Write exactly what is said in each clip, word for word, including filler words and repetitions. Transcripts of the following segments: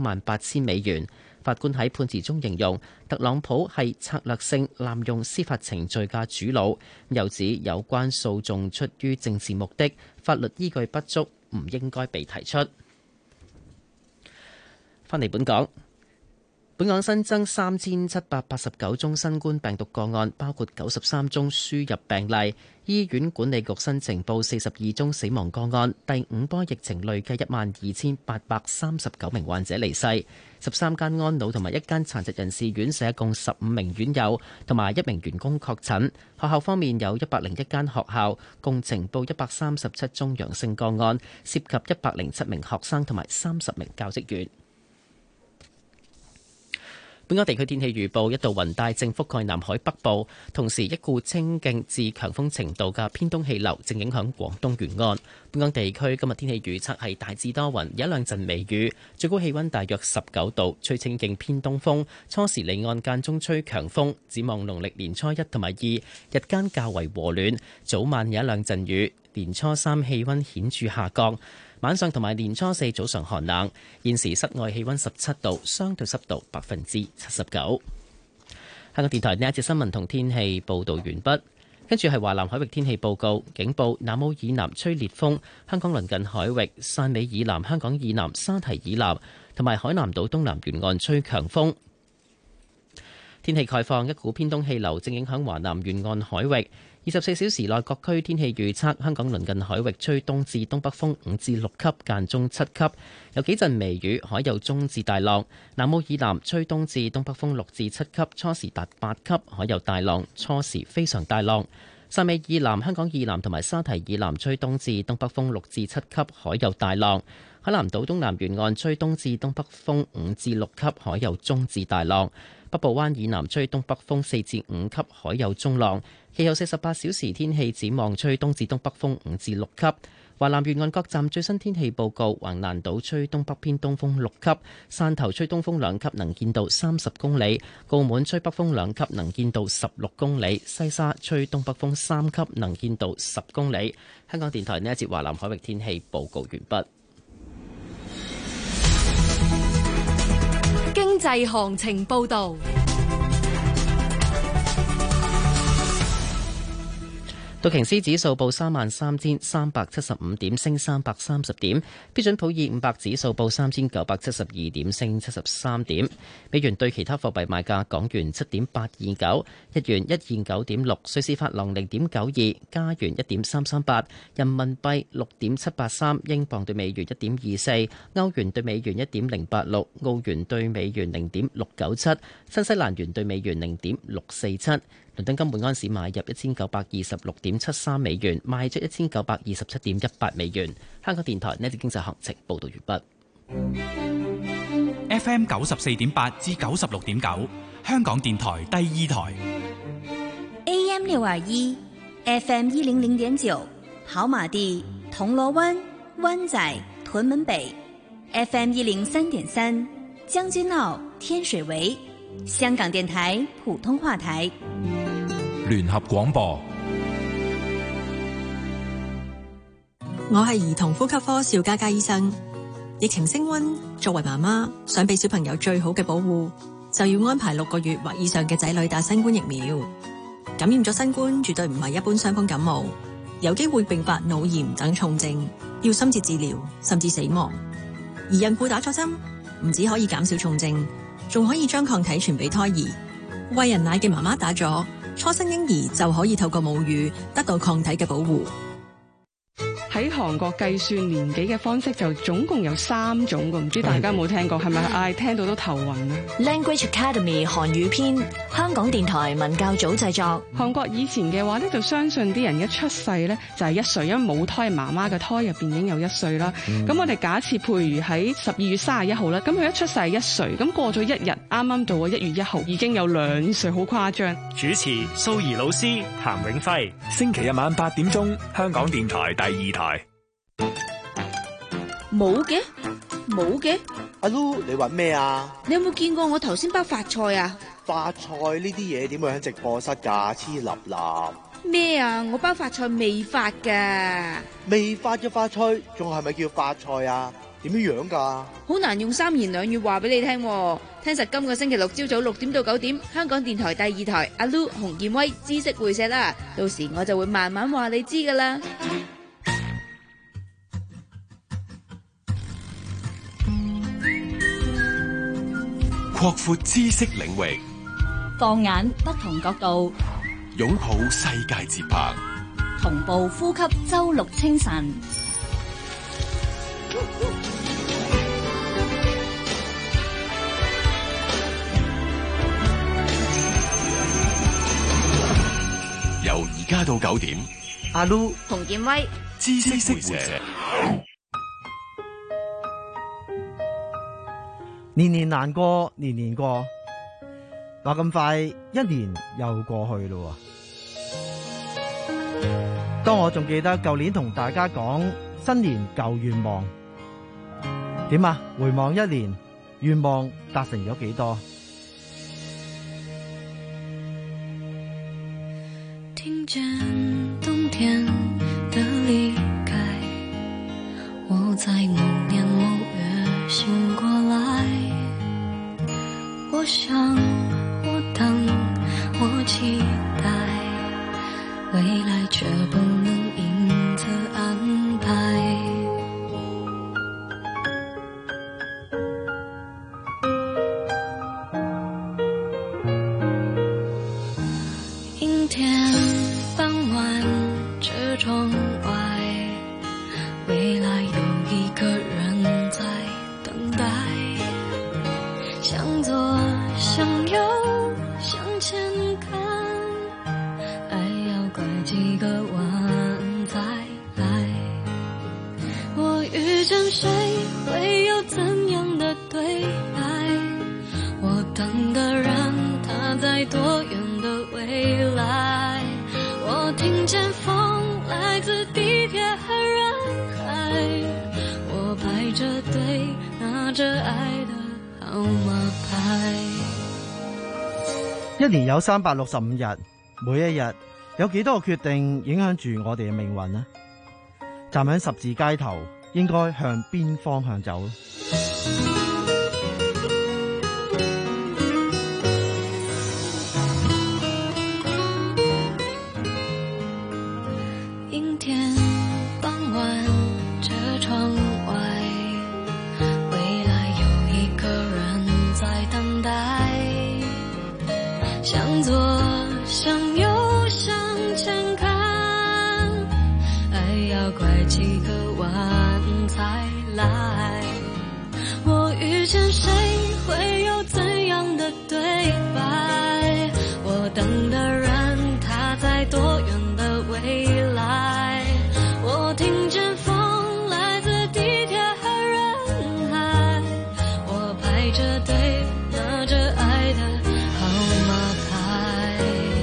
萬八千美元。法官喺判詞中形容特朗普係策略性濫用司法程序嘅主腦，又指有關訴訟出於政治目的，法律依據不足，唔應該被提出。返嚟本港。本港新增三千七百八十九宗新冠病毒個案，包括九十三宗輸入病例。醫院管理局新呈報四十二宗死亡個案，第五波疫情累計一萬二千八百三十九名患者離世。十三間安老同埋一間殘疾人士院舍共十五名院友同埋一名員工確診。學校方面有一百零一間學校共呈報一百三十七宗陽性個案，涉及一百零七名學生同埋三十名教職員。本港地區天氣預報，一道雲帶正覆蓋南海北部，同時一股清勁至強風程度嘅偏東氣流正影響廣東沿岸。本港地區今日天氣預測係大致多雲，有一兩陣微雨，最高氣溫大約十九度，吹清勁偏東風，初時離岸間中吹強風。展望農曆年初一同埋二，日間較為和暖，早晚有一兩陣雨。年初三氣溫顯著下降。晚上同埋年初四早上寒冷，現時室外氣溫十七度，相對濕度百分之七十九。香港電台呢一節新聞同天氣報道完畢，跟住係華南海域天氣報告，警報南澳以南吹烈風，香港鄰近海域汕尾以南、香港以南、沙堤以南同埋海南島東南沿岸吹強風。天氣概況，一股偏東氣流正影響華南沿岸海域。二十四小時內各區天氣預測：香港鄰近海域吹東至東北風五至六級，間中七級，有幾陣微雨，海有中至大浪。南澳以南吹東至東北風六至七級，初時達八級，海有大浪，初時非常大浪。汕尾以南、香港以南同埋沙堤以南吹東至東北風六至七級，海有大浪。海南島東南沿岸吹東至東北風五至六級，海有中至大浪。北部灣以南吹東北風四至五級，海有中浪。氣候四十八小時天氣展望，吹東至東北風五至六級。華南沿岸各站最新天氣報告：橫瀾島吹東北偏東風六級，汕頭吹東風兩級，能見度三十公里；澳門吹北風兩級，能見度十六公里；西沙吹東北風三級，能見度十公里。香港電台呢一節華南海域天氣報告完畢。 經濟行情報道。 道瓊斯指數報三萬三千三百七十五點，升三百三十點。標準普爾五百指數報三千九百七十二點，升七十三點。美元對其他貨幣賣價：港元七點八二九，日元一二九點六，瑞士法郎零點九二，加元一點三三八，人民幣六點七八三，英鎊對美元一點二四，歐元對美元一點零八六，澳元對美元零點六九七，新西蘭元對美元零點六四七。倫敦金每安士買入一千九百二十六點七三美元，賣出一千九百二十七點一八美元。香港電台呢節經濟行情報道完畢。F M 九十四點八至九十六點九，香港電台第二台。 A M 六二一 ，F M 一零零點九，跑馬地、銅鑼灣、灣仔、屯門北 ，F M 一零三點三，將軍澳、天水圍。香港電台普通話台聯合廣播。 我係兒童呼吸科邵嘉嘉醫生。疫情升溫，作為媽媽想俾小朋友最好嘅保護，就要安排六個月或以上嘅仔女打新冠疫苗。感染咗新冠絕對唔係一般傷風感冒，有機會併發腦炎等重症，要深切治療甚至死亡。而孕婦打咗針，唔止可以減少重症，仲可以將抗體傳俾胎兒。餵人奶嘅媽媽打咗，初生嬰兒就可以透過母乳得到抗體嘅保護。 喺韓國計算年紀嘅方式就總共有三種㗎，唔知大家有冇聽過？係咪唉聽到都頭暈啊 ？Language Academy 韓語篇，香港電台文教組製作。 韓國以前嘅話咧，就相信啲人一出世咧就係一歲，因為母胎媽媽嘅胎入邊已經有一歲啦。咁、嗯、我哋假設譬如喺十二月三十一號啦，咁佢一出世係一歲，咁過咗一日，啱啱到咗一月一號已經有兩歲，好誇張。 主持蘇怡老師、譚永輝，星期日晚八點鐘，香港電台第二台。 冇嘅，冇嘅。 阿 Lu， 你話咩啊？ 你有冇見過我頭先包發菜啊？ 發菜呢啲嘢點會喺直播室噶？黐立立咩啊？我包發菜未發噶。 未發嘅發菜，仲係咪叫發菜啊？ 點樣樣㗎？ 好難用三言兩語話俾你聽。聽實今個星期六朝早六點到九點，香港電台第二台阿 Lu 洪建威知識會社啦，到時我就會慢慢話你知㗎啦。 擴闊知識領域， 放眼不同角度， 擁抱世界節拍， 同步呼吸周六清晨。 由而家到九點， 阿 Lu 洪建威知識會社。 年年難過，年年過，話咁快一年又過去咯。當我仲記得舊年同大家講新年舊願望，點啊？回望一年，願望達成咗幾多？ 聽見冬天的離開，我在某年某月醒過來，我想我等我期待，未來卻不能因此安排。陰天傍晚，車窗外，未來有一個人在等待，向左向右向前看，愛要拐幾個彎才來。我遇見誰會有怎樣的對白，我等的人他在多遠的未來，我聽見風來自地鐵和人海，我排着隊拿着愛的號碼牌。 一年有三百六十五日，每一日有幾多個決定影響住我哋嘅命運呢？站喺十字街頭，應該向邊方向走？ 陰天傍晚，車窗外，未來有一個人在等待，向左向右向前看，愛要拐幾個彎才來。我遇見誰會有怎樣的對白，我等的人他在多遠的未來，我聽見風來自地鐵和人海，我排着隊拿着愛的號碼牌。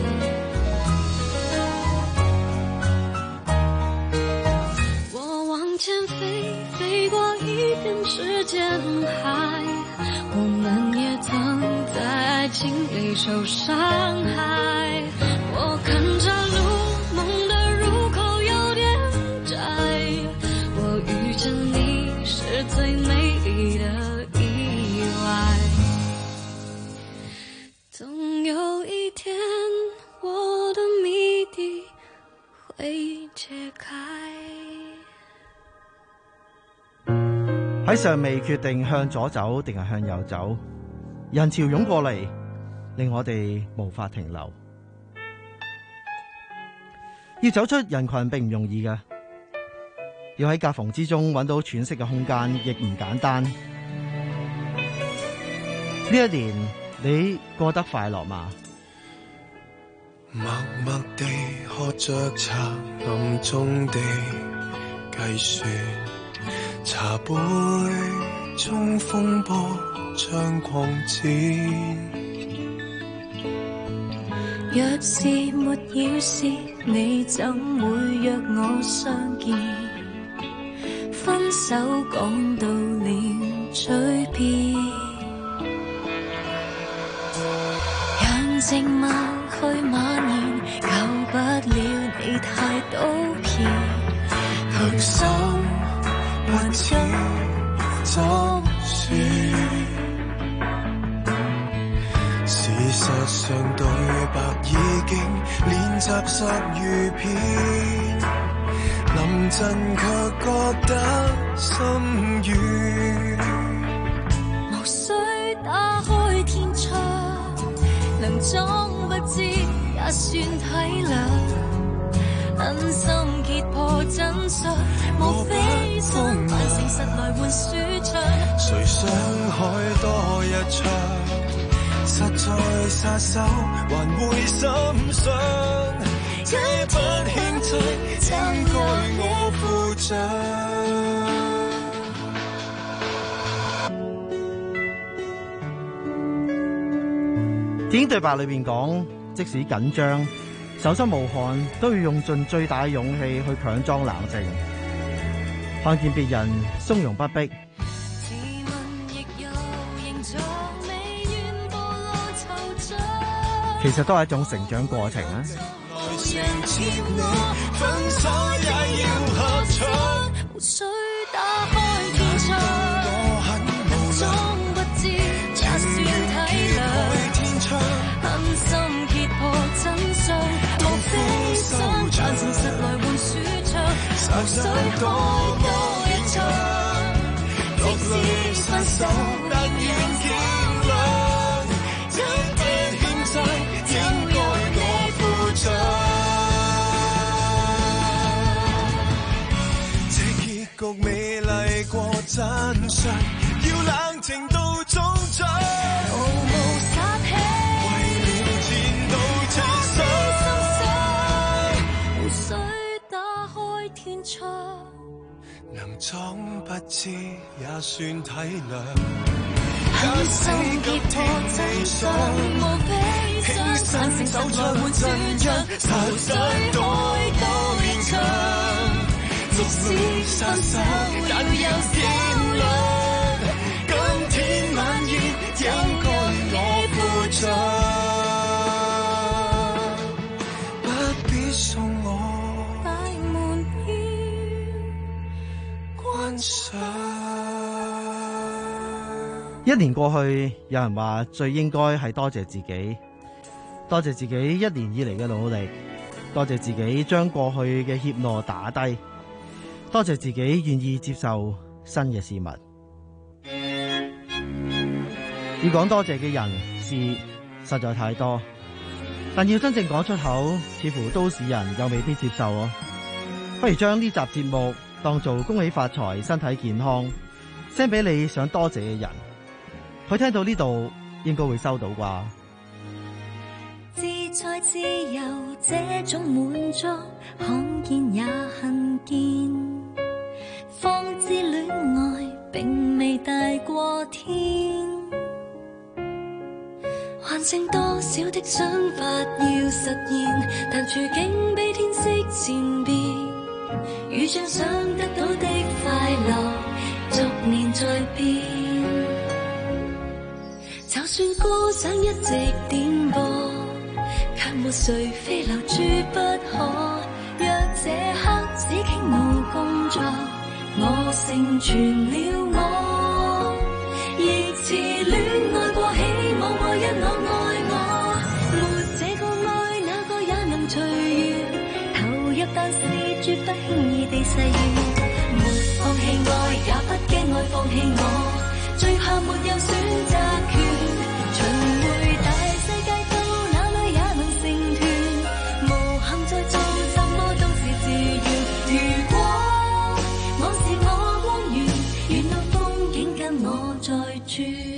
我往前飛，飛過一片時間海，我們也曾在愛情裡受傷害，我看着路夢的入口有點窄，我遇見你是最美麗的意外，總有一天我的謎底會解開。 喺尚未決定向左走定係向右走，人潮湧過嚟，令我哋無法停留。要走出人群並唔容易嘅，要喺夾縫之中揾到喘息嘅空間，亦唔簡單。呢一年你過得快樂嗎？ 默默地喝着茶，暗中地計算，茶杯中風波將擴展。 若是沒要事，你怎會約我相見？分手講到了嘴邊，讓靜默去蔓延，救不了你太多騙。 合手或者執輸。事實上對白已經練習十餘遍，臨陣卻覺得心軟。 無需打開天窗，能裝不知也算體諒。狠心揭破真相，無非想扮誠實來換舒暢。 誰想開多一場，實在殺手還會心傷。這不牽制，應該我負責。 電影對白裏邊講，即使緊張、手心冒汗，都要用盡最大勇氣去強裝冷靜，看見別人從容不迫。其實都係一種成長過程啊！ 無需打開天窗，裝不知也算體諒。狠心揭破真相，無非想扮誠實來換舒暢。無需開多一場，即使分手但願見諒。因不牽制，應該我負責。 這結局美麗過真相，要冷靜到終章。 毫無殺氣， 為了戰到這生， 無需打開天窗， 能裝不知也算體諒。 狠心揭破真相，無非想扮誠實來換舒暢。無需開多一場，即使分手要有見諒。今天晚宴應該我負責， 不必送我大門要關上。 一年過去，有人話最應該係多謝自己，多謝自己一年以嚟嘅努力，多謝自己將過去嘅怯懦打低，多謝自己願意接受新嘅事物。要講多謝嘅人事實在太多，但要真正講出口，似乎都市人又未必接受哦。不如將呢集節目當做恭喜發財、身體健康，send 俾你想多謝嘅人。佢聽到呢度應該會收到啩。 自在自由這種滿足，看見也恨見，方知戀愛並未大過天。幻想多少的想法要實現，但處境比天色漸變，遇着想得到的快樂逐年在變。就算歌想一直點播，卻沒誰非留住不可。若這刻只傾慕工作，我成全了我。亦似戀愛過，起舞過，因我愛我。沒這個愛，那個也能隨緣投入，但是絕不輕易地誓言。沒放棄愛，也不驚愛放棄我。最怕沒有選擇權，巡迴大世界到哪裏也能成團，無憾再做什麼都是自願。如果我是我光源，願那風景跟我再轉。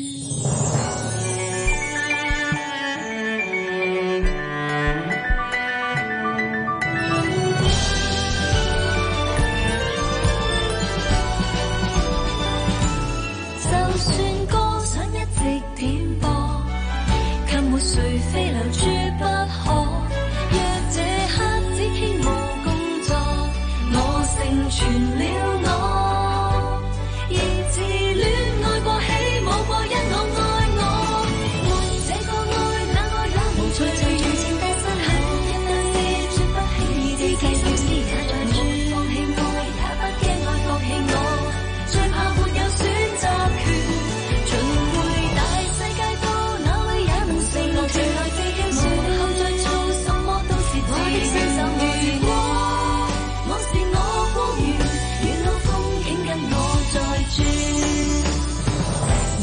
誰非留住不可？若這刻只傾慕工作，我成全了我。亦自戀愛過，起舞過，因我愛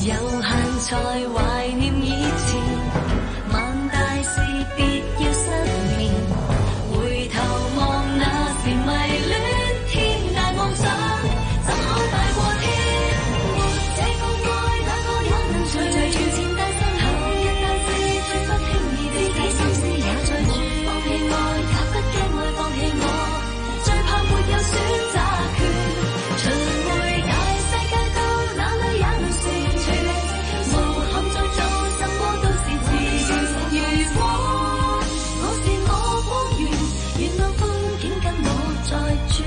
有限才懷念以前，萬大事別要失眠，回頭望那時迷戀天大夢想，怎可大過天？這個愛哪個也能隨隨住前大身後一大事絕不輕易地自己心思也在住，放棄愛也不驚愛放棄我，最怕沒有選擇權，循回大世界到哪裏也能成全，無憾再做什麼都是自如果我是我光源，願望風景跟我再轉，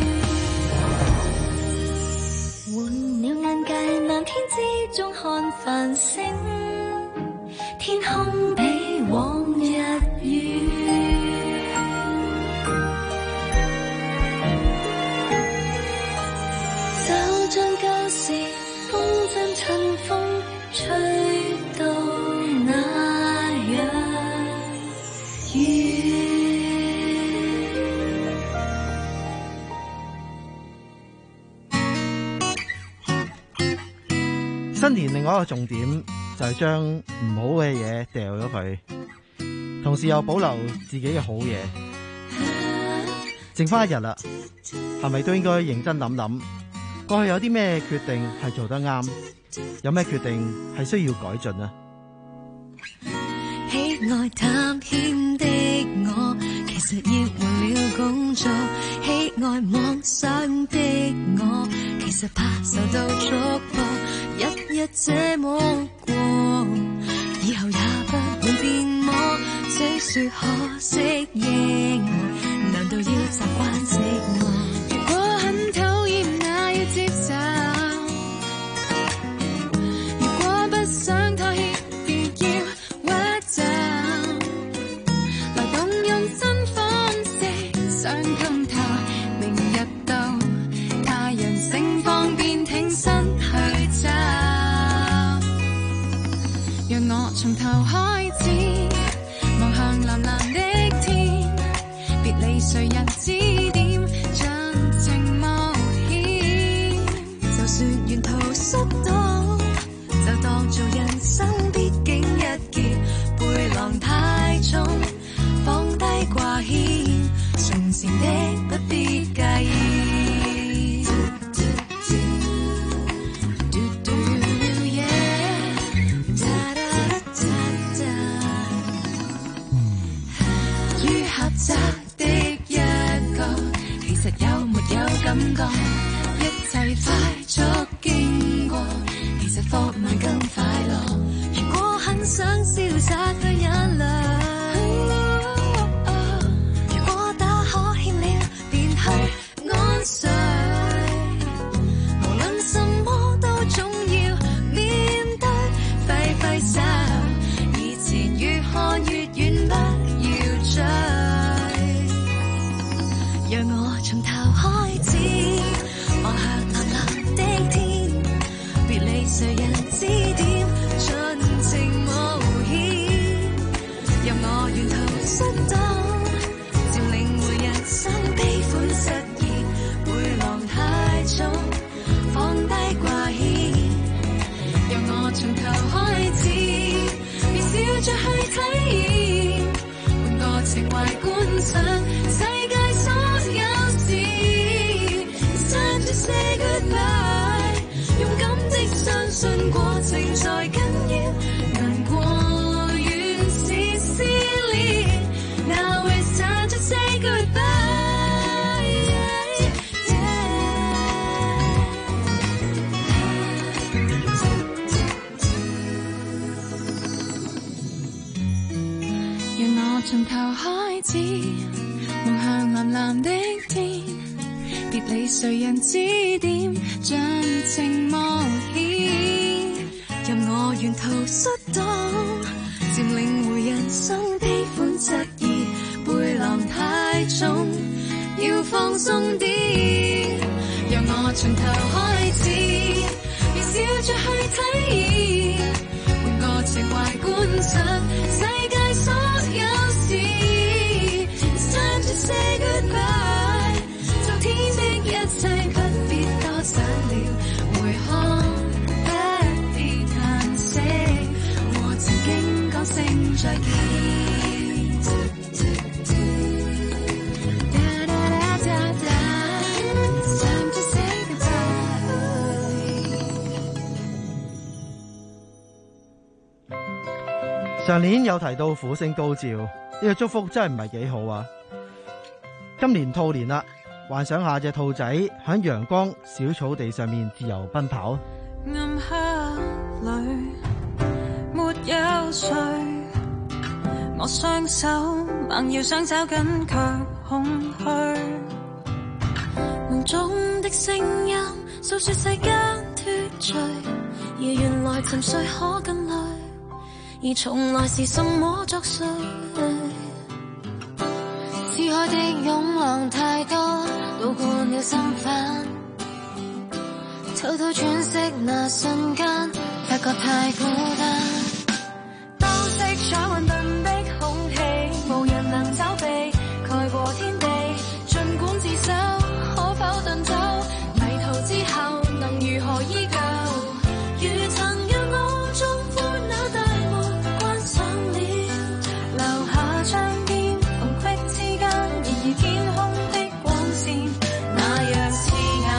換了眼界藍天之中看繁星，天空比往日遠，就像舊時風箏春風吹到那樣遠。 新年另外一個重點就係將唔好嘅嘢掉咗佢，同時又保留自己嘅好嘢。剩翻一日啦，係咪都應該認真諗諗，過去有啲咩決定係做得啱，有咩決定係需要改進呢？ 喜愛探險的我，其實已換了工作；喜愛妄想的我，其實怕受到束縛。日日這麼過，以後也不會變麼。雖說可適應，難道要習慣寂寞？如果很討厭，那要接受；如果不想妥協，別要屈就。來動用新方式，想給他明日到，太陽盛放便挺身去找。讓我從頭開始，望向藍藍的天，別理誰人指點，盡情冒險。就算沿途摔倒，就當做人生必經一劫。背囊太重，放低掛牽，從前的不必介意。窄的一個，其實有沒有感覺？一切快速經過，其實放慢更快樂。如果很想瀟灑去眼淚，如果打可欠了，便去安睡。無論什麼都總要面對，揮揮手，以前越看越遠，不要追。讓我從頭開始，望向藍藍的天，別理誰人指點，盡情冒險。任我沿途摔倒，照領會人生悲歡失意。背囊太重，放低掛牽。讓我從頭開始，別笑着去體驗，換個情懷觀賞世界。Say goodbye， 勇敢的相信過程才緊要，難過原是思念。Now it's time to say goodbye， yeah, yeah。 讓我從頭開始，望向藍藍的天，別理誰人指點，盡情冒險。任我沿途摔倒，漸領會人生悲歡失意。背囊太重，要放鬆啲。讓我從頭開始，別笑着去體驗，換個情懷觀賞世界所有事。It's time to say goodbye， 昨天的一切不必多想了，回看不必再見。 上年有提到虎星高照，呢個祝福真係唔係幾好啊！今年兔年啦，幻想下隻兔仔喺陽光小草地上面自由奔跑。 暗黑裏沒有誰，我雙手猛要想找緊卻空虛，夢中的聲音訴說世間脫罪，而原來沉睡可更累，而從來是什麼作祟？撕開的湧浪太多，倒灌了心煩，偷偷喘息那瞬間，發覺太孤單。當色彩混沌的空氣，無人能走避，蓋過天地，儘管自首，可否遁走？迷途之後能如何依舊？如曾讓我縱寬那大門關上了，留下窗邊縫隙之間，然而天空的光線那樣刺眼，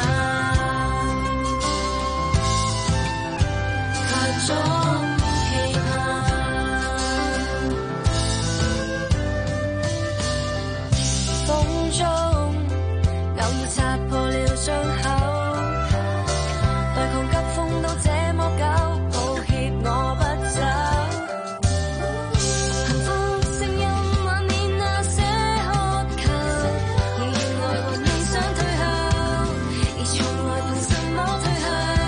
卻總期盼。風中偶爾擦破了傷口，對抗急風都這麼久，抱歉我不走。幸福聲音幻滅那些渴求，而原來還未想退後，而從來憑什麼退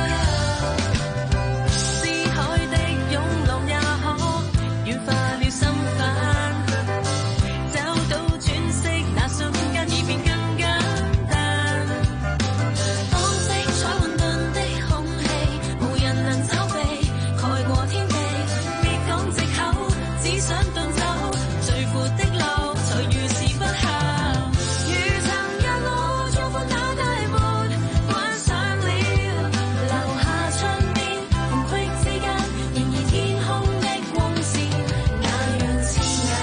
後？撕開的湧浪也可軟化了心煩，找到轉色那瞬間已變更簡單。當色彩混沌的空氣，無人能走避，蓋過天地，別講藉口，只想遁走，最闊的路才如是不孝。如曾讓我縱寬那大門關上了，留下窗邊縫隙之間，然而天空的光線那樣刺眼，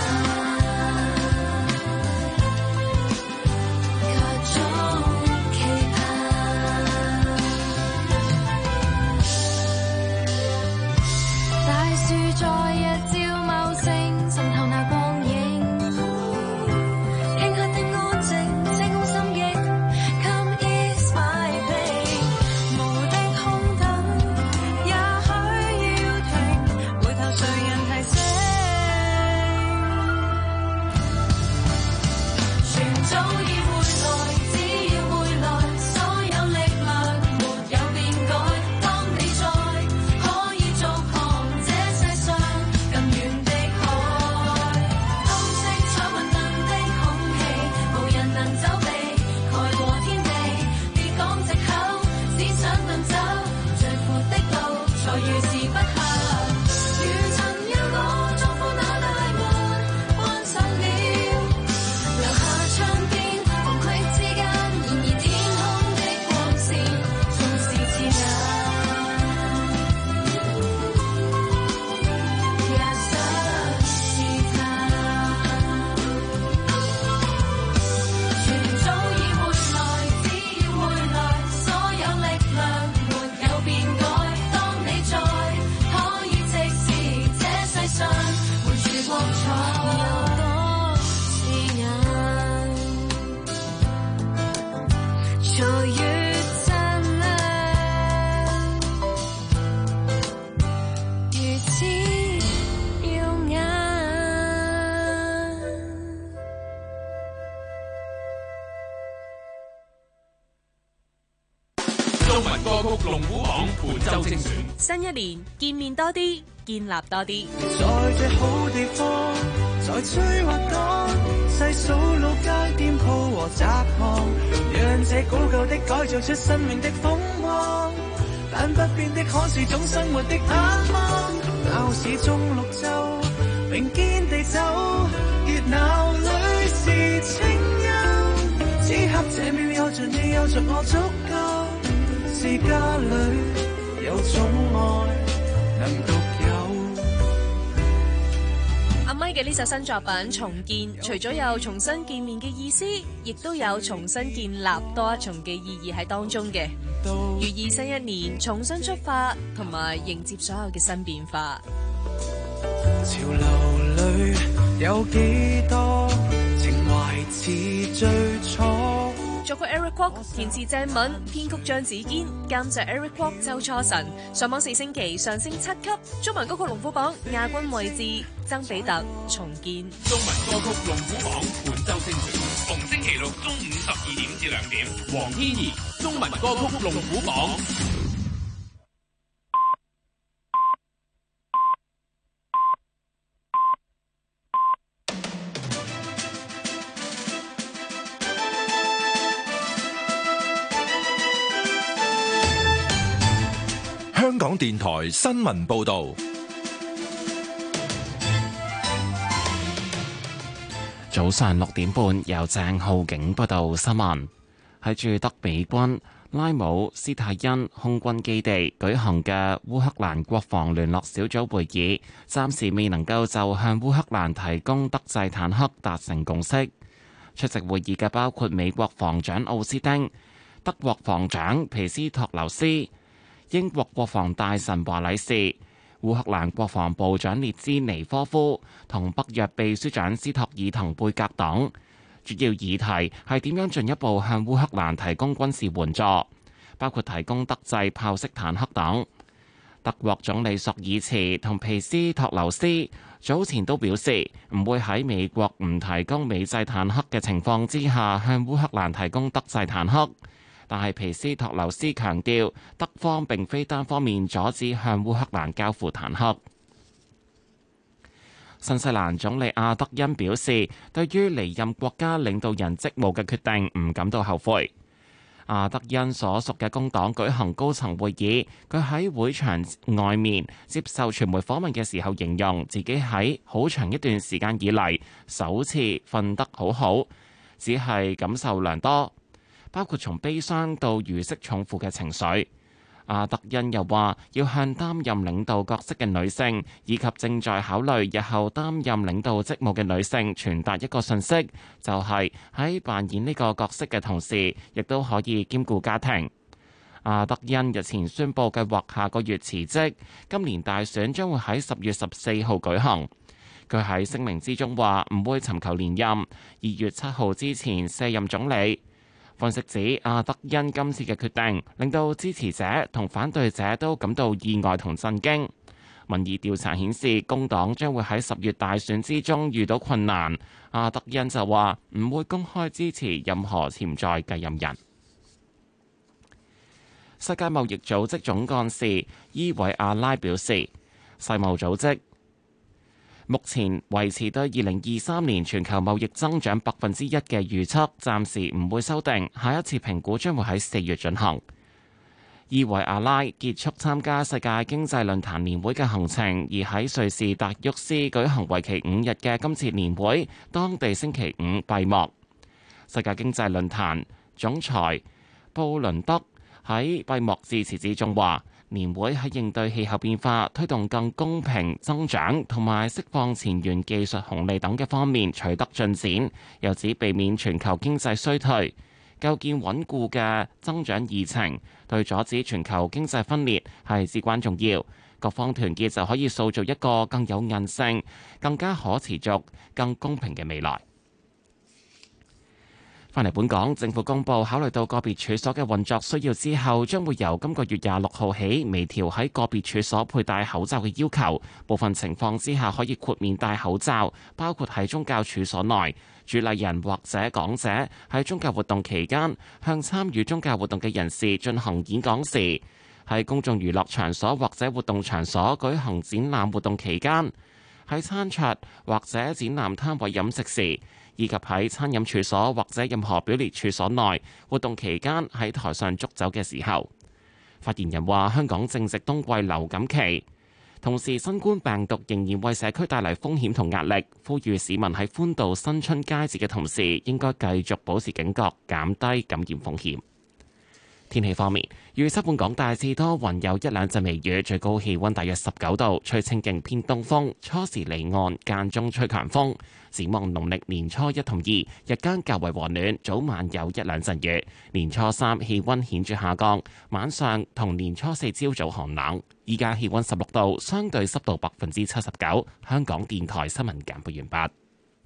卻總期盼。大樹在日照茂盛，滲透那光影，輕刻的安靜，清空心境。Come ease my pain，無的空等，也許要停，回頭誰人提醒？全早已回來，只要回來，所有力量沒有變改。當你在，可以續航這世上更遠的海。當色彩混沌的空氣，無人能走避，蓋過天地，別講藉口，只想遁走，最闊的路才如是不孝。如曾讓我縱寬那大門關上了，留下窗邊縫隙之間，然而天空的光線縱是刺眼，也想試探。全早已回來，只要回來，所有力量沒有變改。當你在，可以直視這世上滿處光彩，有多刺眼，才越真亮，如此耀眼。 中文歌曲龍虎榜本周精選。 新一年見面多啲，建立多啲。 在這好地方，在追或趕，細數老街店鋪和窄巷，讓這古舊的改造出生命的風光。但不變的可是種生活的盼望。鬧市中綠洲，並肩地走，熱鬧裏是清幽。此刻這秒有着你，有着我足夠，是家裏有種愛能獨有。 嘅呢首新作品《重建》，除咗有重新見面嘅意思，亦都有重新建立多一重嘅意義喺當中嘅，寓意新一年重新出發，同埋迎接所有嘅新變化。 潮流裏有幾多情懷似最初。 作曲 Eric Kwok， 填詞鄭敏，編曲張子堅，監製 Eric Kwok 周初晨。上網四星期上升七級，中文歌曲龍虎榜亞軍位置曾比特重建。 中文歌曲龍虎榜本周精選，逢星期六中午十二點至兩點，黃天怡中文歌曲龍虎榜。 香港電台新聞報道， 早上六點半由鄭浩景報道新聞。喺駐德美軍拉姆斯泰因空軍基地舉行嘅烏克蘭國防聯絡小組會議，暫時未能夠就向烏克蘭提供德製坦克達成共識。出席會議嘅包括美國防長奧斯汀、德國防長皮斯托留斯、英國國防大臣華禮士、烏克蘭國防部長列茲尼科夫同北約秘書長斯托爾滕貝格等。主要議題係點樣進一步向烏克蘭提供軍事援助，包括提供德製炮式坦克等。德國總理朔爾茨同皮斯托留斯早前都表示，唔會喺美國唔提供美製坦克嘅情況之下向烏克蘭提供德製坦克。但係皮斯托留斯強調，德方並非單方面阻止向烏克蘭交付坦克。新西蘭總理阿德恩表示，對於離任國家領導人職務嘅決定唔感到後悔。阿德恩所屬嘅工黨舉行高層會議，佢喺會場外面接受傳媒訪問嘅時候，形容自己喺好長一段時間以嚟首次瞓得好好，只係感受良多，包括從悲傷到如釋重負嘅情緒。阿德恩又話，要向擔任領導角色嘅女性以及正在考慮日後擔任領導職務嘅女性傳達一個訊息，就係喺扮演呢個角色嘅同時，亦都可以兼顧家庭。阿德恩日前宣布計劃下個月辭職，今年大選將會喺十月十四號舉行。佢喺聲明之中話唔會尋求連任，二月七號之前卸任總理。分析指，阿德恩今次嘅決定令到支持者同反對者都感到意外同震驚。民意調查顯示，工黨將會喺十月大選之中遇到困難。阿德恩就話唔會公開支持任何潛在繼任人。世界貿易組織總幹事伊維亞拉表示，世貿組織目前維持對二零二三年全球貿易增長百分之一嘅預測，暫時唔會修訂。下一次評估將會喺四月進行。伊維亞拉結束參加世界經濟論壇年會嘅行程，而喺瑞士達沃斯舉行為期五日嘅今次年會，當地星期五閉幕。世界經濟論壇總裁布倫德喺閉幕致辭之中話，年會喺應對氣候變化、推動更公平增長同埋釋放前沿技術紅利等嘅方面取得進展，又指避免全球經濟衰退、構建穩固嘅增長議程，對阻止全球經濟分裂係至關重要。各方團結就可以塑造一個更有韌性、更加可持續、更公平嘅未來。返嚟本港，政府公布考慮到個別處所嘅運作需要之後，將會由今個月廿六號起微調喺個別處所佩戴口罩嘅要求。部分情況之下可以豁免戴口罩，包括喺宗教處所內，主禮人或者講者喺宗教活動期間向參與宗教活動嘅人士進行演講時，喺公眾娛樂場所或者活動場所舉行展覽活動期間，喺餐桌或者展覽攤位飲食時，以及喺餐飲處所或者任何表列處所內活動期間喺台上祝酒嘅時候。發言人話：香港正值冬季流感期，同時新冠病毒仍然為社區帶嚟風險同壓力，呼籲市民喺歡度新春佳節嘅同時，應該繼續保持警覺，減低感染風險。 天氣方面，預測本港大致多雲，有一兩陣微雨，最高氣溫大約十九度，吹清勁偏東風，初時離岸，間中吹強風。展望農曆年初一同二，日間較為和暖，早晚有一兩陣雨。年初三氣溫顯著下降，晚上同年初四朝早寒冷。依家氣溫十六度，相對濕度百分之七十九。香港電台新聞簡報完畢。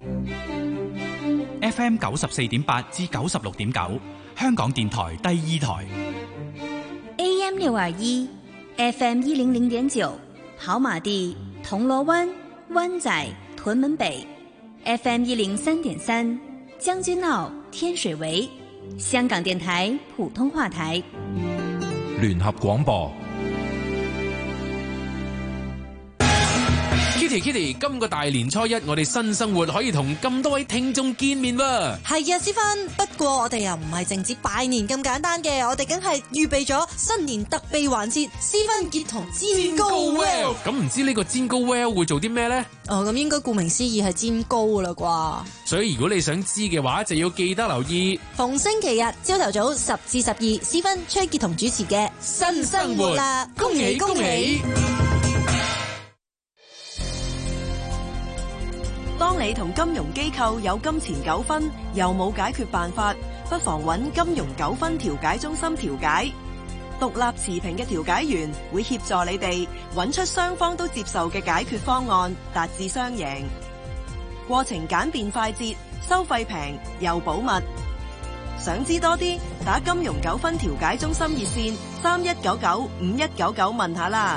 F M 九十四點八至九十六點九，香港電台第二台。 A M 六二一 ，F M 一零零點九，跑馬地、銅鑼灣、灣仔、屯門北 ，F M 一零三點三，將軍澳、天水圍，香港電台普通話台。 聯合廣播。Kitty Kitty， 今個大年初一，我哋新生活可以同咁多位聽眾見面喎。 係啊，思芬。不過我哋又唔係淨止拜年咁簡單嘅，我哋梗係預備咗新年特備環節，思芬結同煎糕 well。 咁唔知呢個煎糕 well 會做啲咩呢？ 哦，咁應該顧名思義係煎糕噶啦啩。 所以如果你想知嘅話，就要記得留意逢星期日朝頭早十至十二，思芬崔潔彤主持嘅新生活啦，恭喜恭喜！ 當你同金融機構有金錢糾紛，又冇解決辦法，不妨揾金融糾紛調解中心調解。獨立持平嘅調解員會協助你哋揾出雙方都接受嘅解決方案，達至雙贏。過程簡便快捷，收費平又保密。想知多啲，打金融糾紛調解中心熱線三一九九五一九九問下啦。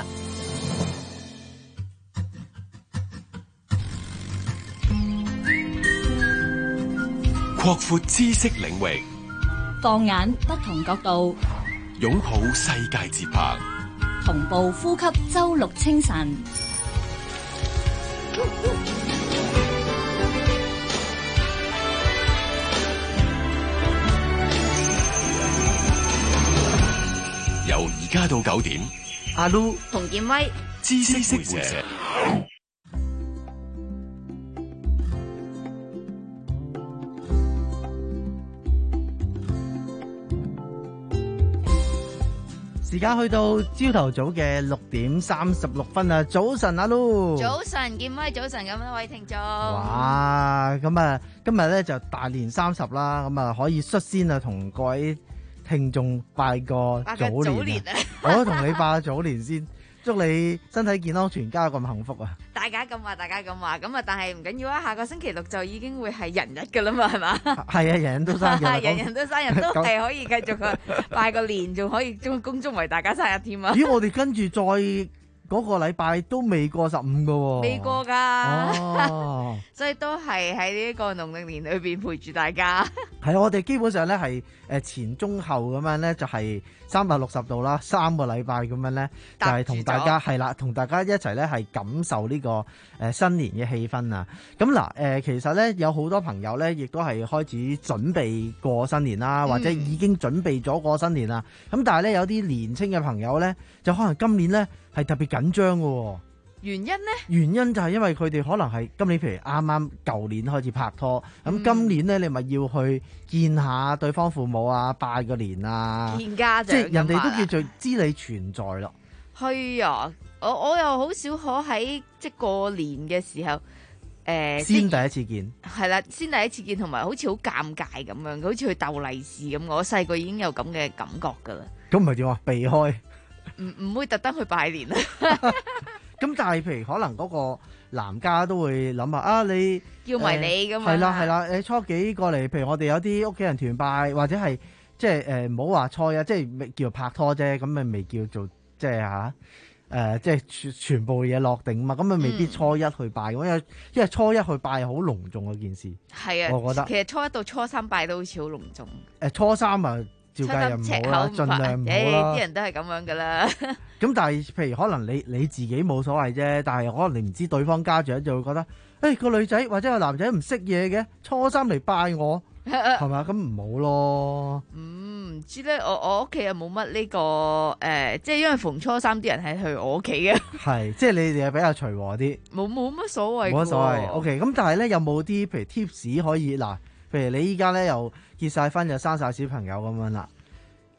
擴闊知識領域， 放眼不同角度， 擁抱世界節拍， 同步呼吸周六清晨。 由而家到九點， 阿 Lu 洪建威， 知識會者。 時間去到朝頭早嘅六點三十六分啊！早晨，阿 Lu， 早晨，建威，早晨，咁多位聽眾。 哇！咁啊，今日咧就大年三十啦，咁啊可以率先啊同各位聽眾拜個早年，早年啊、我都同你拜早年先，祝你身體健康，全家咁幸福啊！ 大家咁話，大家咁話，咁啊，但係唔緊要啊，下個星期六就已經會係人日噶啦嘛，係嘛？係啊， 人人都生日， 人人都生日都係可以繼續去拜個年，仲可以祝恭祝為大家生日添啊！ 咦，我哋跟住再嗰個禮拜都未過十五噶喎， 未過噶， 哦、 所以都係喺呢個農曆年裏邊陪住大家。 係我哋基本上咧係誒前中後咁樣咧，就係三百六十度啦，三個禮拜咁樣咧，就係同大家係啦，同大家一齊咧係感受呢個誒新年嘅氣氛啊！咁嗱誒，其實咧有好多朋友咧，亦都係開始準備過新年啦，或者已經準備咗過新年啦。咁、嗯、但係咧有啲年輕嘅朋友咧，就可能今年咧係特別緊張嘅。 原因呢？ 原因就係因為佢哋可能係今年，譬如啱啱舊年開始拍拖，咁、嗯、今年咧你咪要去見下對方父母啊，拜個年啊， 見家長， 即係人哋都叫做知你存在咯。 係啊，我我又好少可喺即係過年嘅時候，誒、呃， 先第一次見， 係啦，先第一次見，同埋好似好尷尬咁樣，好似去逗利是咁。我細個已經有咁嘅感覺噶啦。 咁唔係點啊？避開， 唔唔會特登去拜年啊。 咁但係譬如可能嗰個男家都會諗下啊，你叫埋你噶嘛？ 係啦係啦，誒初幾過嚟，譬如我哋有啲屋企人團拜，或者係即係誒唔好話初一，即係未叫拍拖啫，咁咪未叫做即係吓誒，即係全全部嘢落定嘛，咁咪未必初一去拜，因為、嗯、因為初一去拜係好隆重嘅件事。係啊，我覺得其實初一到初三拜都好似好隆重。 誒初三啊。照計又唔好啦，盡量唔好啦。 啲人都係咁樣噶啦。 咁但係，譬如可能你你自己冇所謂啫，但係可能你唔知對方家長就會覺得，誒、欸、個女仔或者個男仔唔識嘢嘅，初三嚟拜我，係咪？咁唔好咯。 嗯，唔知咧，我我屋企又冇乜呢個誒、呃，即係因為逢初三啲人係去我屋企嘅。係， 即係你哋係比較隨和啲。 冇冇乜所謂。 冇乜所謂。O K，咁但係咧有冇啲譬如 tips 可以嗱？譬如你依家咧又結晒婚又生晒小朋友咁樣啦，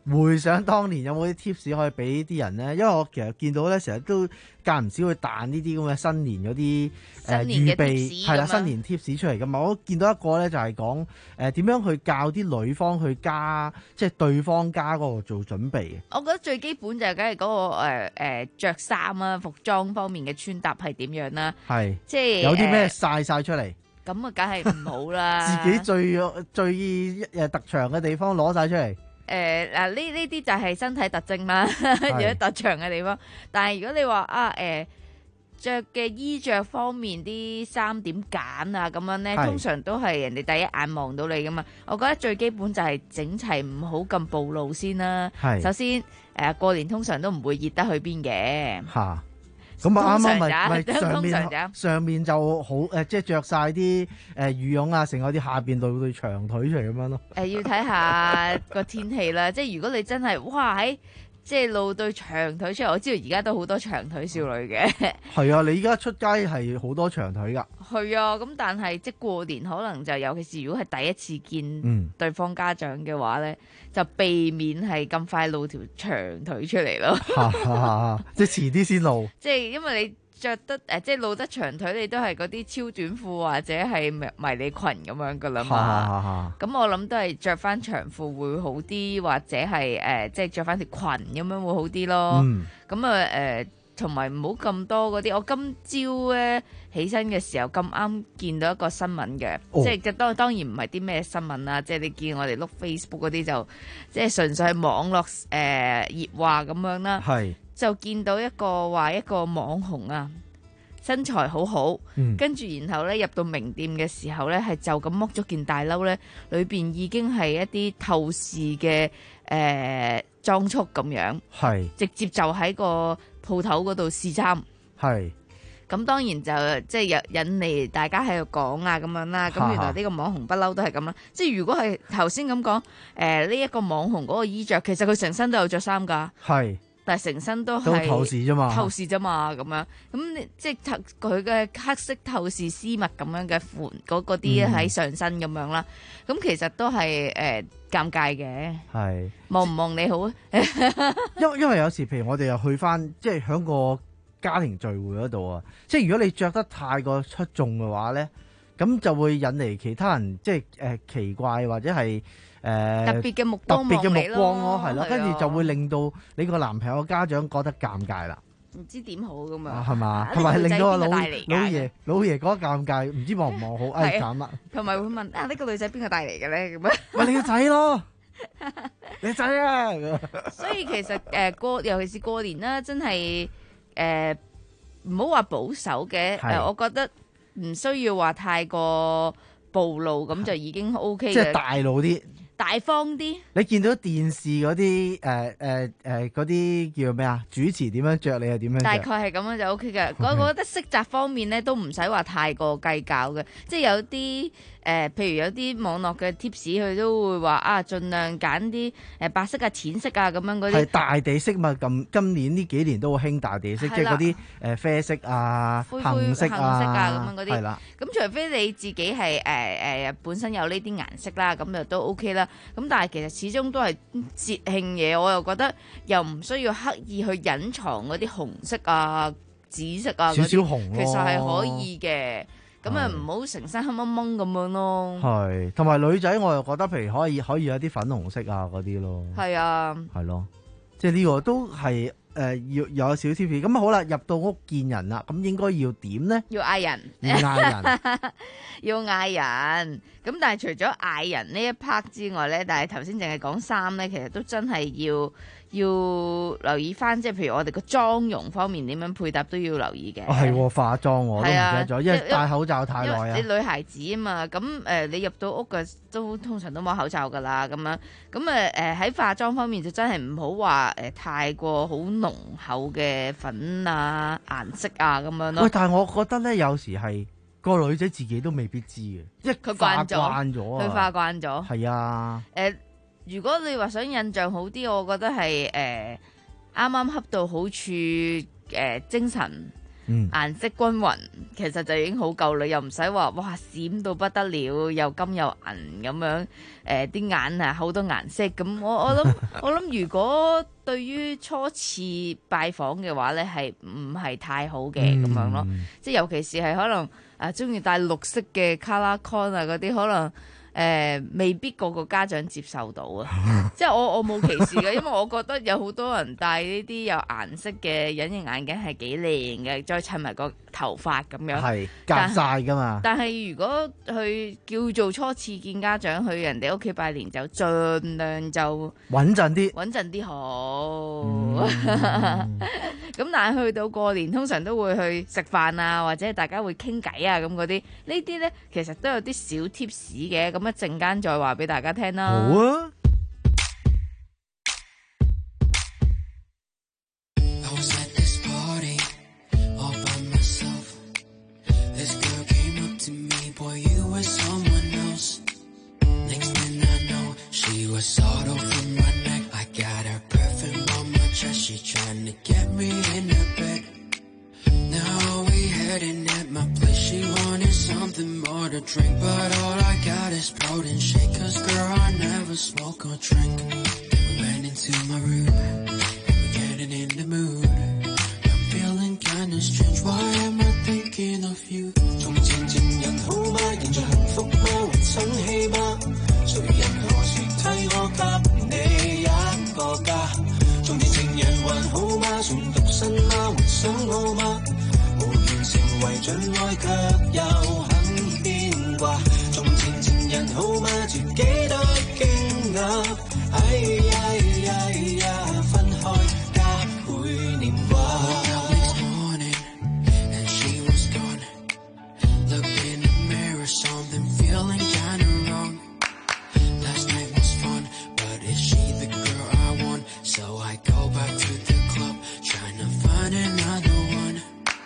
回想當年有冇啲 tips 可以俾啲人咧？因為我其實見到咧，成日都間唔少會彈呢啲咁嘅新年嗰啲誒預備係啦，新年 tips 出嚟噶嘛。我見到一個咧就係講誒點樣去教啲女方去加即係對方家嗰個做準備。 我覺得最基本就係梗係嗰個誒誒著衫啊，服裝方面嘅穿搭係點樣啦。係即係有啲咩曬晒出嚟？ 咁啊，梗係唔好啦！ 自己最最誒特長嘅地方攞晒出嚟。 誒嗱，呢呢啲就係身體特徵啦，有特長嘅地方。但係如果你話啊誒著嘅衣着方面啲衫點揀啊咁樣咧，通常都係人哋第一眼望到你噶嘛。我覺得最基本就係整齊，唔好咁暴露先啦。首先誒過年通常都唔會熱得去邊嘅。嚇！咁啊啱啱咪咪上面上面就好誒，即係着晒啲誒羽絨啊，成個啲下邊露對長腿出嚟咁樣咯。誒要睇下個天氣啦，即係如果你真係哇喺即係露對長腿出嚟，我知道而家都好多長腿少女嘅。係啊，你而家出街係好多長腿㗎。係啊，咁但係即係過年可能就尤其是如果係第一次見對方家長嘅話咧，嗯、就避免係咁快露條長腿出嚟咯。即係遲啲先露。即係因為你着得誒，即係露得長腿，你都係嗰啲超短褲或者係迷你裙咁樣噶啦嘛。咁我諗都係着翻長褲會好啲，或者係誒即係着翻條裙咁樣會好啲咯。咁啊誒。同埋唔好咁多嗰啲，我今朝咧起身嘅時候咁啱見到一個新聞嘅，哦、即係當當然唔係啲咩新聞啦，即係你見我哋碌 Facebook 嗰啲就即係純粹係網絡誒、呃、熱話咁樣啦，是就見到一個話一個網紅啊身材好好，嗯、跟住然後咧入到名店嘅時候咧係就咁剝咗件大褸咧，裏邊已經係一啲透視嘅誒、呃、裝束咁樣，係是直接就喺個鋪頭嗰度試衫，係咁是當然就即係引引嚟大家喺度講啊咁樣啦。咁原來呢個網紅不嬲都係咁啦。即係如果係頭先咁講，誒呢一個網紅嗰個衣着，其實佢成身都有着衫㗎，係，但係成身都係透視啫嘛，透視啫嘛咁樣。咁即係佢嘅黑色透視絲襪咁樣嘅款，嗰嗰啲喺上身咁樣啦。咁、嗯、其實都係誒。呃尷尬嘅，係望唔望你好啊？因因為有時譬如我哋又去翻，即係喺個家庭聚會嗰度啊，即係如果你着得太過出眾嘅話咧，咁就會引嚟其他人即係誒、呃、奇怪或者係誒、呃、特別嘅目光，特別嘅目光咯，係咯，跟住就會令到你個男朋友家長覺得尷尬啦。唔知點好咁嘛？係嘛？同埋令到個老老爺老爺覺得尷尬，唔知望唔望好？哎，慘啦！同埋會問啊，呢個女仔邊個帶嚟嘅咧？咁樣喂，你個仔咯，你仔啊！所以其實誒過，尤其是過年啦，真係誒唔好話保守嘅誒，我覺得唔需要話太過暴露，咁就已經 O K 嘅。即係大路啲。大方啲，你見到電視嗰啲誒誒誒嗰啲叫咩啊？主持點樣着，你係點樣着？大概係咁樣就 O K 嘅。我我覺得色澤方面咧都唔使話太過計較嘅，即係有啲誒、呃，譬如有啲網絡嘅 tips，佢都會話啊，盡量揀啲誒白色啊、淺色啊咁樣嗰啲。係大地色嘛？咁今年呢幾年都好興大地色，的即係嗰啲誒啡色啊、灰灰杏色啊咁樣嗰啲。係啦。咁除非你自己係誒誒本身有呢啲顏色啦，咁就都 O K 啦。咁但係其實始終都係節慶嘢，我又覺得又唔需要刻意去隱藏嗰啲紅色啊、紫色啊，少少紅咯，其實係可以嘅。咁啊唔好成身黑掹掹咁樣咯。係，同埋女仔我又覺得，譬如可以可以有啲粉紅色啊嗰啲咯。係啊，係咯，即係呢個都係。誒、呃，要有少少 tips 咁好啦，入到屋見人啦，咁應該要點呢？要嗌人，要嗌人，要嗌人。咁但係除咗嗌人呢一 part 之外咧，但係頭先淨係講衫咧，其實都真係要要留意翻，即係譬如我哋個妝容方面點樣配搭都要留意嘅。係、哦、化妝我都唔記得咗，因為戴口罩太耐啊。你女孩子啊嘛，咁誒、呃、你入到屋嘅都通常都冇口罩噶啦，咁樣咁誒誒喺化妝方面就真係唔好話誒太過好濃厚嘅粉啊顏色啊咁樣咯。喂，但係我覺得咧，有時係個女仔自己都未必知嘅，即係佢慣咗，佢化慣咗。係啊，誒、呃，如果你話想印象好啲，我覺得係誒啱啱恰到好處，誒、呃、精神。顏、嗯、色均勻， 其實就已經好夠啦，又唔使話哇閃到不得了，又金又銀咁樣，誒啲眼啊好多顏色咁。我我諗我諗，如果對於初次拜訪嘅話咧，係唔係太好嘅咁樣咯？即係尤其是係可能啊中意戴綠色嘅 color con 啊嗰啲，可能。誒、呃、未必個個家長接受到啊！即係我我冇歧視嘅，因為我覺得有好多人戴呢啲有顏色嘅隱形眼鏡係幾靚嘅，再襯埋個頭髮咁樣， 係夾晒噶嘛。 但係如果去叫做初次見家長去人哋屋企拜年，就盡量就穩陣啲， 穩陣啲好。咁、嗯、但係去到過年，通常都會去食飯啊，或者大家會傾偈啊咁嗰啲，呢啲呢，其實都有啲小貼士嘅。咁一陣間再話俾大家聽啦。好啊。 Something more to drink, but all I got is protein shake. Cause girl, I never smoke or drink. We went into my room, we're getting in the mood. I'm feeling kinda strange, why am I thinking of you? 從前情人好嗎？現在幸福嗎？還生氣嗎？誰人何時替我給你一個家？從前情人還好嗎？仲獨身嗎？還想我嗎？無緣成為真愛，卻又很牽掛。從前情人好嗎？自己都驚訝。哎呀呀呀，分開加倍年華。Next morning and she was gone. Looked in the mirror, something feeling kinda wrong. Last night was fun, but is she the girl I want? So I go back to the club, trying to find another one.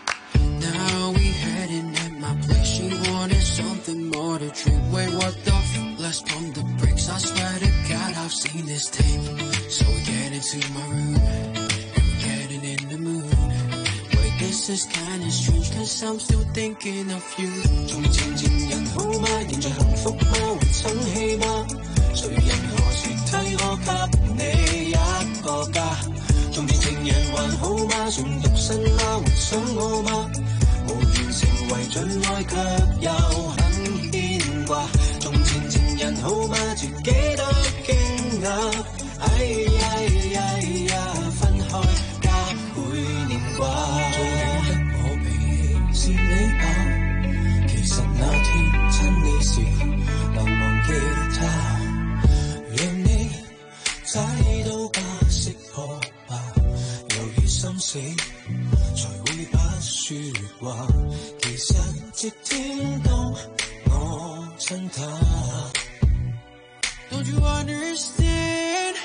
Now we heading at my place. She wanted something more to drink. Wait, what the f? Let's pump the brakes. I swear to God, I've seen this tape. So we get into my room, and we're getting in the mood. Wait, this is kinda strange, cause I'm still thinking of you. 從前情人好嗎？現在幸福嗎？還生氣嗎？誰人何時替我給你一個家？從前情人還好嗎？仲獨身嗎？還想我嗎？無緣成為真愛，卻又很牽掛。從前情人好嗎？自己都驚訝。哎呀呀呀，分開加倍年華。做我的我未是你吧？其實那天親你時，能忘記他，讓你猜到不適合吧。由於心死，才會不説話。其實直聽到我親他。Don't you understand?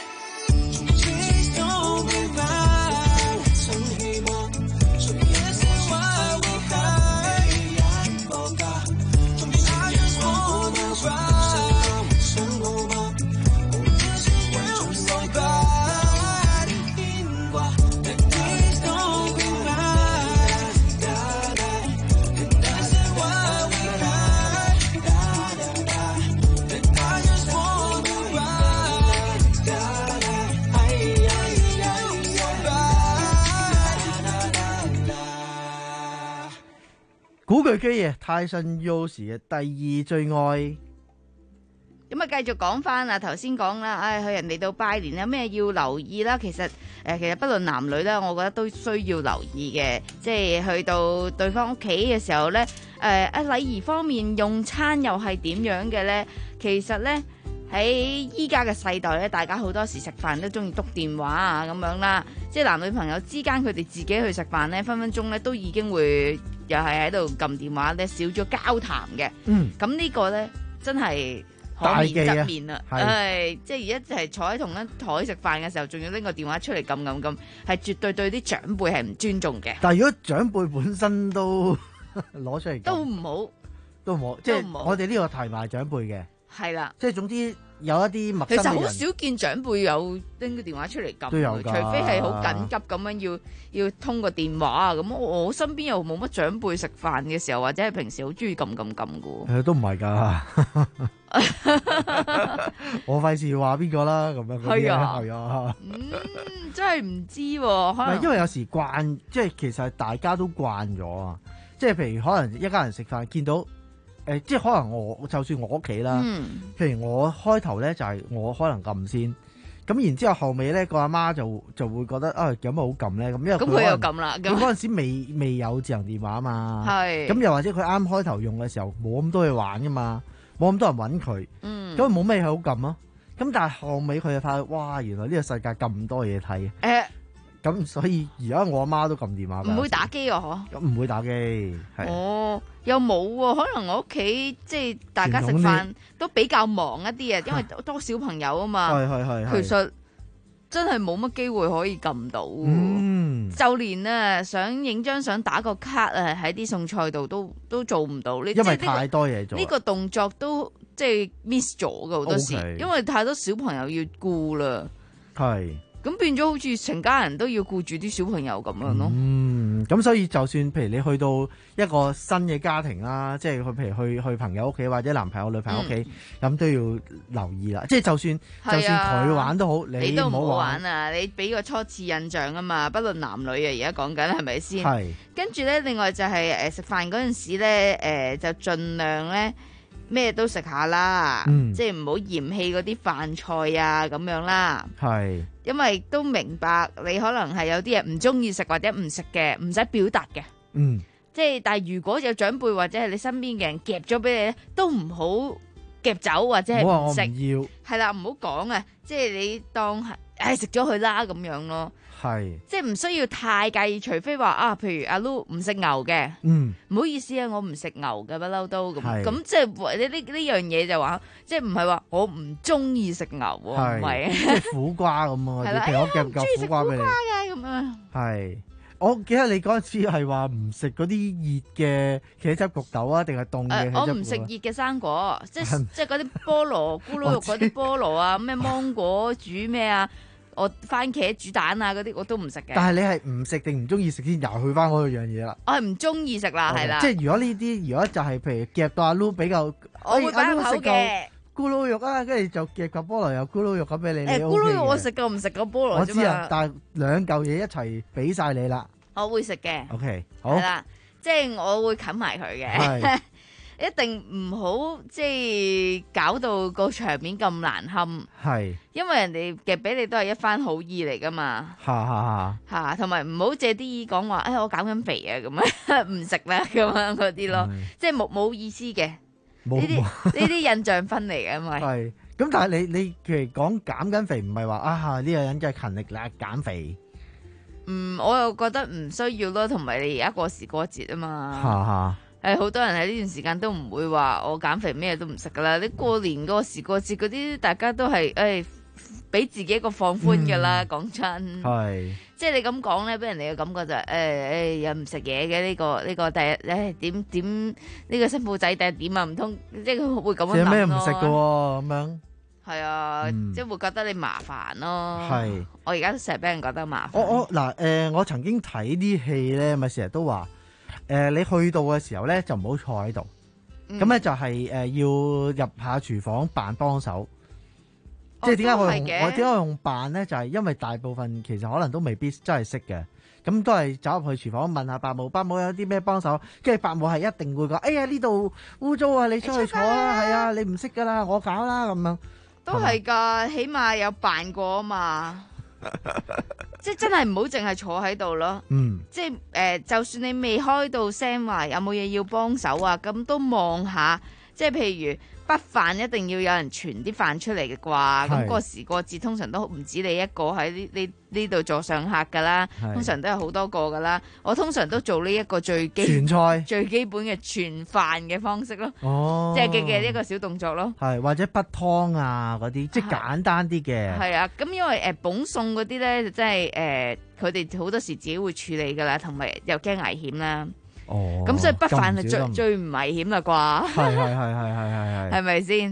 Please don't be mad. 生氣嗎？誰人我是替我給你一個家？從前情人還好嗎？誰獨身嗎？還想我嗎？無緣成為真愛，卻又牽掛。Please don't be mad. And I said why we cry. And I just wanna ride. 古巨基嘅泰森 Yoshi 嘅第二最愛。 咁啊，繼續講翻啊，頭先講啦，唉，去人哋度拜年有咩要留意啦？其實誒、呃，其實不論男女咧，我覺得都需要留意嘅。即係去到對方屋企嘅時候咧，誒、呃，啊禮儀方面用餐又係點樣嘅咧？其實咧喺依家嘅世代咧，大家好多時食飯都中意篤電話啊咁樣啦。即係男女朋友之間，佢哋自己去食飯咧，分分鐘咧都已經會又係喺度撳電話咧，少咗交談嘅。嗯，咁呢個咧真係可免則免啦，係即係而家係坐喺同一台食飯嘅時候，仲要拎個電話出嚟撳撳撳，係絕對對啲長輩係唔尊重嘅。 但係如果長輩本身都攞出嚟， 都唔好， 都唔好，即係我哋呢個提埋長輩嘅。 係啦， 即係總之有一啲陌其實好生嘅人少見長輩有拎個電話出嚟撳， 都有㗎除非係好緊急咁樣要要通個電話啊。咁我我身邊又冇乜長輩食飯嘅時候，或者係平時好中意撳撳撳嘅。 誒都唔係㗎，我費事話邊個啦咁樣嗰啲咧， 係啊係啊。 嗯，真係唔知喎，可唔能係因為有時慣，即係其實大家都慣咗啊。即係譬如可能一家人食飯見到。誒，即係可能我就算我屋企啦， 嗯、 譬如我開頭咧就係、是、我可能撳先，咁然之後後尾咧個阿媽就就會覺得啊有乜好撳咧？咁因為咁佢又撳啦， 佢嗰陣時未未有智能電話啊嘛， 係咁又或者佢啱開頭用嘅時候冇咁多嘢玩噶嘛，冇咁多人揾佢， 嗯， 咁冇咩好撳咯。咁但係後尾佢就發現，哇！原來呢個世界咁多嘢睇，誒、 欸。 咁所以而家我阿媽都撳電話， 唔會打機啊？嗬， 唔會打機，係哦，又冇喎。可能我屋企即係大家食飯都比較忙一啲啊，因為多小朋友啊嘛。 係係係。 其實真係冇乜機會可以撳到， 嗯， 就連啊想影張相打個卡啊喺啲餸菜度都都做唔到。呢因為太多嘢做， 呢個動作都即係 miss 咗㗎好多時，okay. 因為太多小朋友要顧啦。 係。 咁變咗好似成家人都要顧住啲小朋友咁樣咯。 嗯，咁所以就算譬如你去到一個新嘅家庭啦，即係去譬如去去朋友屋企或者男朋友女朋友屋企，咁、嗯、都要留意啦。即係就算、啊、就算佢玩都好，你都唔好玩啊！你俾個初次印象啊嘛，不論男女啊，而家講緊係咪先？ 係。跟住咧，另外就係誒食飯嗰陣時咧，誒、呃、就盡量咧。咩都食下啦，嗯、即係唔好嫌棄嗰啲飯菜啊咁樣啦。係，因為都明白你可能係有啲嘢唔中意食或者唔食嘅，唔使表達嘅。嗯，即係但係如果有長輩或者係你身邊嘅人夾咗俾你咧，都唔好夾走或者係唔食。要係啦，唔好講啊，即係你當係誒食咗佢啦咁樣咯。係，即係唔需要太介意，除非話啊，譬如阿 Lu 唔食牛嘅，嗯，唔好意思啊，我唔食牛嘅不嬲都咁，咁即係呢呢呢樣嘢就話，即係唔係話我唔中意食牛喎，唔係，即係苦瓜咁啊，譬如我夾嚿苦瓜俾你，咁啊，係，我記得你嗰陣時係話唔食嗰啲熱嘅茄汁焗豆啊，定係凍嘅？我唔食熱嘅生果，即係即係嗰啲菠蘿、咕嚕肉嗰啲菠蘿啊，咩芒果煮咩啊？我番茄煮蛋啊嗰啲我都唔食嘅。但係你係唔食定唔中意食先？又去翻嗰樣嘢啦。我係唔中意食啦，係、okay. 啦。即係如果呢啲，如果就係譬如夾到阿 Lu 比較，我會擺入口嘅。咕嚕肉啊，跟住就夾個菠蘿又咕嚕肉咁俾你。誒、欸，咕嚕肉我食過唔食過菠蘿啫嘛。我知啊，但係兩嚿嘢一齊俾晒你啦。我會食嘅。OK， 好。係啦，即係我會冚埋佢嘅。一定唔好即係搞到個場面咁難堪，係，因為人哋夾俾你都係一番好意嚟噶嘛，嚇嚇嚇，同埋唔好借啲意講話，誒我減緊肥啊咁樣，唔食啦咁樣嗰啲咯，即係冇冇意思嘅，呢啲呢啲印象分嚟嘅，因為係，咁但係你你譬如講減緊肥，唔係話啊呢個人真係勤力啦減肥，嗯，我又覺得唔需要咯，同埋你而家過時過節啊嘛，嚇嚇。誒，好多人喺呢段時間都唔會話我減肥咩都唔食噶啦。你過年過時過節嗰啲，大家都係誒俾自己一個放寬噶啦。講、嗯、真，係即係你咁講咧，俾人哋嘅感覺就係誒誒又唔食嘢嘅呢個呢、這個第日誒點點呢個新抱仔第日點啊？唔通即係佢會咁樣諗咯？有咩唔食噶咁樣？係啊，嗯、即係會覺得你麻煩咯。係我而家成日俾人覺得麻煩。我我嗱誒，我曾經睇啲戲咧，咪成日都話。誒、呃，你去到嘅時候咧，就唔好坐喺度，咁、嗯、咧就係、是、誒、呃、要入下廚房扮幫手。即係點解我用我點解我用扮咧？就係、是、因為大部分其實可能都未必真係識嘅，咁都係走入去廚房問下伯母，伯母有啲咩幫手，跟住伯母係一定會講：哎呀呢度污糟啊，你出去坐啦，係啊，你唔識噶啦，我搞啦咁樣。都係噶，起碼有扮過啊嘛。即係真係唔好淨係坐喺度咯，嗯，即係誒、呃，就算你未開到聲話有冇嘢要幫手啊，咁都望下，即係譬如筆飯一定要有人傳啲飯出嚟嘅啩，咁過時過節通常都唔止你一個喺呢呢呢度做上客噶啦，通常都有好多個噶啦，我通常都做呢一個最基傳菜最基本嘅傳飯嘅方式咯，哦，即係嘅嘅一個小動作咯，係或者筆湯啊嗰啲，即係簡單啲嘅，係啊，咁因為誒捧餸嗰啲咧，即係誒佢哋好多時自己會處理噶啦，同埋又驚危險啦。哦，咁所以筆飯係最最唔危險啦啩？係係係係係係係，係咪先？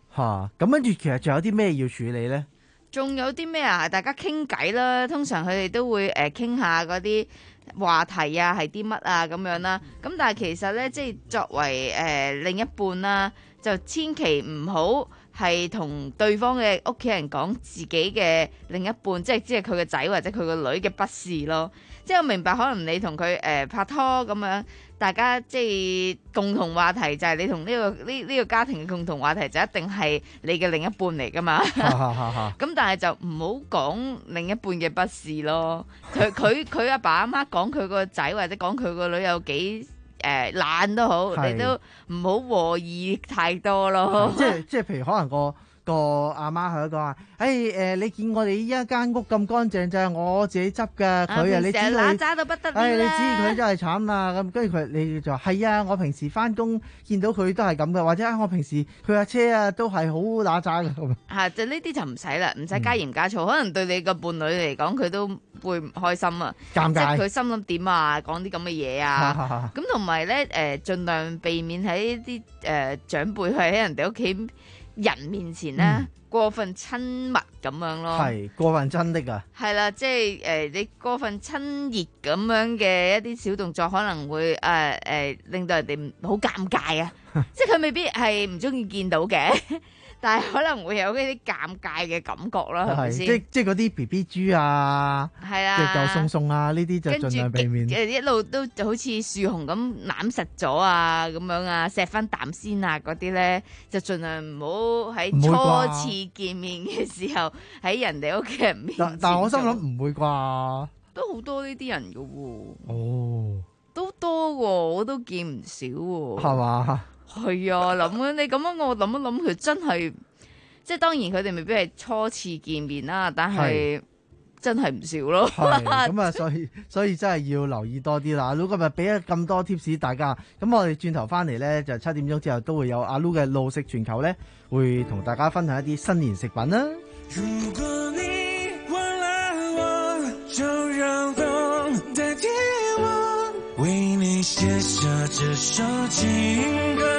嚇，咁跟住其實仲有啲咩要處理咧？ 仲有啲咩啊？大家傾偈啦，通常佢哋都會誒傾下嗰啲話題啊，係啲乜啊咁樣啦。咁但係其實咧，即係作為誒、呃、另一半啦，就千祈唔好係同對方嘅屋企人講自己嘅另一半，即係即係佢個仔或者佢個女嘅不是咯。即係我明白，可能你同佢誒拍拖咁樣，大家即係共同話題就係你同呢、這個呢呢、這個家庭嘅共同話題就一定係你嘅另一半嚟噶嘛。咁但係就唔好講另一半嘅不是咯。佢佢佢阿爸阿媽講佢個仔或者講佢個女有幾誒懶都好，你都唔好和議太多咯。 即係即係譬如可能個。個阿媽佢講話，誒誒，你見我哋依一間屋咁乾淨就係我自己執㗎，佢啊你知佢， 渣到不得了， 誒你知佢真係慘啦。咁跟住佢你就話係啊，我平時翻工見到佢都係咁嘅，或者我平時佢架車啊都係好揦渣嘅咁。 嚇，就呢啲就唔使啦，唔使加鹽加醋，可能對你個伴侶嚟講佢都會唔開心啊， 尷尬， 即係佢心諗點啊，講啲咁嘅嘢啊。咁同埋咧誒，盡量避免喺啲誒長輩喺人哋屋企人面前咧、嗯、過分親密咁樣咯， 係過分親的啊， 係啦，即係誒、呃、你過分親熱咁樣嘅一啲小動作，可能會誒誒、呃呃、令到人哋好尷尬啊，即係佢未必係唔中意見到嘅。但係可能會有嗰啲尷尬嘅感覺啦，係咪先？ 即即嗰啲 B B 豬啊， 係啊， 隻舊送送啊，呢啲就盡量避免。 誒一路都就好似樹熊咁攬實咗啊，咁樣啊，錫翻啖先啊，嗰啲咧就盡量唔好喺初次見面嘅時候喺人哋屋企人面前。但但係我心諗唔會啩？ 都好多呢啲人㗎喎。 哦， 都多喎，我都見唔少喎。 係嘛？ 係啊，諗啊，你咁樣我諗一諗，佢真係，即係當然佢哋未必係初次見面啦，但係真係唔少咯。 咁啊，所以所以真係要留意多啲啦。阿 Lu 今日俾咗咁多 tips 大家，咁我哋轉頭翻嚟咧，就七點鐘之後都會有阿 Lu 嘅路食全球咧，會同大家分享一啲新年食品啦。如果你忘了我，就讓風代替我，為你寫下這首情歌。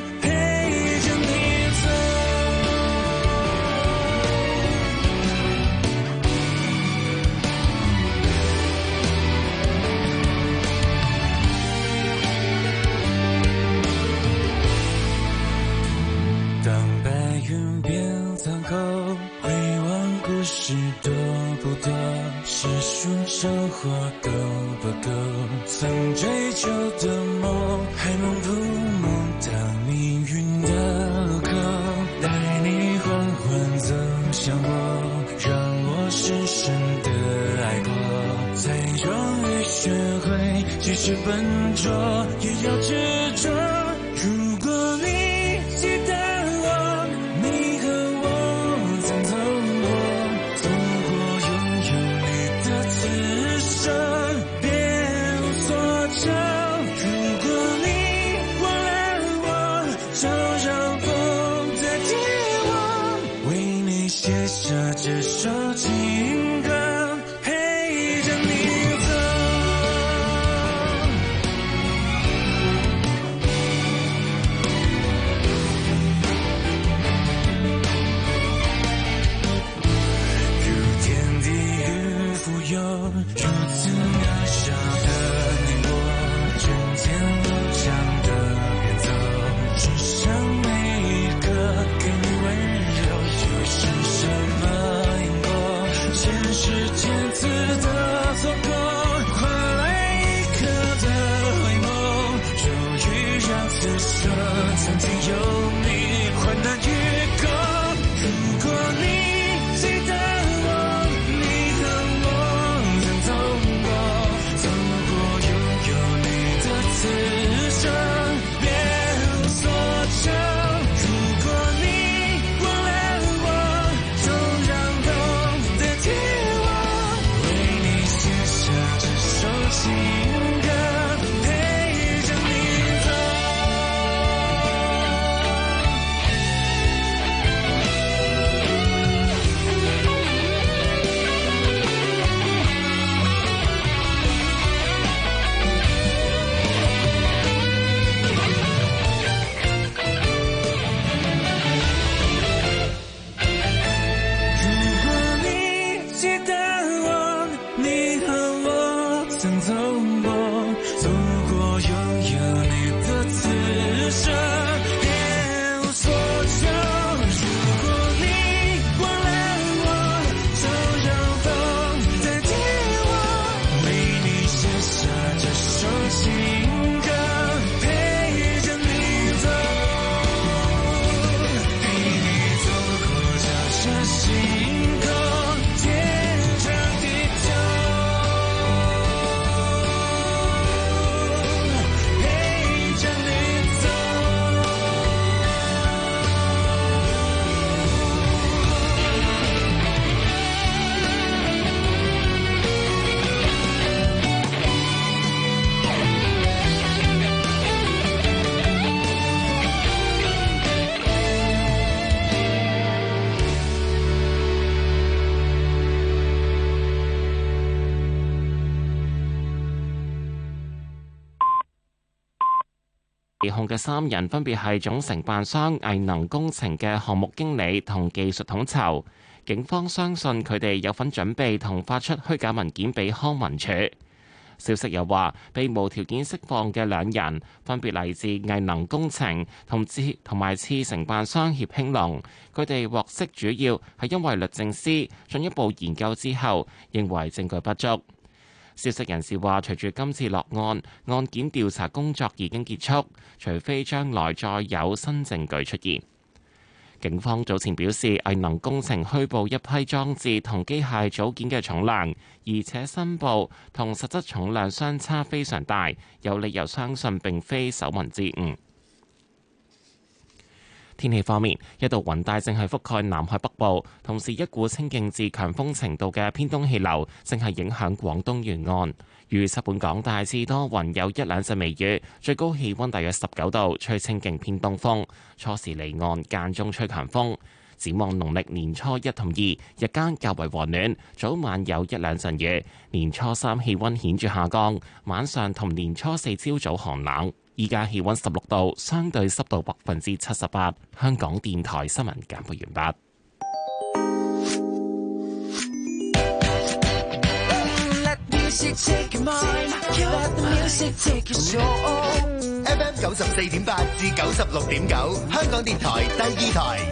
生活夠不夠？曾追求的夢還夢不夢到命運的路口？帶你緩緩走向我，讓我深深的愛過，才終於學會即使笨拙也要執着。如果你記得我，你和我曾走過，走過擁有你的此生，別無所求。如果你忘了我，就讓風代替我，為你寫下這首情歌，陪着你走。如天地與富有，如此渺小的你我，人間路長的遠走，只想每一刻給你溫柔，又是什麼因果，前世千次的錯過，換來一刻的回眸，終於讓此生曾經有你患難與共。如果你記得我，你和我曾走過，走過擁有你的此生，別無所求。如果你忘了我，就讓風代替我，為你寫下這首情歌，陪着你走。 被控嘅三人分別係總承辦商藝能工程嘅項目經理同技術統籌。警方相信佢哋有份準備同發出虛假文件俾康文署。消息又話，被無條件釋放嘅兩人分別嚟自藝能工程同次同埋次承辦商協興隆。佢哋獲釋主要係因為律政司進一步研究之後，認為證據不足。消息人士話，隨住今次落案，案件調查工作已經結束，除非將來再有新證據出現。警方早前表示，藝能工程虛報一批裝置同機械組件嘅重量，而且申報同實質重量相差非常大，有理由相信並非手民之誤。天氣方面，一道雲帶正係覆蓋南海北部，同時一股清勁至強風程度嘅偏東氣流正係影響廣東沿岸。預測本港大致多雲，有一兩陣微雨，最高氣溫大約十九度，吹清勁偏東風，初時離岸，間中吹強風。展望農曆年初一同二，日間較為和暖，早晚有一兩陣雨。年初三氣溫顯著下降，晚上同年初四朝早寒冷。依家氣溫十六度，相對濕度百分之七十八。香港電台新聞簡報完畢。 F M 九十四點八至九十六點九，香港電台第二台。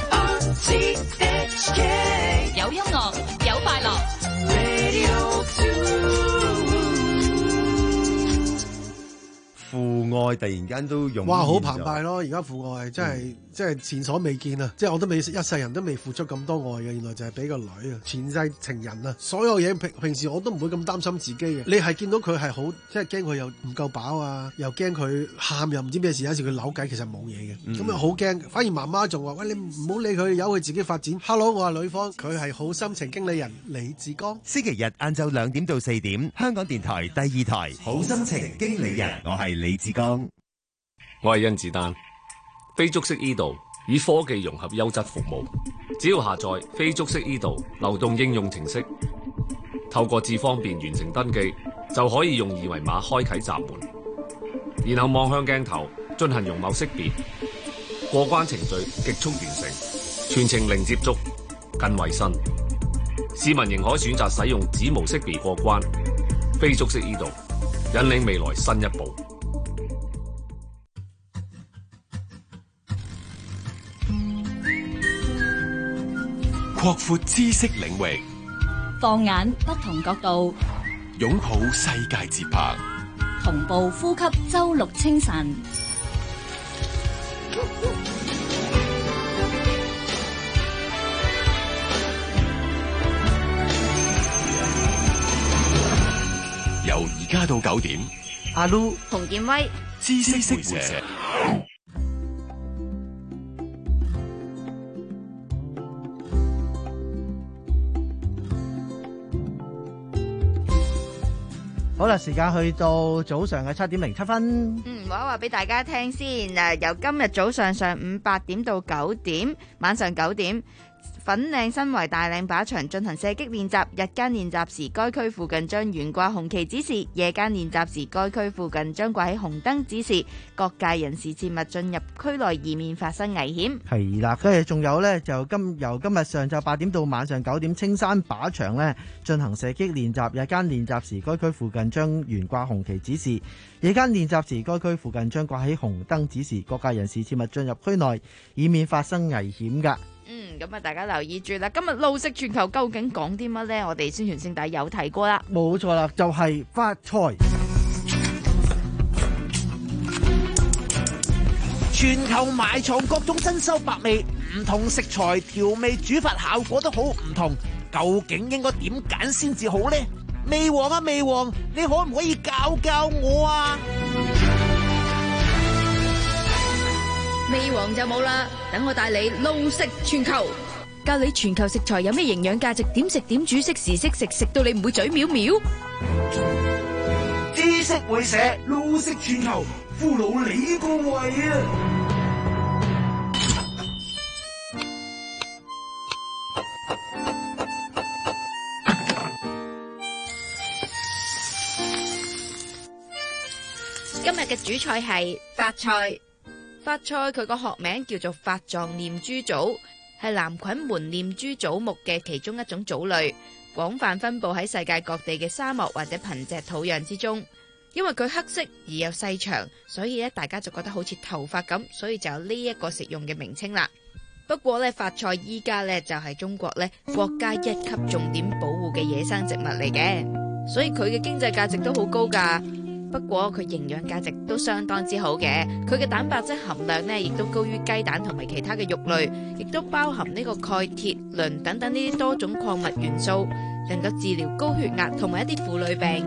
有音樂，有快樂。 父愛突然間都用， 哇！好澎湃咯！而家父愛真係、嗯、真係前所未見啊！即係我都未一世人都未付出咁多愛嘅，原來就係俾個女啊！前世情人啊！所有嘢平平時我都唔會咁擔心自己嘅。你係見到佢係好，即係驚佢又唔夠飽啊，又驚佢喊又唔知咩事，有時佢扭計其實冇嘢嘅，咁啊好驚。反而媽媽仲話：喂，你唔好理佢，由佢自己發展。Hello， 我係女方，佢係好心情經理人李志剛。 星期日晏晝兩點到四點，香港電台第二台好心情經理人，我係李志剛。 我係甄子丹。非觸式 e 道以科技融合優質服務，只要下載非觸式 e 道流動應用程式，透過智方便完成登記，就可以用二維碼開啟閘門，然後望向鏡頭進行容貌識別，過關程序極速完成，全程零接觸，更衛生。市民仍可選擇使用指模識別過關。非觸式 e 道引領未來新一步。 擴闊知識領域， 放眼不同角度， 擁抱世界節拍， 同步呼吸周六清晨。 由而家到九點， 阿 Lu 洪建威， 知識會社。 好啦，時間去到早上嘅七點零七分。 嗯，話話俾大家聽先。誒，由今日早上上午八點到九點，晚上九點，粉嶺新圍大嶺靶場進行射擊練習。日間練習時，該區附近將懸掛紅旗指示；夜間練習時，該區附近將掛起紅燈指示。各界人士切勿進入區內，以免發生危險。 係啦，跟住仲有呢，就今由今日上晝八點到晚上九點，青山靶場呢進行射擊練習。日間練習時，該區附近將懸掛紅旗指示；夜間練習時，該區附近將掛起紅燈指示。各界人士切勿進入區內，以免發生危險㗎。 嗯，咁啊，大家留意住啦。今日路色全球究竟講啲乜呢？我哋宣傳聲帶有提過啦。 冇錯啦，就係、是、發菜。 全球埋藏各種珍饈百味，唔同食材調味煮法效果都好唔同，究竟應該點揀先至好呢？味王啊，味王，你可唔可以教教我啊？ 味王就冇啦，等我帶你路食全球，教你全球食材有咩營養價值，點食點煮，識時識食，食到你唔會嘴藐藐。 知識會社路食全球，俘虜你個胃啊！ 今日嘅主菜係發菜。 發菜佢個學名叫做發狀念珠棗，係藍菌門念珠棗目嘅其中一種棗類，廣泛分布喺世界各地嘅沙漠或者貧瘠土壤之中。因為佢黑色而又細長，所以咧大家就覺得好似頭髮咁，所以就有呢一個食用嘅名稱啦。不過咧，發菜依家咧就係中國咧國家一級重點保護嘅野生植物嚟嘅，所以佢嘅經濟價值都好高噶。不過佢營養價值都相當之好嘅，佢嘅蛋白質含量呢亦都高於雞蛋同埋其他嘅肉類，亦都包含呢個鈣、鐵、磷等等呢啲多種礦物元素，能夠治療高血壓同埋一啲婦女病。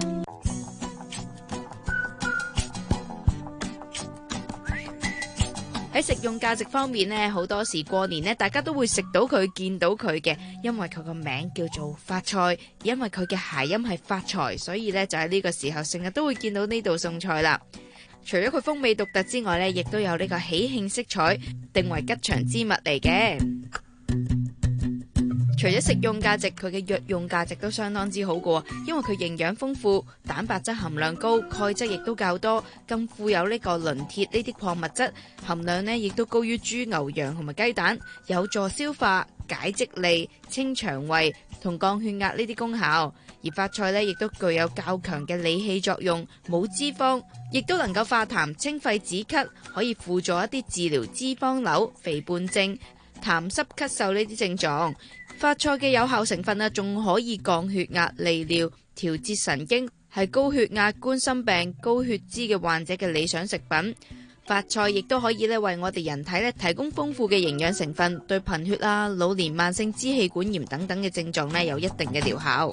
喺食用價值方面呢，好多時過年呢，大家都會食到佢、見到佢嘅，因為佢個名叫做發菜，因為佢嘅諧音係發財，所以呢就喺呢個時候成日都會見到呢道餸菜啦。除咗佢風味獨特之外呢，亦都有呢個喜慶色彩，定為吉祥之物嚟嘅。除咗食用價值，佢嘅藥用價值都相當之好嘅，因為佢營養豐富，蛋白質含量高，鈣質亦都較多，更富有呢個磷鐵呢啲礦物質含量呢，亦都高於豬牛羊同埋雞蛋，有助消化、解積痢、清腸胃同降血壓呢啲功效。而發菜呢，亦都具有較強嘅理氣作用，冇脂肪，亦都能夠化痰、清肺止咳，可以輔助一啲治療脂肪瘤、肥胖症、痰濕咳嗽呢啲症狀。發菜嘅有效成分啊，仲可以降血壓、利尿、調節神經，係高血壓、冠心病、高血脂嘅患者嘅理想食品。發菜亦都可以咧為我哋人體咧提供豐富嘅營養成分，對貧血啊、老年慢性支氣管炎等等嘅症狀咧有一定嘅療效。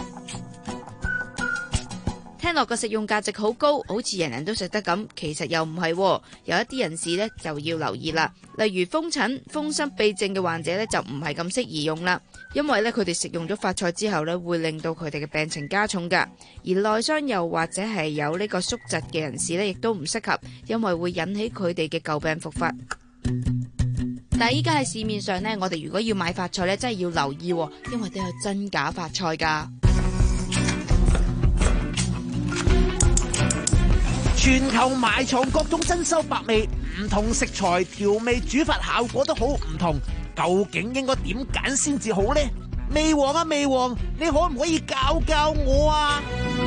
聽落個食用價值好高，好似人人都食得咁，其實又唔係，有一啲人士呢就要留意啦。例如風疹、風濕痹症嘅患者呢，就唔係咁適宜用啦，因為呢，佢哋食用咗發菜之後呢，會令到佢哋嘅病情加重噶。而內傷又或者係有呢個宿疾嘅人士呢，亦都唔適合，因為會引起佢哋嘅舊病復發。但係依家喺市面上呢，我哋如果要買發菜呢，真係要留意，因為都有真假發菜噶。 全球埋藏各種珍饈百味，唔同食材調味煮法效果都好唔同，究竟應該點揀先至好呢？味王啊味王，你可唔可以教教我啊？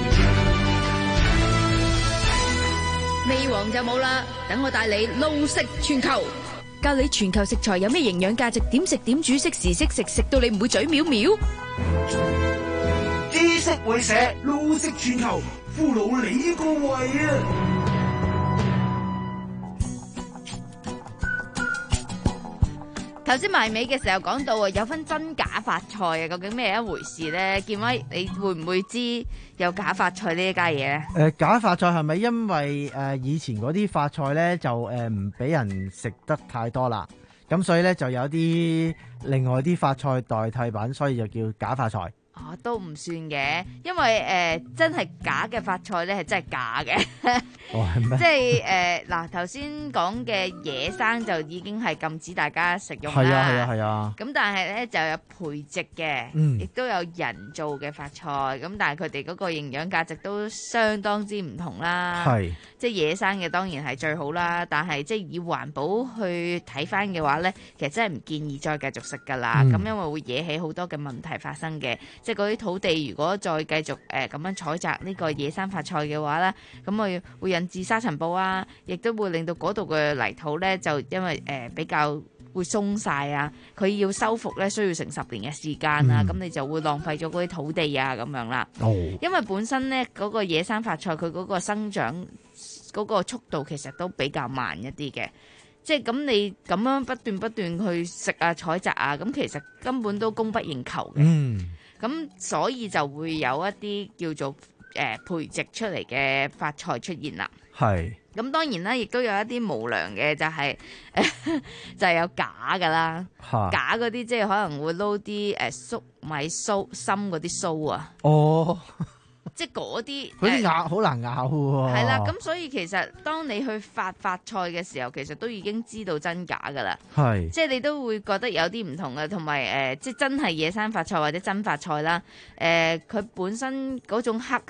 味王就冇啦，等我帶你路食全球，教你全球食材有咩營養價值，點食點煮，識時識食，食到你唔會嘴藐藐。 知識會社路食全球，俘虜你個胃啊！ 頭先埋尾嘅時候講到啊，有分真假發菜啊，究竟咩一回事咧？建威，你會唔會知有假發菜呢一家嘢咧？ 誒、呃，假發菜係咪因為誒、呃、以前嗰啲發菜咧就誒唔俾人食得太多啦，咁所以咧就有啲另外啲發菜代替品，所以就叫假發菜。 哦，都唔算嘅，因為誒、呃、真係假嘅發菜咧係真係假嘅。 哦，係咩？ 即係誒嗱，頭先講嘅野生就已經係禁止大家食用啦。 係啊係啊係啊。 咁但係咧就有培植嘅， 嗯， 亦都有人造嘅發菜。咁但係佢哋嗰個營養價值都相當之唔同啦。係。即係野生嘅當然係最好啦，但係即係以環保去睇翻嘅話咧，其實真係唔建議再繼續食㗎啦。咁、嗯、因為會惹起好多嘅問題發生嘅。即係嗰啲土地如果再繼續誒咁、呃、樣採摘呢個野生發菜嘅話咧，咁會會引致沙塵暴啊，亦都會令到嗰度嘅泥土咧就因為誒、呃、比較會鬆晒啊，佢要修復咧需要成十年嘅時間啊，咁、嗯、你就會浪費咗嗰啲土地啊咁樣啦。哦，因為本身咧嗰、嗰個野生發菜佢嗰個生長嗰個速度其實都比較慢一啲嘅，即係咁你咁樣不斷不斷去食啊採摘啊，咁其實根本都供不應求嘅。嗯，咁所以就會有一啲叫做誒、呃、培植出嚟嘅發菜出現啦。係。咁當然啦，亦都有一啲無良嘅、就係，就係就係有假㗎啦。假嗰啲即係可能會撈啲誒粟米鬚心嗰啲鬚啊。哦。即係嗰啲， 嗰啲咬好難咬喎。 係啦，咁所以其實當你去發發菜嘅時候，其實都已經知道真假噶啦。係，即係你都會覺得有啲唔同嘅，同埋誒，即係真係野生發菜或者真發菜啦。誒、呃，佢本身嗰種黑咧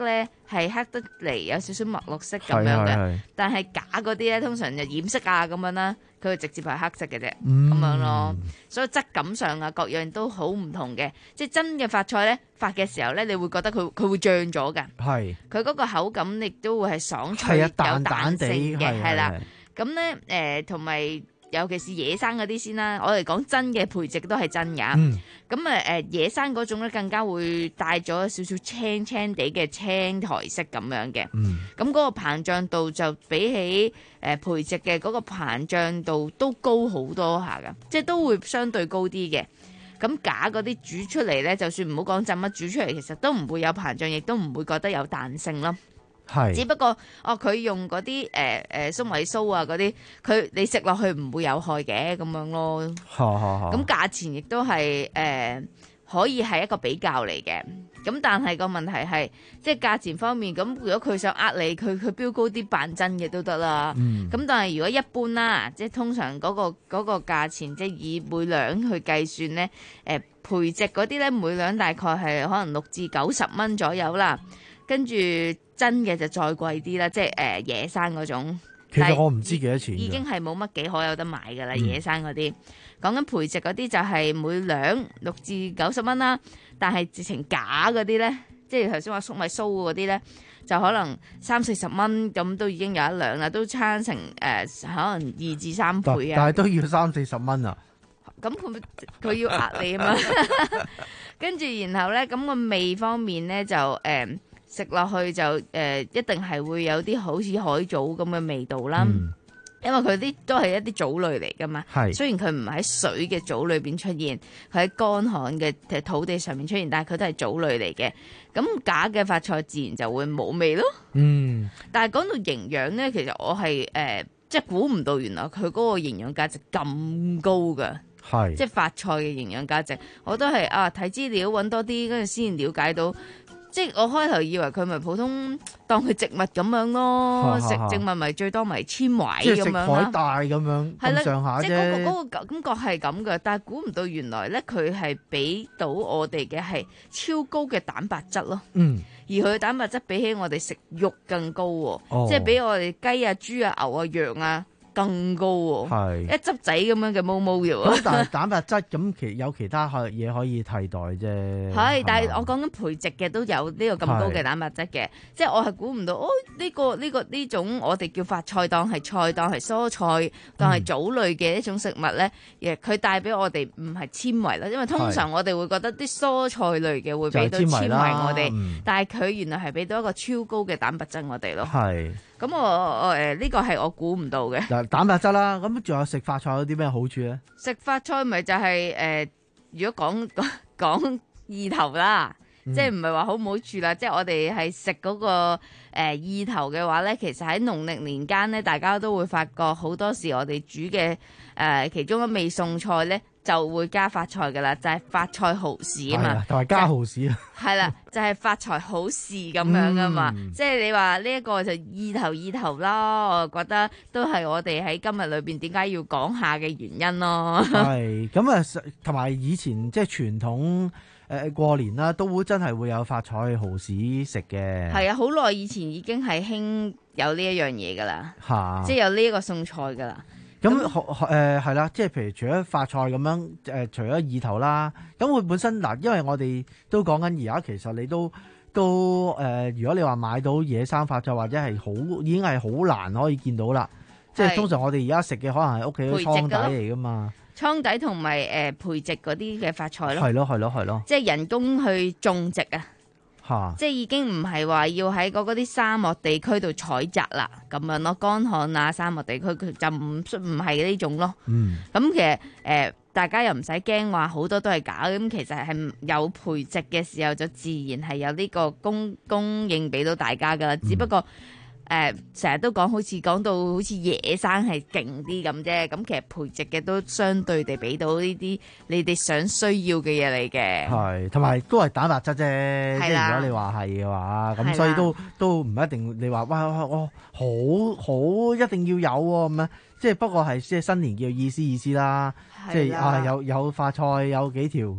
係黑得嚟有少少墨綠色咁樣嘅，但係假嗰啲咧通常就染色啊咁樣啦，佢直接係黑色嘅啫，咁、嗯、樣咯。所以質感上啊各樣都好唔同嘅，即係真嘅發菜咧發嘅時候咧，你會覺得佢佢會脹咗㗎，係佢嗰個口感亦都會係爽脆、啊、有彈性嘅，係啦。咁咧誒同埋。尤其是野生嗰啲先啦，我哋講真嘅培植都係真㗎。咁啊誒野生嗰種咧更加會帶咗少少青青地嘅青苔色咁樣嘅。咁、嗯、嗰個膨脹度就比起誒培植嘅嗰個膨脹度都高好多下㗎，即係都會相對高啲嘅。咁假嗰啲煮出嚟咧，就算唔好講浸乜煮出嚟，其實都唔會有膨脹，亦都唔會覺得有彈性咯。係，只不過哦，佢用嗰啲誒誒粟米酥啊嗰啲，佢你食落去唔會有害嘅咁樣咯。咁價錢亦都係誒、呃、可以係一個比較嚟嘅。咁但係個問題係，即係價錢方面，咁如果佢想呃你，佢佢標高啲扮真嘅都得啦。咁、嗯、但係如果一般啦，即係通常嗰、嗰個嗰、嗰個價錢，即係以每兩去計算咧，誒、呃、培植嗰啲咧每兩大概係可能六至九十蚊左右啦。跟住真嘅就再貴啲啦，即係誒、呃、野生嗰種。其實我唔知幾多錢。已經係冇乜幾可有得買㗎啦、嗯，野生嗰啲。講緊培植嗰啲就係每兩六至九十蚊啦，但係直情假嗰啲咧，即係頭先話粟米酥嗰啲咧，就可能三四十蚊咁都已經有一兩啦，都差成誒、呃、可能二至三倍啊。但係都要三四十蚊啊！咁佢佢要呃你啊嘛。跟住然後咧，咁、個味方面咧就誒。呃食落去就誒、呃，一定係會有啲好似海藻咁嘅味道啦、嗯，因為佢啲都係一啲藻類嚟噶嘛。係，雖然佢唔喺水嘅藻裏邊出現，佢喺乾旱嘅土地上面出現，但係佢都係藻類嚟嘅。咁假嘅發菜自然就會冇味咯。嗯，但係講到營養咧，其實我係誒、呃，即係估唔到原來佢嗰個營養價值咁高噶。係，即係發菜嘅營養價值，我都係啊睇資料揾多啲，跟住先了解到。即係我開頭以為佢咪普通當佢植物咁樣咯，食植物咪最多咪纖維咁樣啦，即係食海帶咁樣咁上下啫。即係嗰個嗰個感覺係咁嘅，但係估唔到原來咧佢係俾到我哋嘅係超高嘅蛋白質咯。嗯，而佢嘅蛋白質比起我哋食肉更高喎、哦，即係比我哋雞啊、豬啊、牛啊、羊啊更高喎，係一汁仔咁樣嘅毛毛嘅喎。咁但係蛋白質咁其有其他嘢可以替代啫。係，但係我講緊培植嘅都有呢個咁高嘅蛋白質嘅，即係我係估唔到哦呢、呢個呢、呢個呢種我哋叫發菜當係菜當係蔬菜當係藻類嘅一種食物咧，亦佢帶俾我哋唔係纖維啦，因為通常我哋會覺得啲蔬菜類嘅會俾到纖維我哋、嗯，但係佢原來係俾到一個超高嘅蛋白質我哋咯。係。咁我我誒呢個係我估唔到嘅。嗱，蛋白質啦，咁仲有食發菜有啲咩好處咧？食發菜咪就係、是、誒、呃，如果講講講意頭啦，嗯、即係唔係話好唔好處啦？即係我哋係食嗰個誒意頭嘅話咧，其實喺農曆年間咧，大家都會發覺好多時我哋煮嘅誒、呃、其中一味餸菜咧。就會加發菜噶啦，就係、是、發菜蠔豉啊嘛，同埋加蠔豉啊，係啦，就係、是、發財好事咁樣噶嘛，嗯、即係你話呢一個就意頭意頭啦，我覺得都係我哋喺今日裏邊點解要講下嘅原因咯。係咁啊，同埋以前即係傳統誒過年啦，都會真係會有發菜蠔豉食嘅。係啊，好耐以前已經係興有呢一樣嘢噶啦，即係有呢一個餸菜噶啦。咁誒係啦，即係譬如除咗發菜咁樣，誒、呃、除咗意頭啦，咁佢本身嗱，因為我哋都講緊而家，其實你都都誒、呃，如果你話買到野生發菜或者係好已經係好難可以見到啦，即係通常我哋而家食嘅可能係屋企啲倉底嚟噶嘛，倉底同埋誒培植嗰啲嘅發菜咯，係咯係咯係咯，即係人工去種植啊。即係已經唔係話要喺嗰啲沙漠地區度採摘啦，咁樣咯，乾旱啊沙漠地區佢就唔唔係呢種咯。嗯，咁其實誒、呃、大家又唔使驚話好多都係假，咁其實係有培植嘅時候就自然係有呢個供供應俾到大家噶啦，只不過。誒成日都講好似講到好似野生係勁啲咁啫，咁其實培植嘅都相對地俾到呢啲你哋想需要嘅嘢嚟嘅。係，同埋都係蛋白質啫。即係如果你話係嘅話，咁所以都都唔一定你話哇我好好一定要有喎咁樣，即係不過係即係新年叫意思意思啦。即係啊有有發菜有幾條。誒、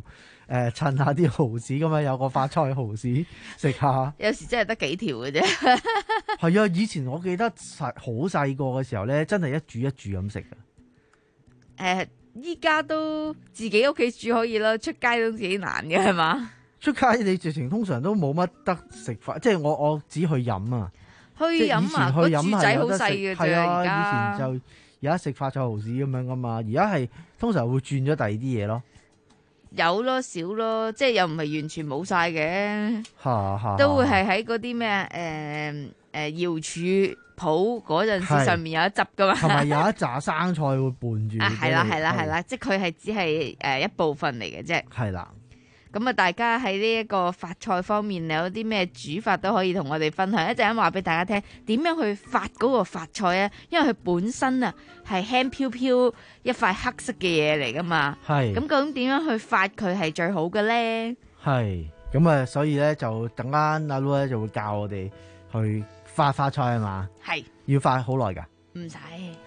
誒趁下啲蠔豉咁樣，有個發菜蠔豉食下。 有時真係得幾條嘅啫。 係啊，以前我記得細好細個嘅時候咧，真係一煮一煮咁食嘅。 誒、呃，依家都自己屋企煮可以啦，出街都幾難嘅係嘛？ 出街你直情通常都冇乜得食飯，即係我我只去飲啊。 去飲啊！個豬仔好細嘅啫，而家。 以前就而家食發菜蠔豉咁樣噶嘛，而家係通常會轉咗第二啲嘢咯。 有咯，少咯，即係又唔係完全冇晒嘅。 嚇嚇。 都會係喺嗰啲咩誒誒瑤柱鋪嗰陣時上面有一執噶嘛。 同埋有一紮生菜會伴住。 啊，係啦係啦係啦，即係佢係只係誒一部分嚟嘅啫。 係啦。 咁啊，大家喺呢一個發菜方面有啲咩煮法都可以同我哋分享，一陣間話俾大家聽點樣去發嗰個發菜啊！因為佢本身啊係輕飄飄一塊黑色嘅嘢嚟噶嘛。係。咁究竟點樣去發佢係最好嘅咧？係。 咁啊，所以咧就等間阿 Lu 咧就會教我哋去發發菜係嘛？係。要發好耐㗎？ 唔使。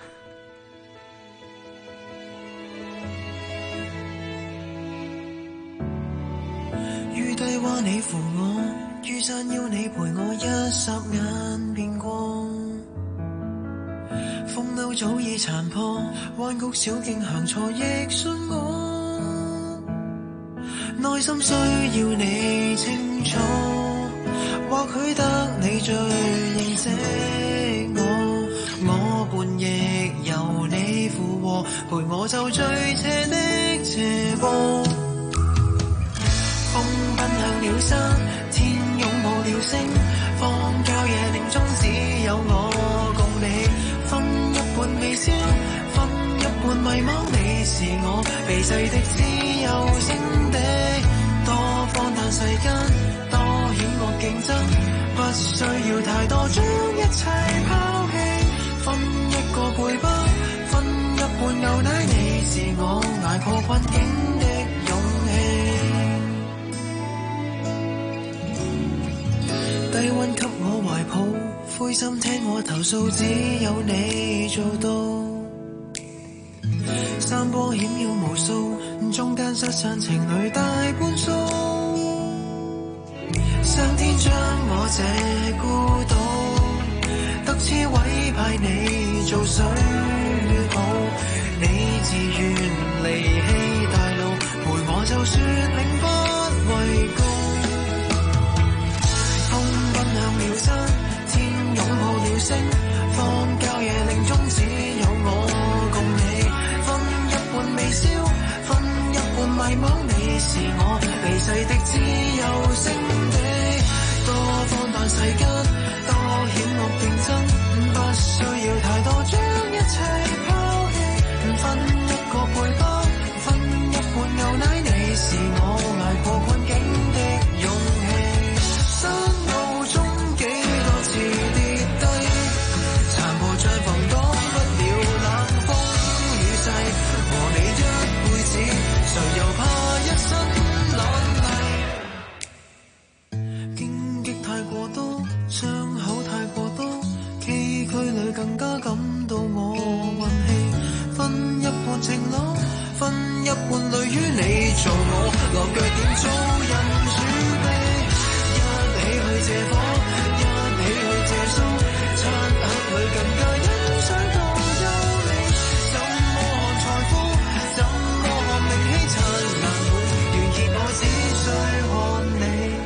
於低窪你扶我，於山腰你陪我，一霎眼變光。風褸早已殘破，彎曲小徑行錯亦信我。內心需要你清楚，或許得你最認識我。我伴亦由你附和，陪我走最斜的斜坡。風奔向了山，天擁抱了星，荒郊野嶺中只有我共你，分一半微笑，分一半迷惘，你是我避世的自由勝地。多荒誕世間，多險惡競爭，不需要太多，將一切拋棄，分一個背包，分一半牛奶，你是我捱過困境的勇氣。低溫給我懷抱，灰心聽我投訴，只有你做到。山坡險要無數，中間失散情侶大半數。上天將我這孤島，特此委派你做水泡。你自願離棄大路，陪我就算領不畏高。向了山，天擁抱了星，荒郊野嶺中只有我共你，分一半微笑，分一半迷惘，你是我離世的自由勝地。多荒誕世間，多險惡競爭，不需要太多，將一切拋棄，分一個背包，分一半牛奶，你是我捱過困境的勇氣。山路中幾多次跌低，殘破帳篷擋不了冷風雨勢，和你一輩子，誰又怕一身冷厲？荊棘太過多，傷口太過多，崎嶇裏更加感到我運氣，分一半晴朗，分一半淚於你做我落腳點，做人儲備。借火一起去借宿，漆黑裏更加欣賞到優美。怎麼看財富，怎麼看名氣，燦爛滿完結，我只需看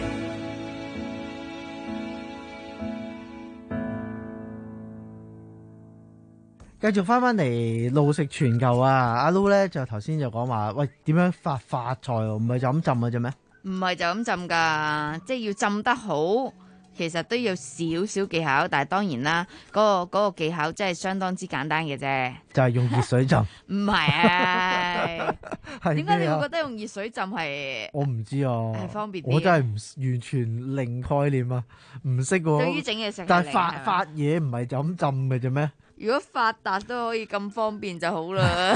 你。繼續翻翻嚟路食全球啊！阿 Lu 咧就頭先就講話，喂，點樣發發菜喎？唔係就咁浸嘅啫咩？ 唔係就咁浸噶，即係要浸得好，其實都要少少技巧。但係當然啦，嗰個嗰個技巧真係相當之簡單嘅啫。 就係用熱水浸。 唔係啊？點解你會覺得用熱水浸係？ 我唔知啊。 係方便啲。 我真係唔完全零概念啊，唔識喎。 對於整嘢食， 但係發發嘢唔係就咁浸嘅啫咩？ 如果發達都可以咁方便就好啦。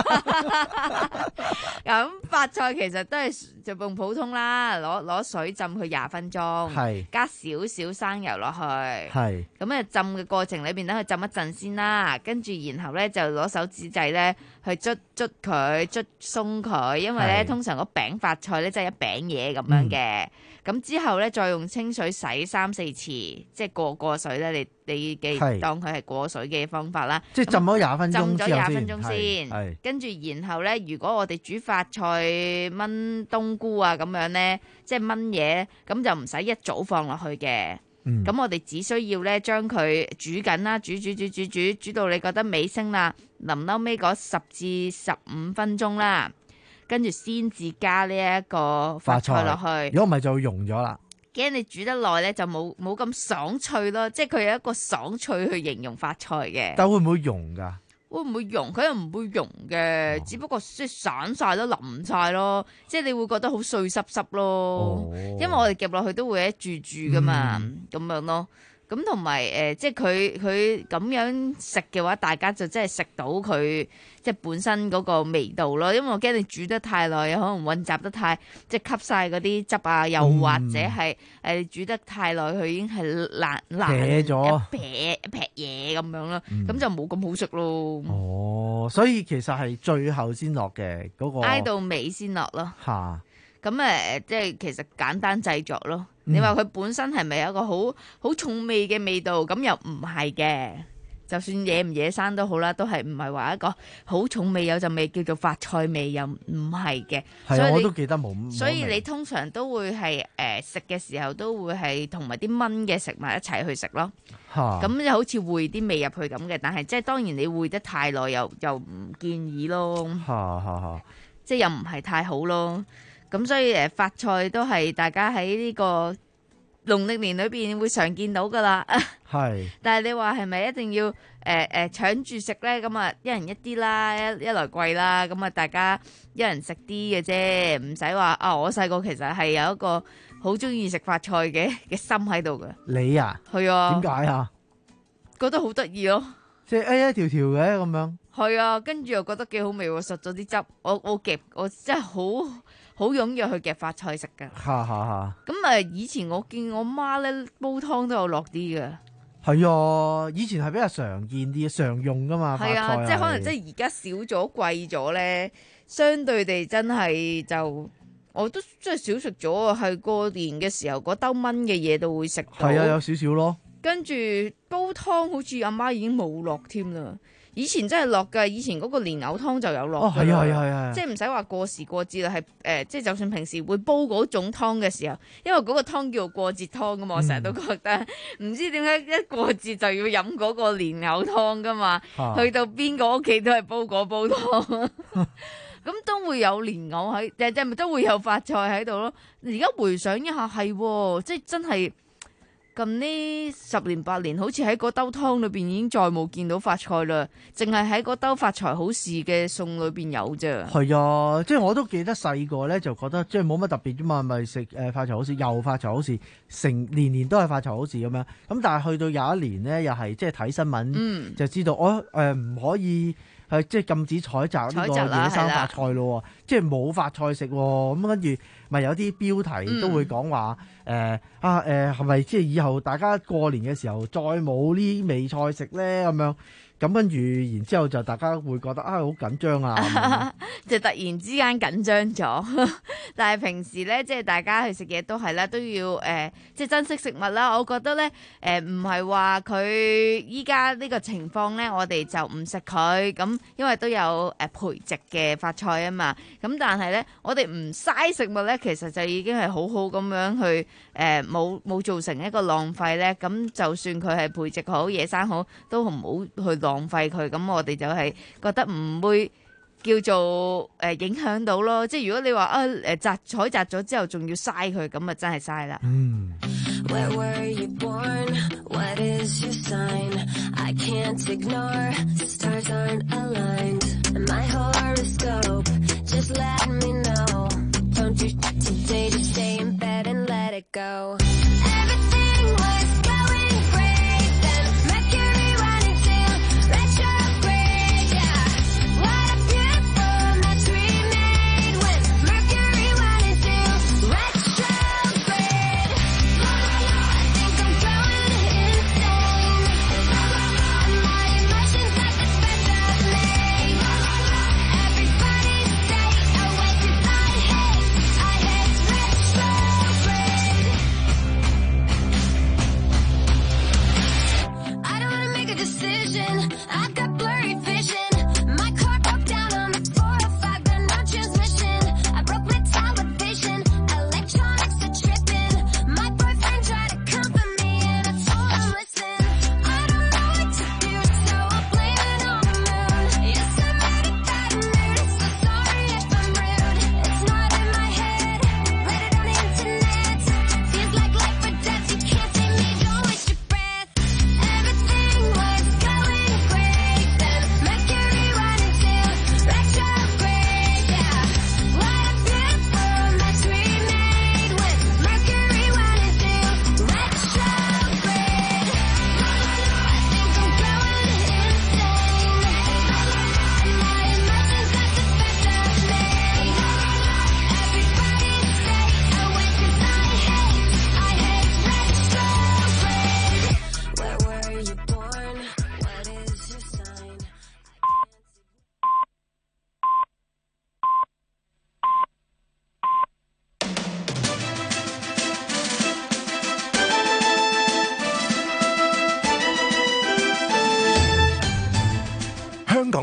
咁發菜其實都係就用普通啦，攞攞水浸佢廿分鐘，加少少生油落去。係咁啊，浸嘅過程裏邊等佢浸一陣先啦，跟住然後咧就攞手指仔咧去捽捽佢，捽鬆佢，因為咧通常嗰餅發菜咧即係一餅嘢咁樣嘅。咁、嗯、之後咧再用清水洗三四次，即係過過水咧，你你嘅當佢係過水嘅方法啦。即係浸咗廿分鐘，浸咗廿分鐘先。跟住然後咧，如果我哋煮發菜炆冬菇啊咁樣咧，即係炆嘢，咁就唔使一早放落去嘅。咁、嗯、我哋只需要咧將佢煮緊啦，煮煮煮煮煮煮到你覺得尾聲啦，臨嬲尾嗰十至十五分鐘啦。跟住先至加呢一個發菜落去， 如果唔係就會溶咗啦。 驚你煮得耐咧就冇冇咁爽脆咯，即係佢有一個爽脆去形容發菜嘅。 但會唔會溶㗎？ 會唔會溶？佢又唔會溶嘅，哦、只不過即係散晒咯，淋晒咯，即係你會覺得好碎濕濕咯。哦、因為我哋夾落去都會一住住噶嘛，咁、嗯、樣咯。咁同埋誒，即係佢佢咁樣食嘅話，大家就真係食到佢即係本身嗰個味道咯。因為我驚你煮得太耐，可能混雜得太，即係吸晒嗰啲汁啊，又或者係誒、嗯呃、煮得太耐，佢已經係爛爛咗一撇一撇嘢咁樣咯，咁、嗯、就冇咁好食咯。 哦，所以其實係最後先落嘅嗰個，挨到尾先落咯。 嚇！ 咁誒，即係其實簡單製作咯。嗯、你話佢本身係咪有一個好好重味嘅味道？咁又唔係嘅。就算野唔野生都好啦，都係唔係話一個好重味有陣味叫做發菜味，又唔係嘅。 係啊，我都記得冇。 所以你通常都會係誒食嘅時候都會係同埋啲炆嘅食物一齊去食咯。咁就好似燴啲味入去咁嘅，但係即係當然你燴得太耐又又唔建議咯。即係又唔係太好咯。咁所以誒發菜都係大家喺呢個農曆年裏邊會常見到噶啦。係。但係你話係咪一定要誒誒搶住食咧？咁啊一人一啲啦，一一來貴啦，咁啊大家一人食啲嘅啫，唔使話啊！我細個其實係有一個好中意食發菜嘅嘅心喺度嘅。你啊？係啊。點解啊？覺得好得意咯。即係誒一條條嘅咁樣。係啊，跟住又覺得幾好味喎，實咗啲汁，我我夾我真係好。好踴躍去夾發菜食㗎，嚇嚇嚇！咁誒，以前我見我媽咧煲湯都有落啲嘅，係啊，以前係比較常見啲、常用㗎嘛。係啊，即係可能即係而家少咗、貴咗咧，相對地真係就我都真係少食咗啊！係過年嘅時候嗰兜炆嘅嘢都會食到，係啊，有少少咯。跟住煲湯好似阿媽已經冇落添啦。以前真係落㗎，以前嗰個蓮藕湯就有落。哦，係啊，係啊，係啊，即係唔使話過時過節啦，係誒、呃，即係就算平時會煲嗰種湯嘅時候，因為嗰個湯叫做過節湯㗎嘛，我成日都覺得，唔、嗯、知點解一過節就要飲嗰個蓮藕湯㗎嘛，啊、去到邊個屋企都係煲嗰煲湯，咁都會有蓮藕喺，即係咪都會有發菜喺度咯？而家回想一下，係即係真係。近呢十年八年，好似喺嗰兜湯裏邊已經再冇見到發菜啦，淨係喺嗰兜發財好事嘅餸裏邊有啫。係啊，即係我都記得細個咧，就覺得即係冇乜特別啫嘛，咪食誒發財好事，又發財好事，成年年都係發財好事咁樣。咁但係去到有一年咧，又係即係睇新聞、嗯、就知道，我誒唔可以係即係禁止採摘呢個野生發菜咯，即係冇發菜食喎。咁跟住咪有啲標題都會講話。嗯誒、呃、啊誒係咪即係以後大家過年嘅時候再冇呢味菜食咧咁樣？咁跟住然之後就大家會覺得啊好緊張啊，就突然之間緊張咗。但係平時咧，即係大家去食嘢都係啦，都要誒、呃、即係珍惜食物啦。我覺得咧誒唔係話佢依家呢個情況咧，我哋就唔食佢咁，因為都有誒培植嘅發菜啊嘛。咁但係咧，我哋唔嘥食物咧，其實就已經係好好咁樣去誒冇冇造成一個浪費咧。咁就算佢係培植好、野生好，都唔好去浪浪費佢，咁我哋就係覺得唔會叫做誒、呃、影響到咯。即係如果你話啊誒摘採摘咗之後仲要嘥佢，咁啊真係嘥啦。嗯。Where were you born? What is your sign? I can't ignore. Stars aren't aligned. My horoscope. Just let me know. Don't you today just stay in bed and let it go. Everything was going great. Then Mercury running to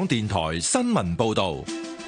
電台新聞報道。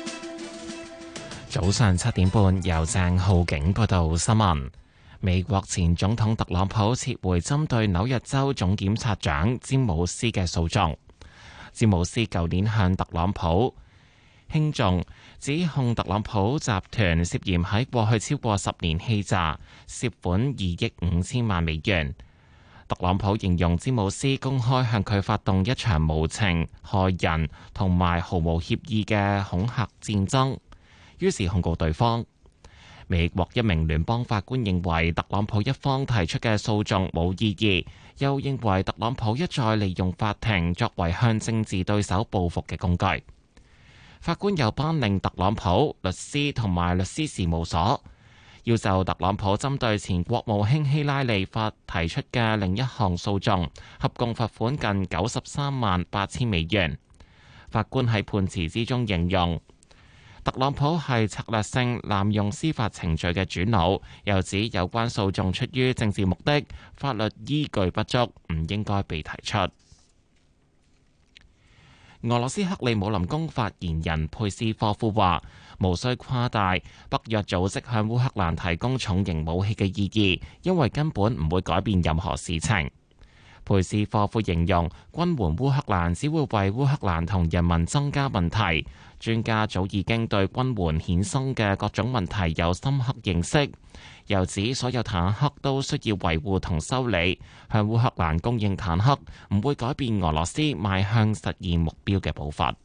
早上七點半，由鄭浩景報道新聞。美國前總統特朗普撤回針對紐約州總檢察長詹姆斯嘅訴訟。詹姆斯舊年向特朗普輕重指控特朗普集團涉嫌喺過去超過十年欺詐，涉款二億五千萬美元。特朗普形容詹姆斯公開向佢發動一場無情、害人同埋毫無協議嘅恐嚇戰爭，於是控告對方。美國一名聯邦法官認為特朗普一方提出嘅訴訟冇意義，又認為特朗普一再利用法庭作為向政治對手報復嘅工具。法官又頒令特朗普律師同埋律師事務所要就特朗普針對前國務卿希拉里法提出嘅另一項訴訟，合共罰款近九十三萬八千美元。法官喺判詞之中形容特朗普係策略性濫用司法程序嘅主腦，又指有關訴訟出於政治目的，法律依據不足，唔應該被提出。俄羅斯克里姆林宮發言人佩斯科夫話，無需誇大北約組織向烏克蘭提供重型武器嘅意義，因為根本唔會改變任何事情。佩斯科夫形容軍援烏克蘭只會為烏克蘭同人民增加問題。專家早已經對軍援衍生嘅各種問題有深刻認識，又指所有坦克都需要維護同修理，向烏克蘭供應坦克唔會改變俄羅斯邁向實現目標嘅步伐。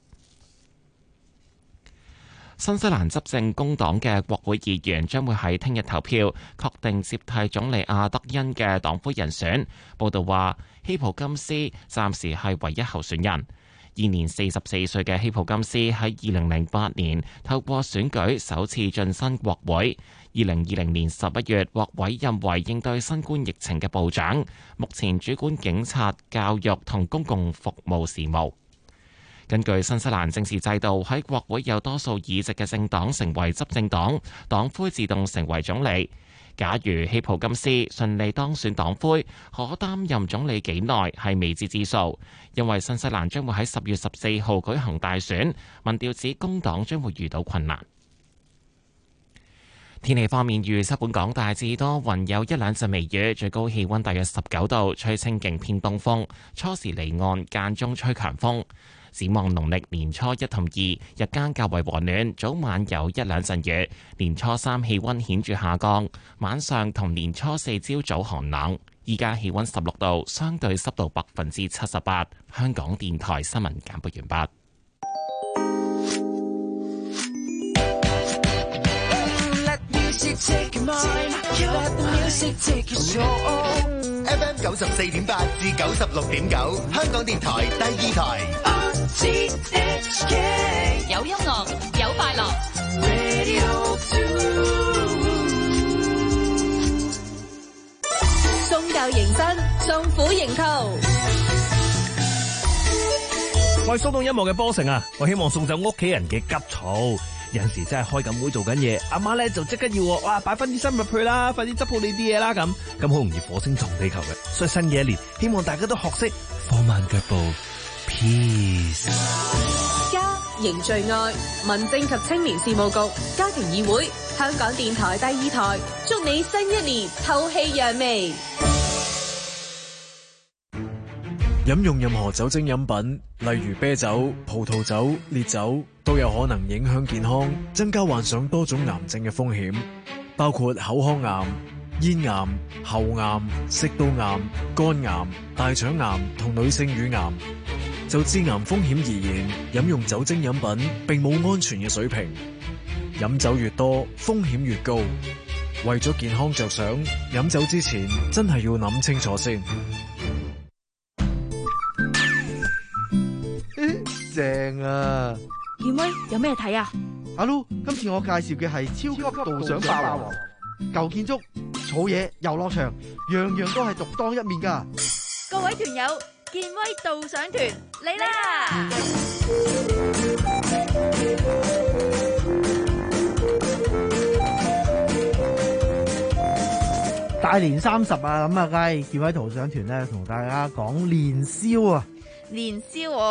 新西蘭執政工黨嘅國會議員將會喺聽日投票，確定接替總理阿德恩嘅黨魁人選。報道話，希普金斯暫時係唯一候選人。現年四十四歲嘅希普金斯喺二零零八年透過選舉首次晉身國會，二零二零年十一月獲委任為應對新冠疫情嘅部長，目前主管警察、教育同公共服務事務。根據新西蘭政治制度，喺國會有多數議席嘅政黨成為執政黨，黨魁自動成為總理。假如希普金斯順利當選黨魁，可擔任總理幾耐係未知之數，因為新西蘭將會喺十月十四號舉行大選，民調指工黨將會遇到困難。天氣方面，預測本港大致多雲，有一兩陣微雨，最高氣溫大約十九度，吹清勁偏東風，初時離岸，間中吹強風。展望農曆年初一同二，日間較為和暖，早晚有一兩陣雨。年初三氣溫顯著下降，晚上同年初四朝早寒冷。依家氣溫十六度，相對濕度百分之七十八。香港電台新聞簡報完畢。 F M 九十四點八至九十六點九，香港電台第二台。 有音樂，有快樂。 送舊迎新，送虎迎兔。 我係蘇動音樂嘅波成啊！我希望送走屋企人嘅急躁。有陣時真係開緊會做緊嘢，阿媽咧就即刻要我，哇擺翻啲心入去啦，快啲執好你啲嘢啦咁，咁好容易火星撞地球嘅。所以新嘅一年，希望大家都學識放慢腳步 ，peace。 家凝聚愛，民政及青年事務局家庭議會，香港電台第二台，祝你新一年透氣揚眉。 飲用任何酒精飲品，例如啤酒、葡萄酒、烈酒，都有可能影響健康，增加患上多種癌症嘅風險，包括口腔癌、咽癌、喉癌、食道癌、肝癌、大腸癌同女性乳癌。就致癌風險而言，飲用酒精飲品並冇安全嘅水平，飲酒越多，風險越高。為咗健康着想，飲酒之前真係要諗清楚先。 正啊！ 健威有咩睇啊？ 阿 Lu，今次我介紹嘅係超級導賞霸王，舊建築、草野、遊樂場，樣樣都係獨當一面噶。 各位團友，健威導賞團嚟啦！ 大年三十啊，咁啊，梗係健威導賞團咧，同大家講年宵啊！ 年宵我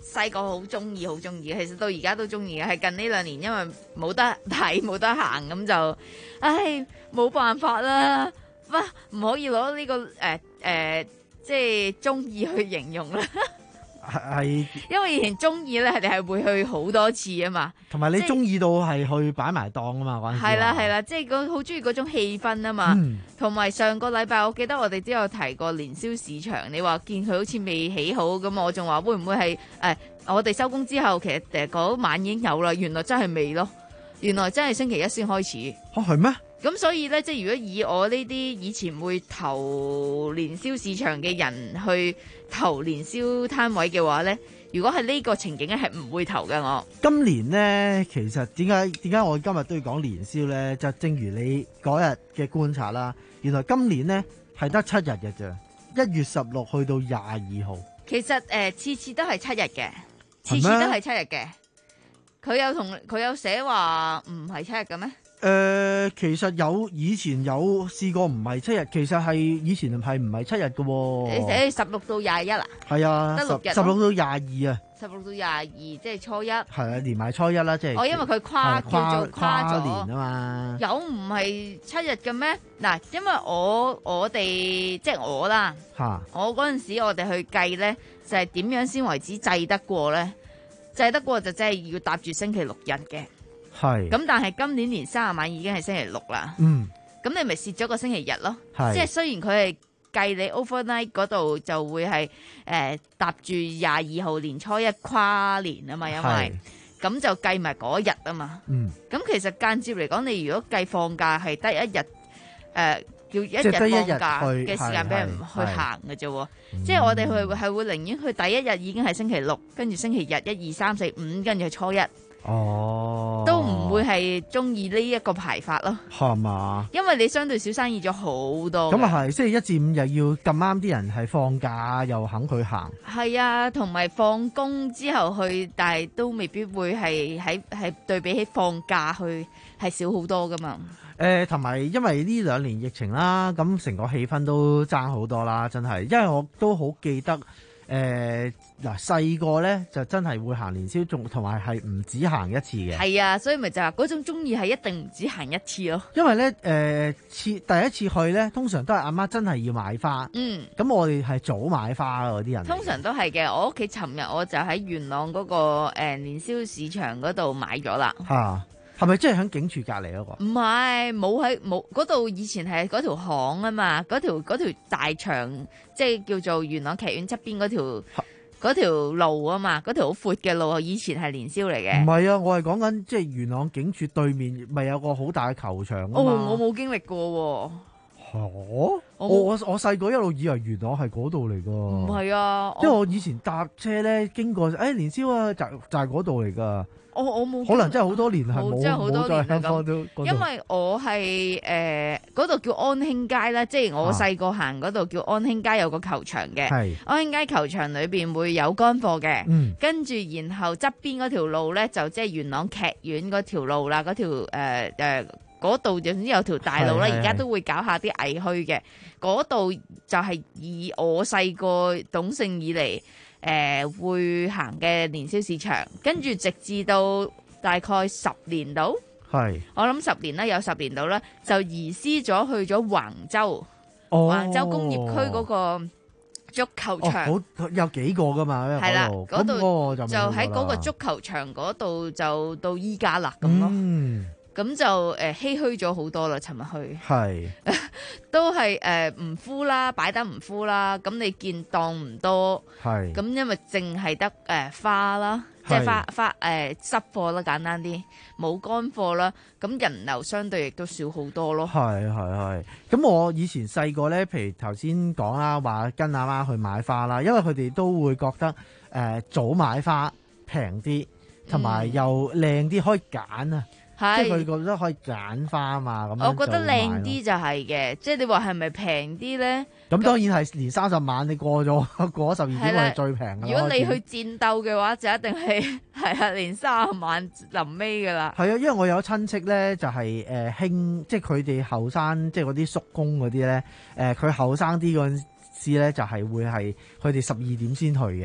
細個好中意，好中意，其實到而家都中意嘅，係近呢兩年因為冇得睇冇得行咁就，唉冇辦法啦，唔可以攞呢、這個誒誒、呃呃、即係中意去形容啦。 係， 因為以前中意咧，佢哋係會去好多次啊嘛。 同埋你中意到係去擺埋檔啊嘛，嗰陣時係啦係啦，即係嗰好中意嗰種氣氛啊嘛。同埋、嗯、上個禮拜，我記得我哋都有提過年宵市場，你話見佢好似未起好，咁我仲話會唔會係誒、呃、我哋收工之後，其實誒嗰晚已經有啦，原來真係未咯，原來真係星期一先開始。 哦，係咩？ 咁所以咧，即係如果以我呢啲以前會投年宵市場嘅人去投年宵攤位嘅話咧，如果係呢個情景咧，係唔會投嘅。我今年咧，其實點解點解我今日都要講年宵咧？就正如你嗰日嘅觀察啦，原來今年咧係得七日嘅啫，一月十六去到廿二號。 其實誒，次、呃、次都係七日嘅，次次都係七日嘅。佢有同佢有寫話唔係七日嘅咩？ 誒、呃，其實有以前有試過唔係七日，其實係以前係唔係七日嘅喎。 你寫十六到廿一啊？ 係啊， 得六日， 十六到廿二啊。 十六到廿二，即係初一。係啊，連埋初一啦，即係。 哦，因為佢跨叫做跨咗年啊嘛。 有唔係七日嘅咩？嗱，因為我我哋即係我啦。嚇！我嗰陣時我哋去計咧，就係、是、點樣先為止制得過咧？制得過就真係要搭住星期六日嘅。係，咁但係今年年卅晚已經係星期六啦。嗯，咁你咪蝕咗個星期日咯。係，即係雖然佢係計你 overnight 嗰度就會係誒搭住廿二號年初一跨年啊嘛，因為咁就計埋嗰日啊嘛。嗯，咁其實間接嚟講，你如果計放假係得一日誒、呃、叫一日放假嘅時間俾人去行嘅啫。即係我哋去係會寧願去第一日已經係星期六，跟住星期日一二三四五，跟住係初一。哦，都唔會係中意呢一個排法咯，係嘛？因為你相對少生意咗好多。咁啊係，星期一至五又要咁啱啲人係放假又肯去行。係啊，同埋放工之後去，但係都未必會係喺係對比起放假去係少好多噶嘛。誒、呃，同埋因為呢兩年疫情啦，咁成個氣氛都爭好多啦，真係。因為我都好記得。誒嗱細個咧就真係會行年宵，仲同埋係唔止行一次嘅。係啊，所以咪就係嗰種中意係一定唔止行一次咯。因為咧誒次第一次去咧，通常都係阿媽真係要買花。嗯，咁我哋係早買花嗰啲人。通常都係嘅。我屋企尋日我就喺元朗嗰、嗰個誒、呃、年宵市場嗰度買咗啦。嚇！係咪即係喺警署隔離嗰個？唔係，冇喺冇嗰度。以前係嗰條巷啊嘛，嗰條嗰條大牆，即係叫做元朗劇院側邊嗰條嗰條路啊嘛，嗰條好闊嘅路啊。以前係年宵嚟嘅。唔係啊，我係講緊即係元朗警署對面，咪有個好大嘅球場啊嘛。哦，我冇經歷過喎。嚇！我我我細個一路以為元朗係嗰度嚟㗎。唔係啊，因為我以前搭車咧經過，誒年宵啊，就就係嗰度嚟㗎。我我冇，可能真係好多年係冇冇在香港都。因為我係誒嗰度叫安興街啦，即係我細個行嗰度叫安興街，有個球場嘅。係安興街球場裏邊會有乾貨嘅。嗯，跟住然後側邊嗰條路咧就即係元朗劇院嗰條路啦，嗰條誒誒嗰度總之有條大路啦，而家都會搞下啲藝墟嘅。嗰度就係以我細個懂性以嚟。誒、呃，會行嘅年宵市場，跟住直至到大概十年度，係我諗十年啦，有十年度啦，就移師咗去咗橫洲，哦、橫洲工業區嗰個足球場，哦、好有幾個噶嘛，係啦，嗰度就喺嗰個足球場嗰度就到依家啦咁咯。嗯咁就誒唏噓咗好多啦，尋日去係都係誒唔敷啦，擺得唔敷啦。咁你見檔唔多，係咁因為淨係得誒花啦，即係花花誒濕貨啦，簡單啲冇乾貨啦。咁人流相對亦都少好多咯。係係係。咁我以前細個咧，譬如頭先講啦，話跟阿媽去買花啦，因為佢哋都會覺得誒、呃、早買花平啲，同埋又靚啲，可以揀啊。即係佢覺得可以揀花啊嘛，咁我覺得靚啲就係嘅，即係你話係咪平啲咧？咁當然係年三十晚你過咗過咗十二點係最平㗎。如果你去戰鬥嘅話，就一定係係啊年三十晚臨尾㗎啦。係啊，因為我有親戚咧，就係誒興，即係佢哋後生，即係嗰啲叔公嗰啲咧，誒佢後生啲嗰陣時咧，就係會係佢哋十二點先去嘅。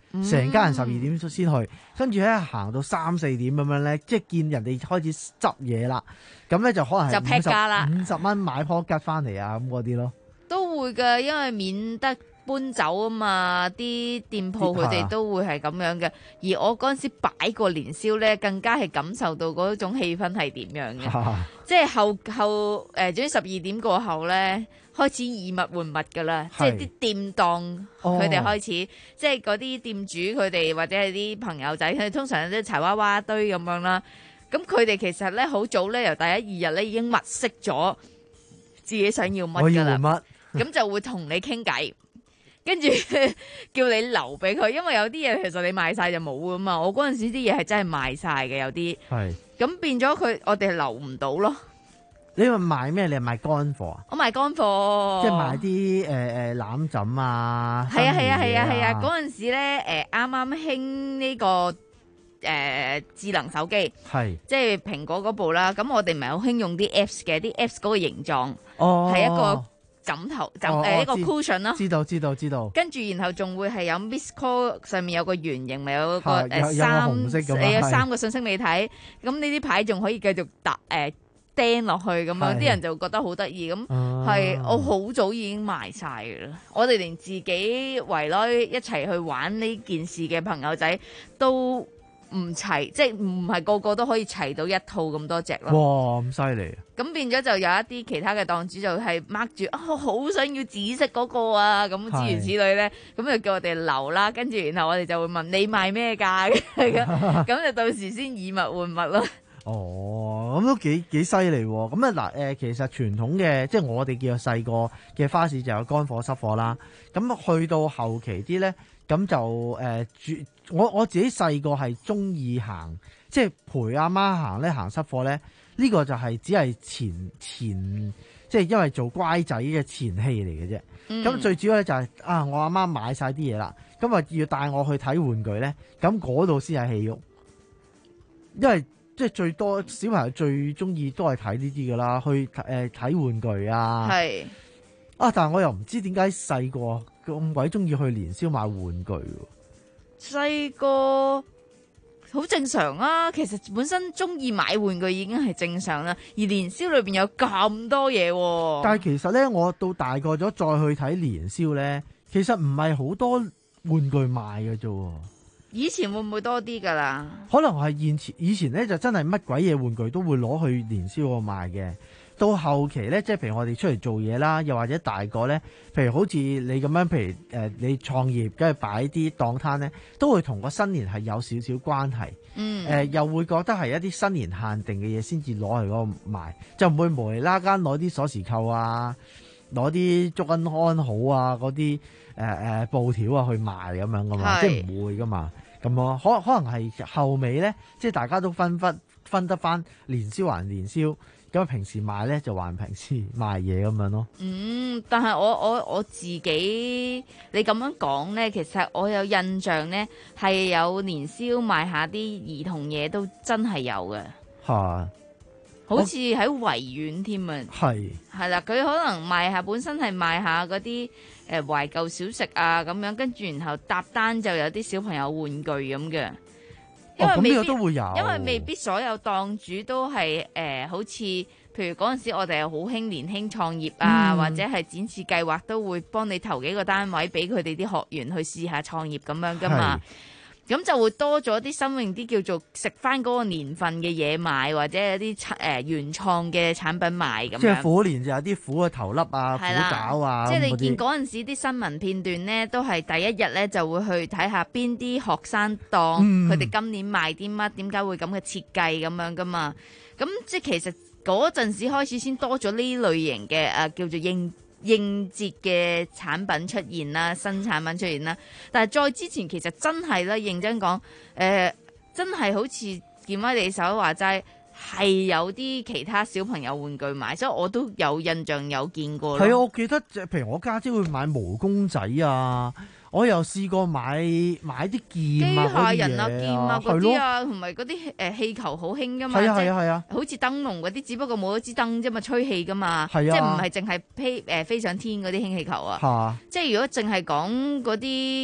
成家人十二點先去，跟住咧行到三四點咁樣咧，即係見人哋開始執嘢啦，咁咧就可能係就劈價啦， 五十蚊買棵桔翻嚟啊咁嗰啲咯， 都會㗎，因為免得搬走啊嘛，啲店鋪佢哋都會係咁樣嘅。而我嗰陣時擺過年宵咧，更加係感受到嗰種氣氛係點樣嘅，即係後後誒，總之十二點過後咧。開始以物換物㗎啦，即係啲店檔佢哋開始，哦、即係嗰啲店主佢哋或者係啲朋友仔，佢哋通常有啲柴娃娃堆咁樣啦。咁佢哋其實咧好早咧，由第一二日咧已經物色咗自己想要乜㗎啦。咁就會同你傾偈，跟住叫你留俾佢，因為有啲嘢其實你賣晒就冇㗎嘛。我嗰陣時啲嘢係真係賣晒嘅，有啲。係。咁變咗佢，我哋留唔到咯。 你係賣咩？你係賣乾貨啊？ 我賣乾貨， 即係賣啲誒誒攬枕啊。 係啊係啊係啊係啊！嗰陣時咧誒啱啱興呢個誒、呃、智能手機，係即係蘋果嗰部啦。咁我哋唔係好興用啲 Apps 嘅，啲 Apps 嗰個形狀哦係一個枕頭枕誒、 哦呃、一個 cushion 咯。 知道知道知道。 跟住然後仲會係有 Miss Call 上面有個圓形，咪有個誒、 有三有個誒有三個信息你睇。咁呢啲牌仲可以繼續搭誒。呃釘落去咁樣，啲人就覺得好得意咁，係、啊、我好早已經賣晒㗎啦。我哋連自己圍內一齊去玩呢件事嘅朋友仔都唔齊，即係唔係個個都可以齊到一套咁多隻咯。 哇，咁犀利！ 咁變咗就有一啲其他嘅檔主就係 mark 住啊，我好想要紫色嗰個啊，咁諸如此類咧，咁就叫我哋留啦。跟住然後我哋就會問你賣咩價嘅，咁就到時先以物換物咯。 哦，咁都幾幾犀利喎！咁啊嗱，誒其實傳統嘅即係我哋叫做細個嘅花市就有乾貨濕貨啦。咁去到後期啲咧，咁就誒主、呃、我我自己細個係中意行，即係陪阿媽行咧行濕貨咧。呢、呢個就係只係前前即係因為做乖仔嘅前戲嚟嘅啫。咁、嗯、最主要咧就係、是、啊，我阿媽買晒啲嘢啦，咁啊要帶我去睇玩具咧，咁嗰度先係戲肉，因為。即係最多小朋友最中意都係睇呢啲噶啦，去誒睇、呃、玩具啊。係啊，但係我又唔知點解細個咁鬼中意去年宵買玩具。 細個好正常啊，其實本身中意買玩具已經係正常啦。而年宵裏邊有咁多嘢、啊， 但係其實咧，我到大個咗再去睇年宵咧，其實唔係好多玩具賣嘅啫。 以前會唔會多啲噶啦？ 可能係現前以前咧就真係乜鬼嘢玩具都會攞去年宵度賣嘅。到後期咧，即係譬如我哋出嚟做嘢啦，又或者大個咧，譬如好似你咁樣，譬如誒、呃、你創業，跟住擺啲檔攤咧，都會同個新年係有少少關係。嗯。誒、呃、又會覺得係一啲新年限定嘅嘢先至攞去嗰度賣，就唔會無厘啦間攞啲鎖匙扣啊，攞啲竹恩安好啊嗰啲。誒、呃、誒布條啊去賣咁樣噶嘛，即係唔會噶嘛，咁咯，可可能係後尾咧，即係大家都分分分得翻年宵還年宵，咁平時賣咧就還平時賣嘢咁樣咯。 嗯，但係我我我自己你咁樣講咧，其實我有印象咧係有年宵賣下啲兒童嘢都真係有嘅。係。好似喺維園添啊，係係啦，佢可能賣下本身係賣下嗰啲誒懷舊小食啊咁樣，跟住然後搭單就有啲小朋友玩具咁嘅。因為未必、哦、都會有，因為未必所有檔主都係誒、呃，好似譬如嗰陣時我哋係好興年輕創業啊，嗯、或者係展示計劃都會幫你投幾個單位俾佢哋啲學員去試下創業咁樣噶嘛。咁就會多咗啲新穎啲叫做食翻嗰個年份嘅嘢賣，或者有啲誒、呃、原創嘅產品賣咁樣。 即係虎年就有啲虎嘅頭粒啊、虎爪啊。 即係你見嗰陣時啲新聞片段咧，都係第一日咧就會去睇下邊啲學生檔，佢哋、嗯、今年賣啲乜，點解會咁嘅設計咁樣噶嘛？咁即係其實嗰陣時開始先多咗呢類型嘅誒、啊、叫做應應節嘅產品出現啦，新產品出現啦。但係再之前其實真係咧，認真講，誒、呃，真係好似劍威你手話齋，係有啲其他小朋友玩具買，所以我都有印象有見過。 係啊，我記得譬如我家姐會買毛公仔啊。我又試過買買啲劍啊， 機械人啊、劍啊嗰啲啊，同埋嗰啲誒氣球好興噶嘛， 係啊係啊係啊， 好似燈籠嗰啲，只不過冇咗支燈啫嘛，吹氣噶嘛， 係啊， 即係唔係淨係飛誒飛上天嗰啲氫氣球啊，即係如果淨係講嗰啲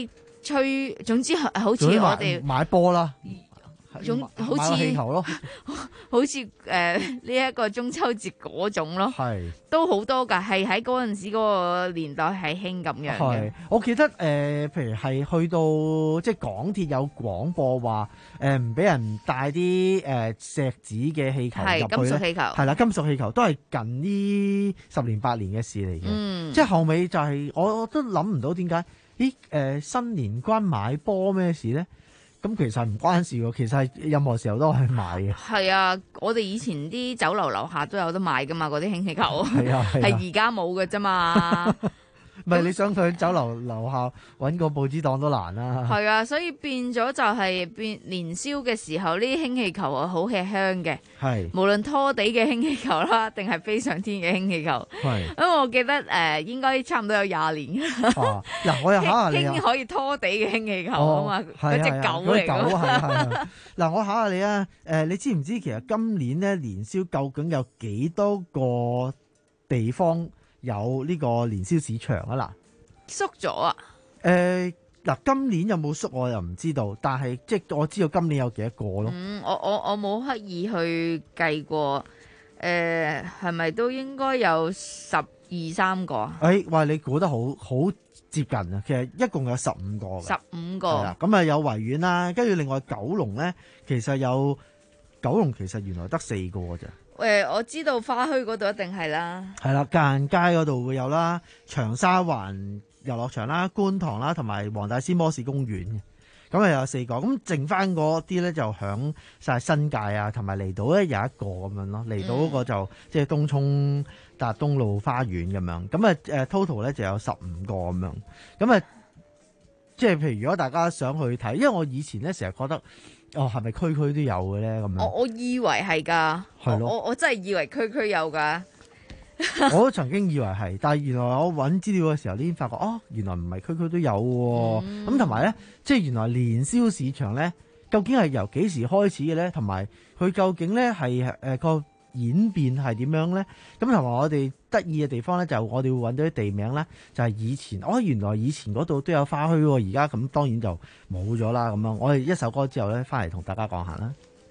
吹，總之好似我哋買波啦。 總好似氣球咯， 好似誒呢一個中秋節嗰種咯， 係都好多㗎，係喺嗰陣時嗰個年代係興咁樣嘅。 我記得誒、呃，譬如係去到即係港鐵有廣播話誒，唔、呃、俾人帶啲誒石子嘅氣球入去， 金屬氣球係啦，金屬氣球都係近呢十年八年嘅事嚟嘅。 嗯， 即係後尾就係、是、我都諗唔到點解，咦誒、呃、新年關買波咩事咧？咁其實唔關事喎，其實係任何時候都係買嘅。 係啊，我哋以前啲酒樓樓下都有得買噶嘛，嗰啲氫氣球。 係啊， 係而家冇嘅啫嘛。 唔係你想去酒樓樓下揾個報紙檔都難啦。 係啊，所以變咗就係變年宵嘅時候，呢啲氫氣球啊好吃香嘅。 係。 無論拖地嘅氫氣球啦，定係飛上天嘅氫氣球。係。因為我記得誒、呃，應該差唔多有廿年。嗱、 啊，我又考下你啊。 氫可以拖地嘅氫氣球啊嘛，嗰隻、哦、狗嚟㗎。 係係。嗱，我考下你啊，誒、呃，你知唔知其實今年咧年宵究竟有幾多個地方有呢個年宵市場啊？嗱， 縮咗啊？ 誒，嗱，今年有冇縮我又唔知道，但係即係我知道今年有幾多個咯。 嗯，我我我冇刻意去計過，誒、呃，係咪都應該有十二三個？誒、 哎，喂，你估得好好接近啊！其實一共有十五個嘅， 十五個。係啦， 咁啊有維園啦，跟住另外九龍咧，其實有九龍其實原來得四個啫。 誒、呃，我知道花墟嗰度一定係啦， 係啦，間街嗰度會有啦，長沙灣遊樂場啦、觀塘啦，同埋黃大仙摩士公園嘅，咁啊有四個，咁剩翻嗰啲咧就響晒新界啊，同埋離島咧有一個咁樣咯，離島嗰個就、嗯、即係東涌達東路花園咁樣，咁啊誒 total 咧就有十五個咁樣，咁啊即係譬如如果大家想去睇，因為我以前咧成日覺得。哦，係咪區區都有嘅咧？咁樣， 我我以為係㗎，係咯，我我真係以為區區有㗎。 我都曾經以為係，但係原來我揾資料嘅時候，呢先發覺哦，原來唔係區區都有喎。咁同埋咧，即係原來年宵市場咧，究竟係由幾時開始嘅咧？同埋佢究竟咧係誒個演變係點樣咧？咁同埋我哋得意嘅地方咧，就我哋會揾到啲地名咧，就係、是、以前哦，原來以前嗰度都有花墟喎，而家咁當然就冇咗啦。咁樣，我哋一首歌之後咧，翻嚟同大家講下啦。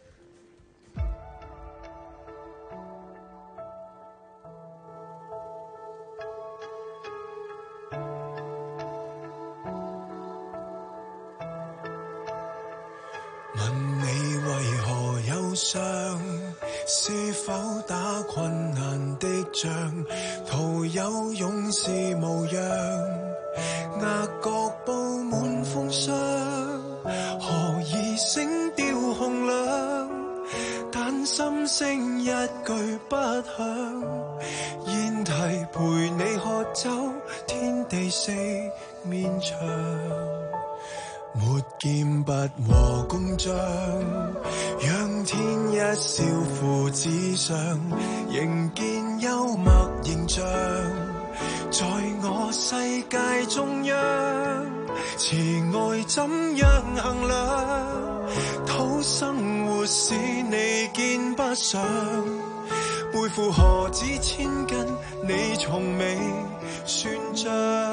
問你為何憂傷？是否打困難的仗？徒有勇士模樣，額角布滿風霜，何以聲調洪亮？但心聲一句不響，煙蒂陪你喝酒，天地四面牆。沒劍拔和公章，仰天一笑父子上，仍見幽默形象，在我世界中央，慈愛怎樣衡量？討生活使你見不上，背負何止千斤，你從未算賬。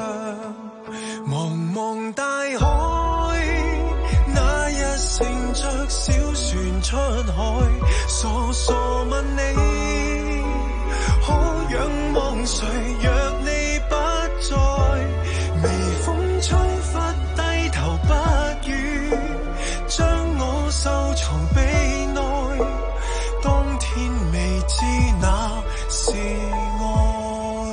茫茫大海，那日乘着小船出海，傻傻問你，可仰望誰？若你不在，微風吹拂低頭不語，將我收藏臂內，當天未知那是愛。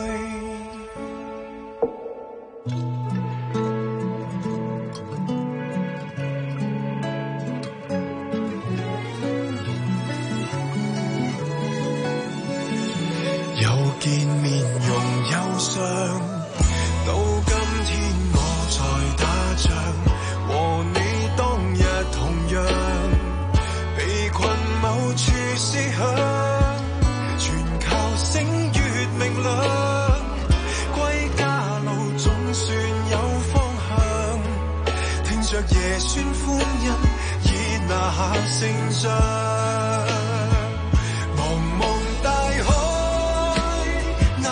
見面容憂傷，到今天我在打仗，和你當日同樣，被困某處思鄉，全靠星月明亮，歸家路總算有方向，聽着爺孫歡欣，已拿下勝仗。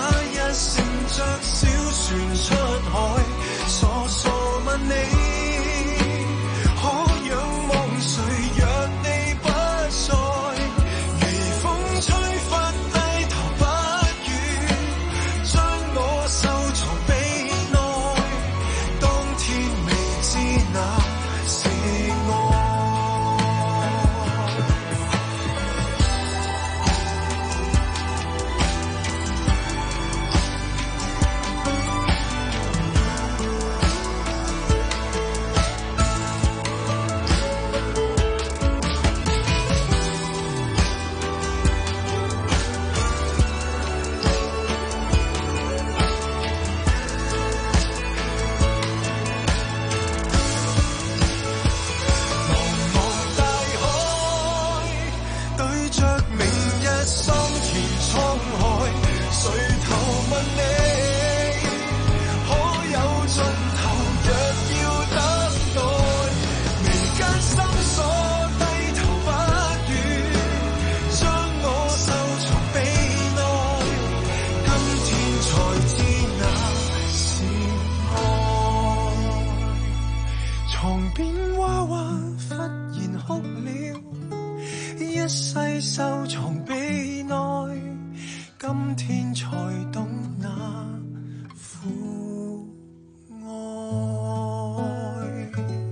着小船出海，傻傻問你， 着明日桑田滄海，垂頭問你，可有盡頭？若要等待，眉間深鎖，低頭不語，將我收藏臂內，今天才知那是愛。床邊娃娃忽然哭了，一世收藏臂內，今天才懂那苦愛。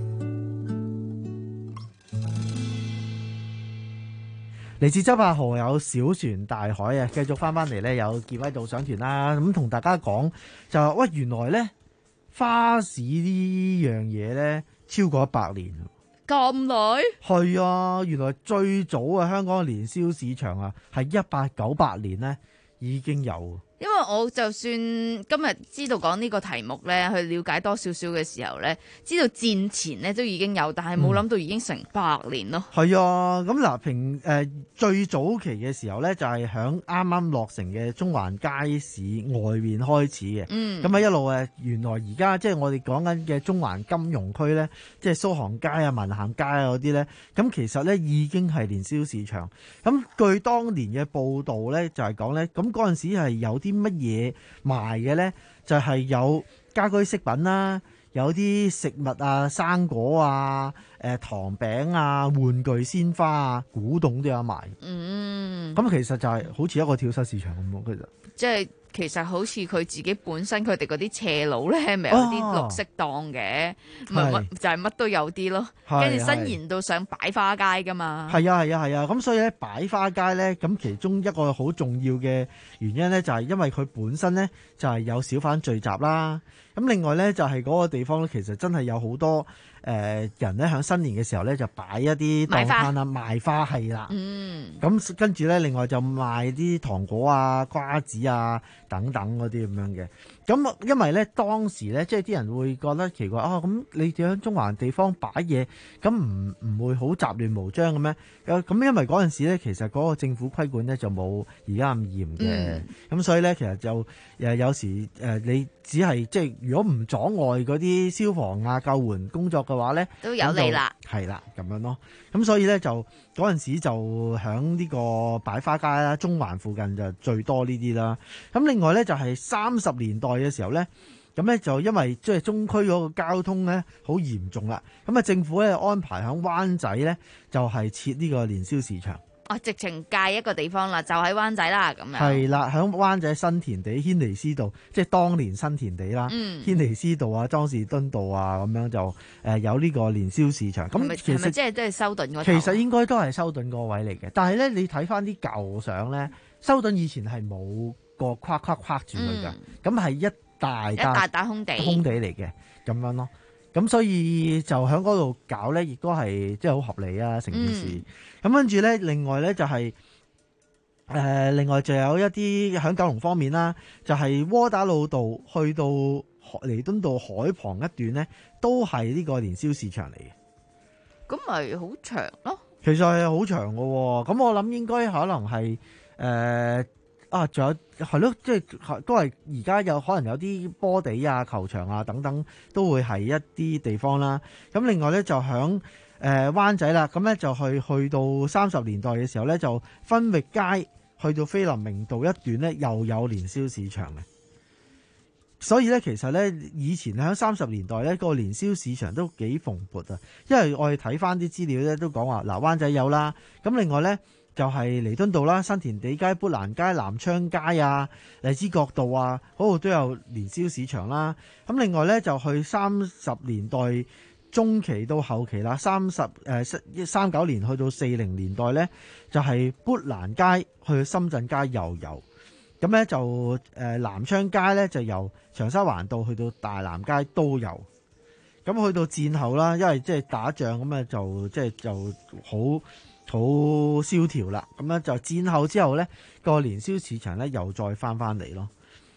嚟自周柏豪有小船大海啊，繼續翻翻嚟呢，有傑威導賞團啦，咁同大家講就話喂，原來呢花市呢樣嘢呢，超過一百年。 咁耐？ 係啊，原來最早啊香港嘅年宵市場啊，係一八九八年呢已經有。 因為我就算今日知道講呢個題目咧，去了解多少少嘅時候咧，知道戰前咧都已經有，但係冇諗到已經成百年咯。 係、嗯、啊，咁嗱，平誒、呃、最早期嘅時候咧，就係響啱啱落成嘅中環街市外面開始嘅。嗯，咁啊一路誒，原來而家即係我哋講緊嘅中環金融區咧，即係蘇杭街啊、文咸街啊嗰啲咧，咁其實咧已經係年宵市場。咁據當年嘅報道咧，就係講咧，咁嗰陣時係有啲乜嘢賣嘅咧？就係、是、有家居飾品啦，有啲食物啊、生果啊、誒糖餅啊、玩具鮮花啊、古董都有賣。 嗯， 咁其實就係好似一個跳蚤市場咁咯，其實即係其實好似佢自己本身佢哋嗰啲斜路咧，咪有啲綠色檔嘅，唔係乜就係乜都有啲咯。跟住伸延到上擺花街噶嘛。係啊係啊係啊，咁所以咧擺花街咧，咁其中一個好重要嘅原因咧，就係因為佢本身咧就係有小販聚集啦。咁另外咧就係嗰個地方咧，其實真係有好多誒、呃、人咧喺新年嘅時候咧就擺一啲檔攤啊，賣花係啦。嗯。咁跟住咧，另外就賣啲糖果啊、瓜子啊等等嗰啲咁樣嘅。咁因為咧當時咧，即係啲人會覺得奇怪啊，咁你哋喺中環地方擺嘢，咁唔唔會好雜亂無章嘅咩？咁因為嗰陣時咧，其實嗰個政府規管咧就冇而家咁嚴嘅。咁、嗯、所以咧，其實就誒有時誒你只係即係如果唔阻礙嗰啲消防啊救援工作嘅話咧， 都有利啦。 係啦，咁樣咯。咁所以咧就嗰陣時就響呢個擺花街啦，中環附近就最多呢啲啦。咁另外咧就係三十年代嘅時候咧，咁咧就因為即係中區嗰個交通咧好嚴重啦，咁啊政府咧安排喺灣仔咧就係設呢個年宵市場。 哦，直情界一個地方啦，就喺灣仔啦，咁樣。係啦，喺灣仔新田地、軒尼詩道，即係當年新田地啦。嗯。軒尼詩道啊、莊士敦道啊，咁樣就誒有呢個年宵市場。咁其實係咪即係都係修頓嗰頭？ 其實應該都係修頓個位嚟嘅，但係咧你睇翻啲舊相咧，修頓以前係冇個框框框住佢㗎，咁係、嗯、一大一大笪空地空地嚟嘅咁樣咯。咁所以就喺嗰度搞咧，亦都係即係好合理啊！成件事。咁跟住咧，另外咧就係、是、誒、呃，另外就有一啲喺九龍方面啦，就係、是、窩打老道去到彌敦道海旁一段咧，都係呢個年宵市場嚟嘅。 咁咪好長咯？ 其實係好長嘅喎。咁我諗應該可能係誒。呃啊，仲有係咯，即係都係而家有可能有啲波地啊、球場啊等等，都會係一啲地方啦。咁另外咧就響誒灣仔啦，咁咧就去去到三十年代嘅時候咧，就分域街去到菲林明道一段咧，又有年宵市場嘅。所以咧，其實咧以前喺三十年代咧，個年宵市場都幾蓬勃啊。因為我哋睇翻啲資料咧，都講話嗱，灣仔有啦，咁另外咧。就係彌敦道啦、新田地街、砵蘭街、南昌街啊、荔枝角道啊，嗰度都有年宵市場啦。咁另外咧就去三十年代中期到後期啦，三十誒三九年去到四零年代咧，就係砵蘭街去深圳街又有。咁咧就誒南昌街咧就由長沙灣道去到大南街都有。咁去到戰後啦，因為即係打仗咁啊，就即係就好。好蕭條啦，咁樣就戰後之後咧，個年宵市場咧又再翻翻嚟咯。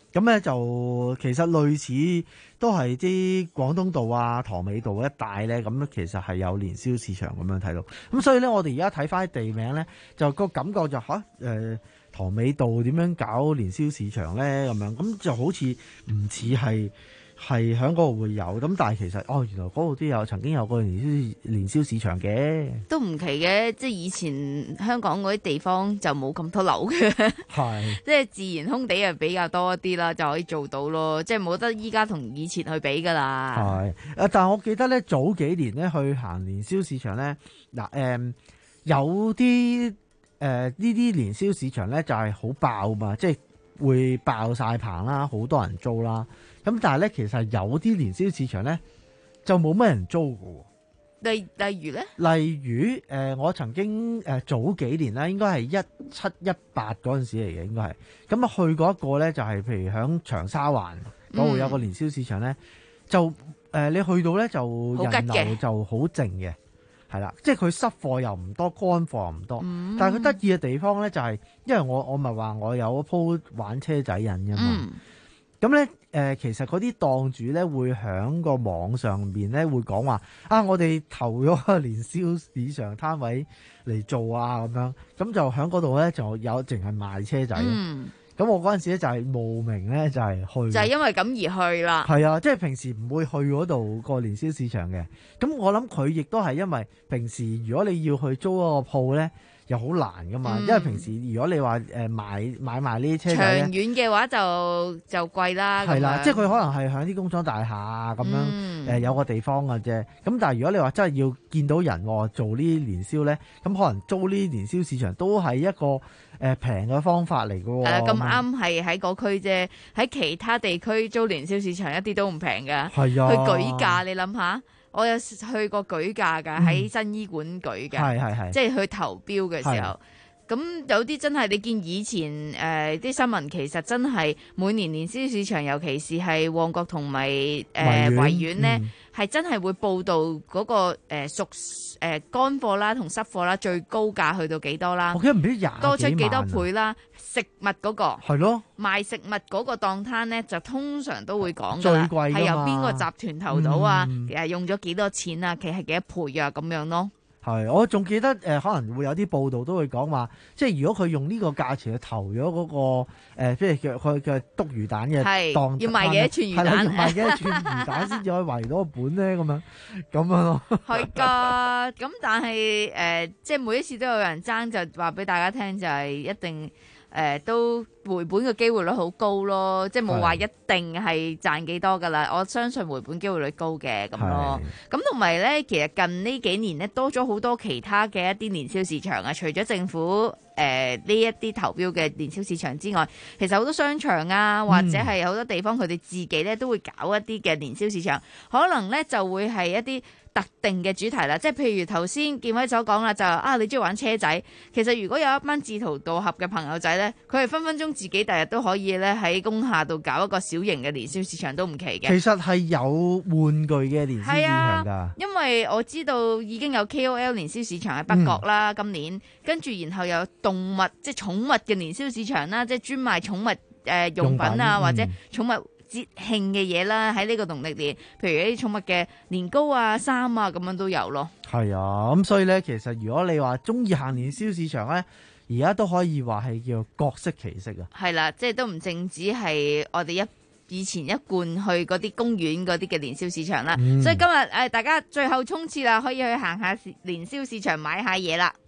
咁咧就其實類似都係啲廣東道啊、塘尾道一帶咧，咁其實係有年宵市場咁樣睇到。咁所以咧，我哋而家睇翻啲地名咧，就個感覺就嚇誒塘尾道點樣搞年宵市場咧咁樣，咁就好似唔似係。係喺嗰度會有，咁但係其實哦，原來嗰度都有曾經有個年宵年宵市場嘅， 都唔奇嘅。即係以前香港嗰啲地方就冇咁多樓嘅， 係即係自然空地又比較多一啲啦，就可以做到咯。即係冇得依家同以前去比噶啦。 係誒，但係我記得咧早幾年咧去行年宵市場咧，嗱、呃、誒有啲誒呢啲年宵市場咧就係好爆嘛，即係會爆晒棚啦，好多人租啦。咁但係咧，其實有啲年宵市場咧就冇乜人租嘅喎。 例例如咧， 例如誒、呃，我曾經誒、呃、早幾年啦，應該係一七一八嗰陣時嚟嘅，應該係咁啊去過一個咧，就係、是、譬如響長沙灣嗰度有個年宵市場咧，嗯、就誒、呃、你去到咧就人流就好靜嘅，係啦，即係佢濕貨又唔多，乾貨又唔多，嗯、但係佢得意嘅地方咧就係、是，因為我我咪話我有一鋪玩車仔癮嘅嘛，咁咧。誒，其實嗰啲檔主咧會喺個網上邊咧會講話啊，我哋投咗個年宵市場攤位嚟做啊，咁樣咁就喺嗰度咧就有淨係賣車仔。嗯，咁我嗰陣時咧就係慕名咧就係去，就係因為咁而去啦。係啊，即係平時唔會去嗰度個年宵市場嘅。咁我諗佢亦都係因為平時如果你要去租嗰個鋪咧。又好難噶嘛，嗯、因為平時如果你話誒買買埋呢啲車仔長遠嘅話就就貴啦。係啦， 即係佢可能係喺啲工廠大廈咁樣誒、嗯呃、有個地方嘅啫。咁但係如果你話真係要見到人做呢啲年宵咧，咁可能租呢啲年宵市場都係一個誒平嘅方法嚟嘅喎。係啦，咁啱係喺嗰區啫，喺其他地區租年宵市場一啲都唔平㗎。係啊， 佢舉價你諗下。我有去過舉價㗎，喺新醫館舉嘅，係係係即係去投標嘅時候。咁有啲真係你見以前誒啲、呃、新聞，其實真係每年年宵市場，尤其是係旺角同埋誒維園咧，係、嗯、真係會報導嗰、那個誒熟誒乾貨啦同濕貨啦，最高價去到幾多啦？我記得唔知廿多出幾多倍啦。食物嗰、那個係咯，賣食物嗰個檔攤咧，就通常都會講㗎啦，係由邊個集團投到啊？誒、嗯、用咗幾多錢啊？其實係幾多倍啊？咁樣咯。係，我仲記得誒、呃，可能會有啲報道都會講話，即係如果佢用呢個價錢去投咗嗰、那個誒，即係叫佢嘅篤魚蛋嘅檔，要賣幾多串魚蛋？要賣幾多串魚蛋先至可以圍到個本咧？咁樣咁樣咯。係㗎，咁但係誒、呃，即係每一次都有人爭，就話俾大家聽，就係一定。誒、呃、都回本嘅機會率好高咯，即係冇話一定係賺幾多噶啦，我相信回本機會率高嘅咁咯。咁同埋咧，其實近呢幾年咧多咗好多其他嘅一啲年宵市場啊，除咗政府誒呢一啲投標嘅年宵市場之外，其實好多商場啊，或者係好多地方佢哋自己咧都會搞一啲嘅年宵市場，可能咧就會係一啲特定嘅主題啦，即係譬如頭先建威所講啦，就啊你中意玩車仔，其實如果有一班志同道合嘅朋友仔咧，佢係分分鐘自己第日都可以咧喺工廈度搞一個小型嘅年宵市場都唔奇嘅。其實係有玩具嘅年宵市場㗎、啊，因為我知道已經有 K O L 年宵市場喺北角啦、嗯，今年跟住然後有動物即係寵物嘅年宵市場啦，即係專賣寵物誒、呃、用品啊，或者寵物節慶嘅嘢啦，喺呢個農曆年，譬如一啲寵物嘅年糕啊、衫啊咁樣都有咯。係啊，咁所以咧，其實如果你話中意行年宵市場咧，而家都可以話係叫各色其色啊。係啦，即係都唔淨止係我哋一以前一貫去嗰啲公園嗰啲嘅年宵市場啦、嗯。所以今日誒，大家最後衝刺啦，可以去行下年宵市場買下嘢啦。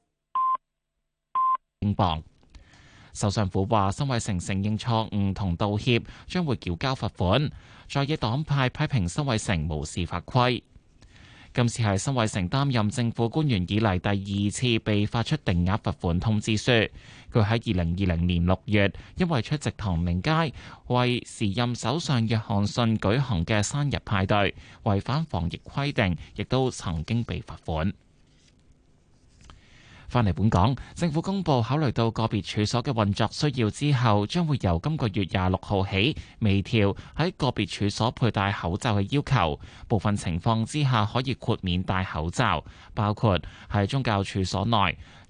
英鎊。首相府話，辛偉誠承認錯誤同道歉，將會繳交罰款。在野黨派批評辛偉誠無視法規。今次係辛偉誠擔任政府官員以嚟第二次被發出定額罰款通知書。佢喺二零二零年六月因為出席唐寧街為時任首相約翰遜舉行嘅生日派對，違反防疫規定，亦都曾經被罰款。返嚟本港，政府公布考慮到個別處所嘅運作需要之後，將會由今個月廿六號起微調喺個別處所佩戴口罩嘅要求，部分情況之下可以豁免戴口罩，包括喺宗教處所內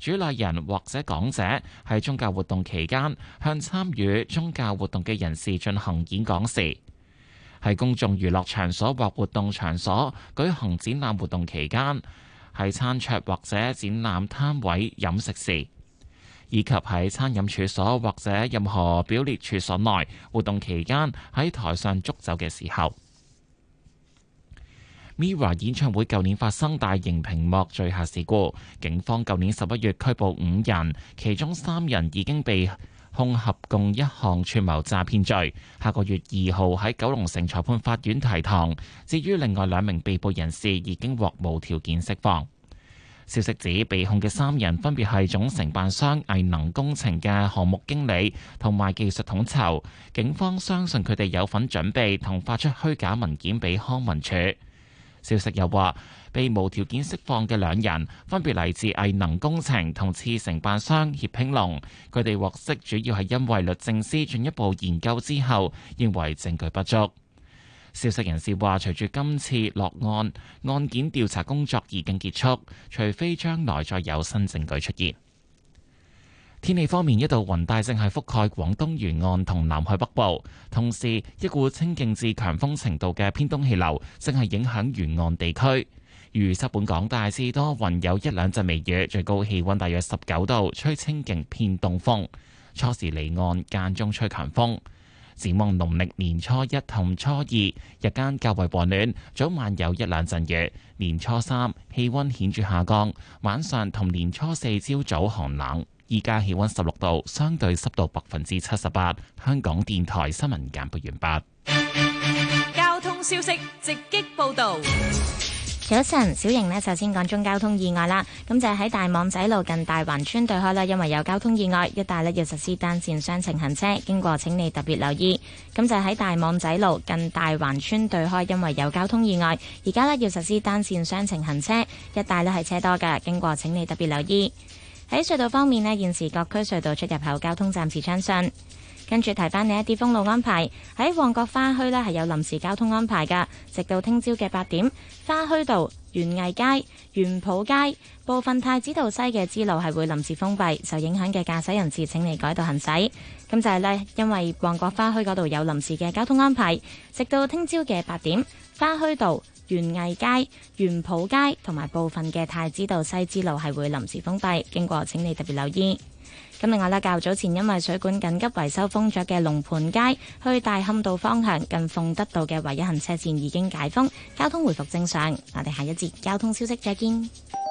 主禮人或者講者喺宗教活動期間向參與宗教活動嘅人士進行演講時，喺公眾娛樂場所或活動場所舉行展覽活動期間，喺餐桌或者展覽攤位飲食時，以及喺餐飲處所或者任何表列處所內活動期間喺台上祝酒嘅時候。MIRROR 演唱會舊年發生大型屏幕墜下事故，警方舊年十一月拘捕五人，其中三人已經被控合共一項串謀詐騙罪，下個月二號喺九龍城裁判法院提堂。至於另外兩名被捕人士已經獲無條件釋放。消息指被控嘅三人分別係總承辦商藝能工程嘅項目經理同埋技術統籌，警方相信佢哋有份準備同發出虛假文件俾康文署。消息又話，被無條件釋放嘅兩人分別嚟自藝能工程同次承辦商協興龍，佢哋獲釋主要係因為律政司進一步研究之後認為證據不足。消息人士話，隨住今次落案，案件調查工作已經結束，除非將來再有新證據出現。天氣方面，一道雲帶正係覆蓋廣東沿岸同南海北部，同時一股清勁至強風程度嘅偏東氣流正係影響沿岸地區。預測本港大致多雲，有一兩陣微雨，最高氣溫大約十九度，吹清勁偏東風，初時離岸，間中吹強風。展望農曆年初一同初二，日間較為和暖，早晚有一兩陣雨。年初三氣溫顯著下降，晚上同年初四朝早寒冷。依家氣溫十六度，相對濕度百分之七十八。香港電台新聞簡報完畢。 交通消息直擊報道。 早晨，小瑩呢，首先講中交通意外啦。咁就係喺大網仔路近大環村對開啦，因為有交通意外，一帶呢要實施單線雙程行車，經過請你特別留意。咁就係喺大網仔路近大環村對開，因為有交通意外，而家呢要實施單線雙程行車，一帶呢係車多㗎，經過請你特別留意。喺隧道方面呢，現時各區隧道出入口交通暫時暢順。跟住提翻你一啲封路安排，喺旺角花墟呢係有臨時交通安排㗎，直到聽朝嘅八點，花墟道、園藝街、園圃街部分太子道西嘅支路係會臨時封閉，受影響嘅駕駛人士請你改道行駛。咁就係呢，因為旺角花墟嗰度有臨時嘅交通安排，直到聽朝嘅八點，花墟道、園藝街、園圃街同埋部分嘅太子道西支路係會臨時封閉，經過請你特別留意。咁另外咧，較早前因為水管緊急維修封咗嘅龍盤街去大磡道方向近鳳德道嘅唯一行車線已經解封，交通回復正常。我哋下一節交通消息再見。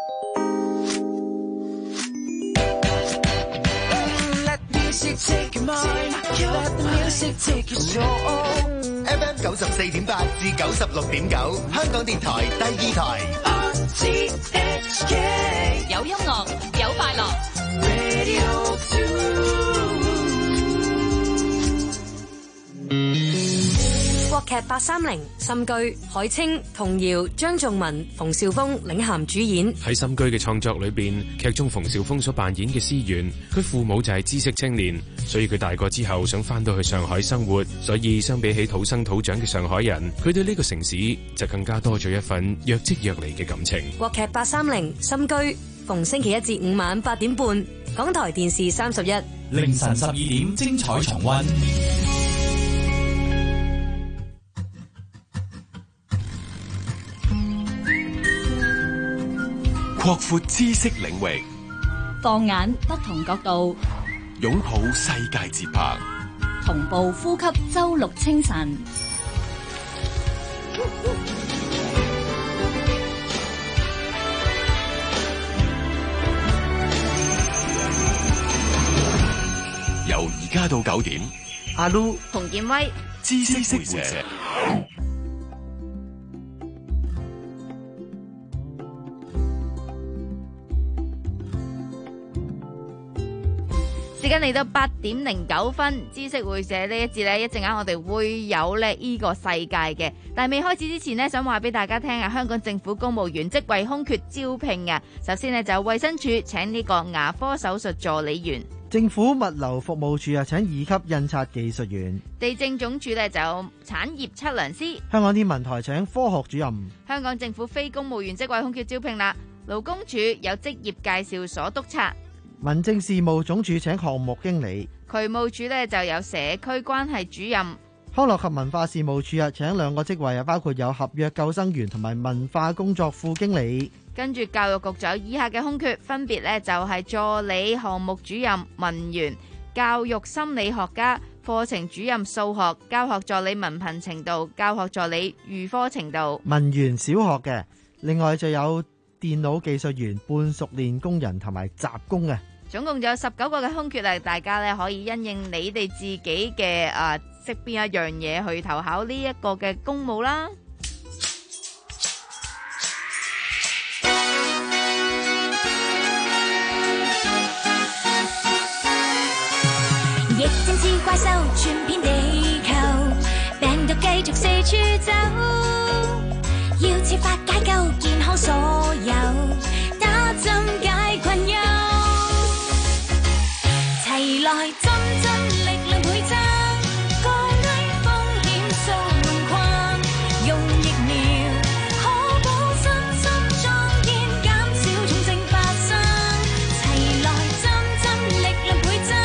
F M 九十四點八至九十六點九，香港電台第二台。 有音樂，有快樂。 國劇八三零心居，海清、童瑤、張頌文、馮紹峰領銜主演。 喺心居嘅創作裏邊，劇中馮紹峰所扮演嘅思源，佢父母就係知識青年，所以佢大個之後想翻到去上海生活，所以相比起土生土長嘅上海人，佢對呢個城市就更加多咗一份若即若離嘅感情。 國劇八三零心居，逢星期一至五晚八點半，港台電視三十一， 凌晨十二點精彩重溫。 擴闊知識領域， 放眼不同角度， 擁抱世界節拍， 同步呼吸周六清晨。 由而家到九點， 阿 Lu、 洪建威、 知識會社。 時間嚟到八點零九分，知識會社呢一節呢，一陣間我哋會有咧呢個世界嘅，但係未開始之前呢，想話俾大家聽啊，香港政府公務員職位空缺招聘啊，首先呢，就衛生署請呢個牙科手術助理員， 政府物流服務處啊請二級印刷技術員， 地政總署呢，就產業測量師， 香港天文台請科學主任， 香港政府非公務員職位空缺招聘啦。 勞工處有職業介紹所督察， 民政事務總署請項目經理， 渠務處呢就有社區關係主任， 康樂及文化事務處啊請兩個職位啊，包括有合約救生員同埋文化工作副經理。 跟住教育局就有以下嘅空缺，分別呢就係助理項目主任、文員、教育心理學家、課程主任數學、教學助理文憑程度、教學助理預科程度。 文員小學嘅，另外就有電腦技術員、半熟練工人同埋雜工嘅。 總共就有十九個嘅空缺啊！大家咧可以因應你哋自己嘅啊識邊一樣嘢去投考呢一個嘅公務啦。 疫症似怪獸，傳遍地球，病毒繼續四處走，要設法解救健康所有，打針解困憂，齊來針針力量倍增，降低風險掃龍困，用疫苗可保身心壯健，減少重症發生，齊來針針力量倍增。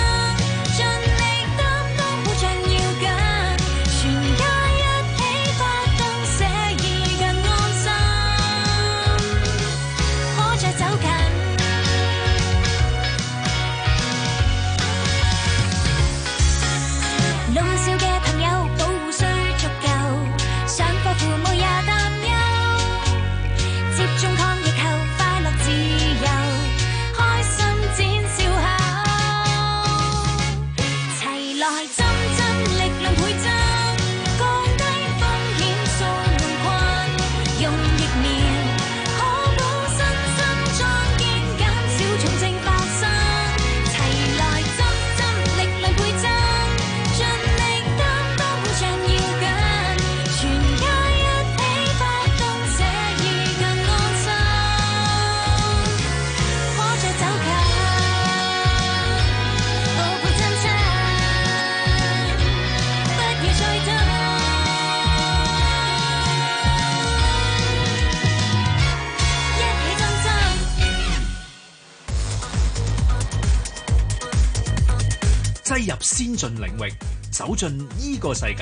擠入先進領域，走進呢個世界。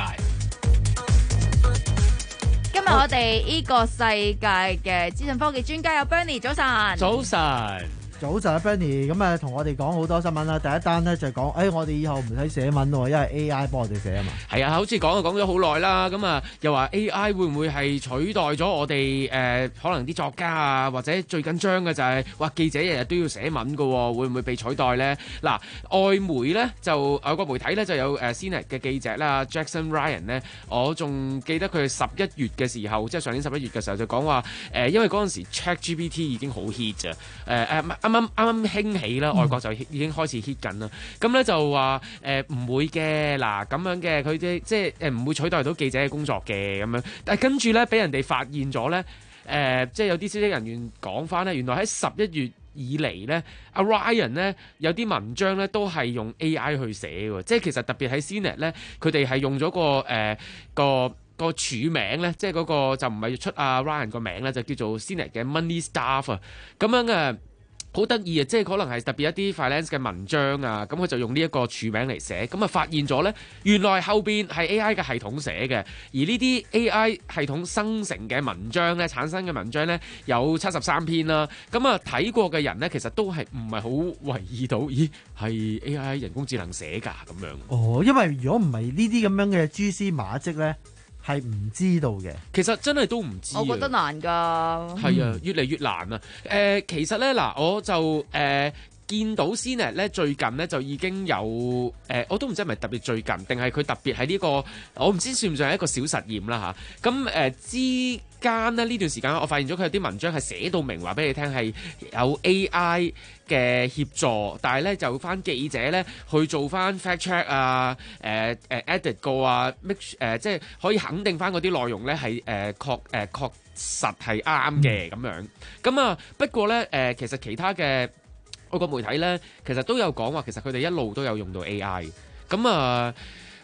今日我哋呢個世界嘅資訊科技專家有 Bernie， 早晨。 早晨。 早晨啊 Bernie， 咁啊同我哋講好多新聞啦。第一單咧就係講，誒、哎、我哋以後唔使寫文喎，因為 A I 幫我哋寫啊嘛。 係啊，好似講就講咗好耐啦。咁啊，又話 A I 會唔會係取代咗我哋誒、呃、可能啲作家啊，或者最緊張嘅就係、是、話記者日日都要寫文㗎，會唔會被取代咧？嗱，外媒咧就外國媒體咧就有誒 C N E T 嘅記者啦 Jackson Ryan 咧，我仲記得佢十一月嘅時候，即係上年十一月嘅時候就講話誒，因為嗰陣時 ChatGPT 已經好 hit 咋，誒、呃、誒。啱啱啱啱興起啦，外國就已經開始 hit 緊啦。咁咧就話誒唔會嘅，嗱咁樣嘅，佢啲即係誒唔會取代到記者嘅工作嘅咁樣。但係跟住咧，俾人哋發現咗咧，誒、呃、即係有啲消息人員講翻咧，原來喺十一月以嚟咧，阿 Ryan 咧有啲文章咧都係用 A I 去寫喎。即係其實特別喺 C N E T 咧，佢哋係用咗個誒、呃、個。個署名咧，即係嗰個就唔係出阿 Ryan 個名咧，就叫做 C N E T 嘅 Money Staff 啊，咁樣嘅好得意啊！即係可能係特別一啲 finance 嘅文章啊，咁佢就用呢一個署名嚟寫，咁啊發現咗咧，原來後邊係 A I 嘅系統寫嘅，而呢啲 A I 系統生成嘅文章咧，產生嘅文章咧有七十三篇啦，咁啊睇過嘅人咧，其實都係唔係好懷疑到，咦係 A I 人工智能寫㗎咁樣？ 哦，因為如果唔係呢啲咁樣嘅蛛絲馬跡咧。係唔知道嘅， 其實真係都唔知。 我覺得難㗎。 係啊，越嚟越難啊！誒、呃，其實咧嗱，我就誒、呃、見到 C N E T 咧最近咧就已經有誒、呃，我都唔知係咪特別最近，定係佢特別喺呢個，我唔知算唔算係一個小實驗啦嚇。咁、啊、誒、呃、之間咧呢段時間，我發現咗佢有啲文章係寫到明話俾你聽係有 A I 嘅協助，但係咧就翻記者咧去做翻 fact check 啊，誒誒 edit 過啊 make 誒、呃、即係可以肯定翻嗰啲內容咧係誒確誒、呃、確實係啱嘅咁樣。咁啊不過咧誒、呃、其實其他嘅外國媒體咧其實都有講話，其實佢哋一路都有用到 A I。咁啊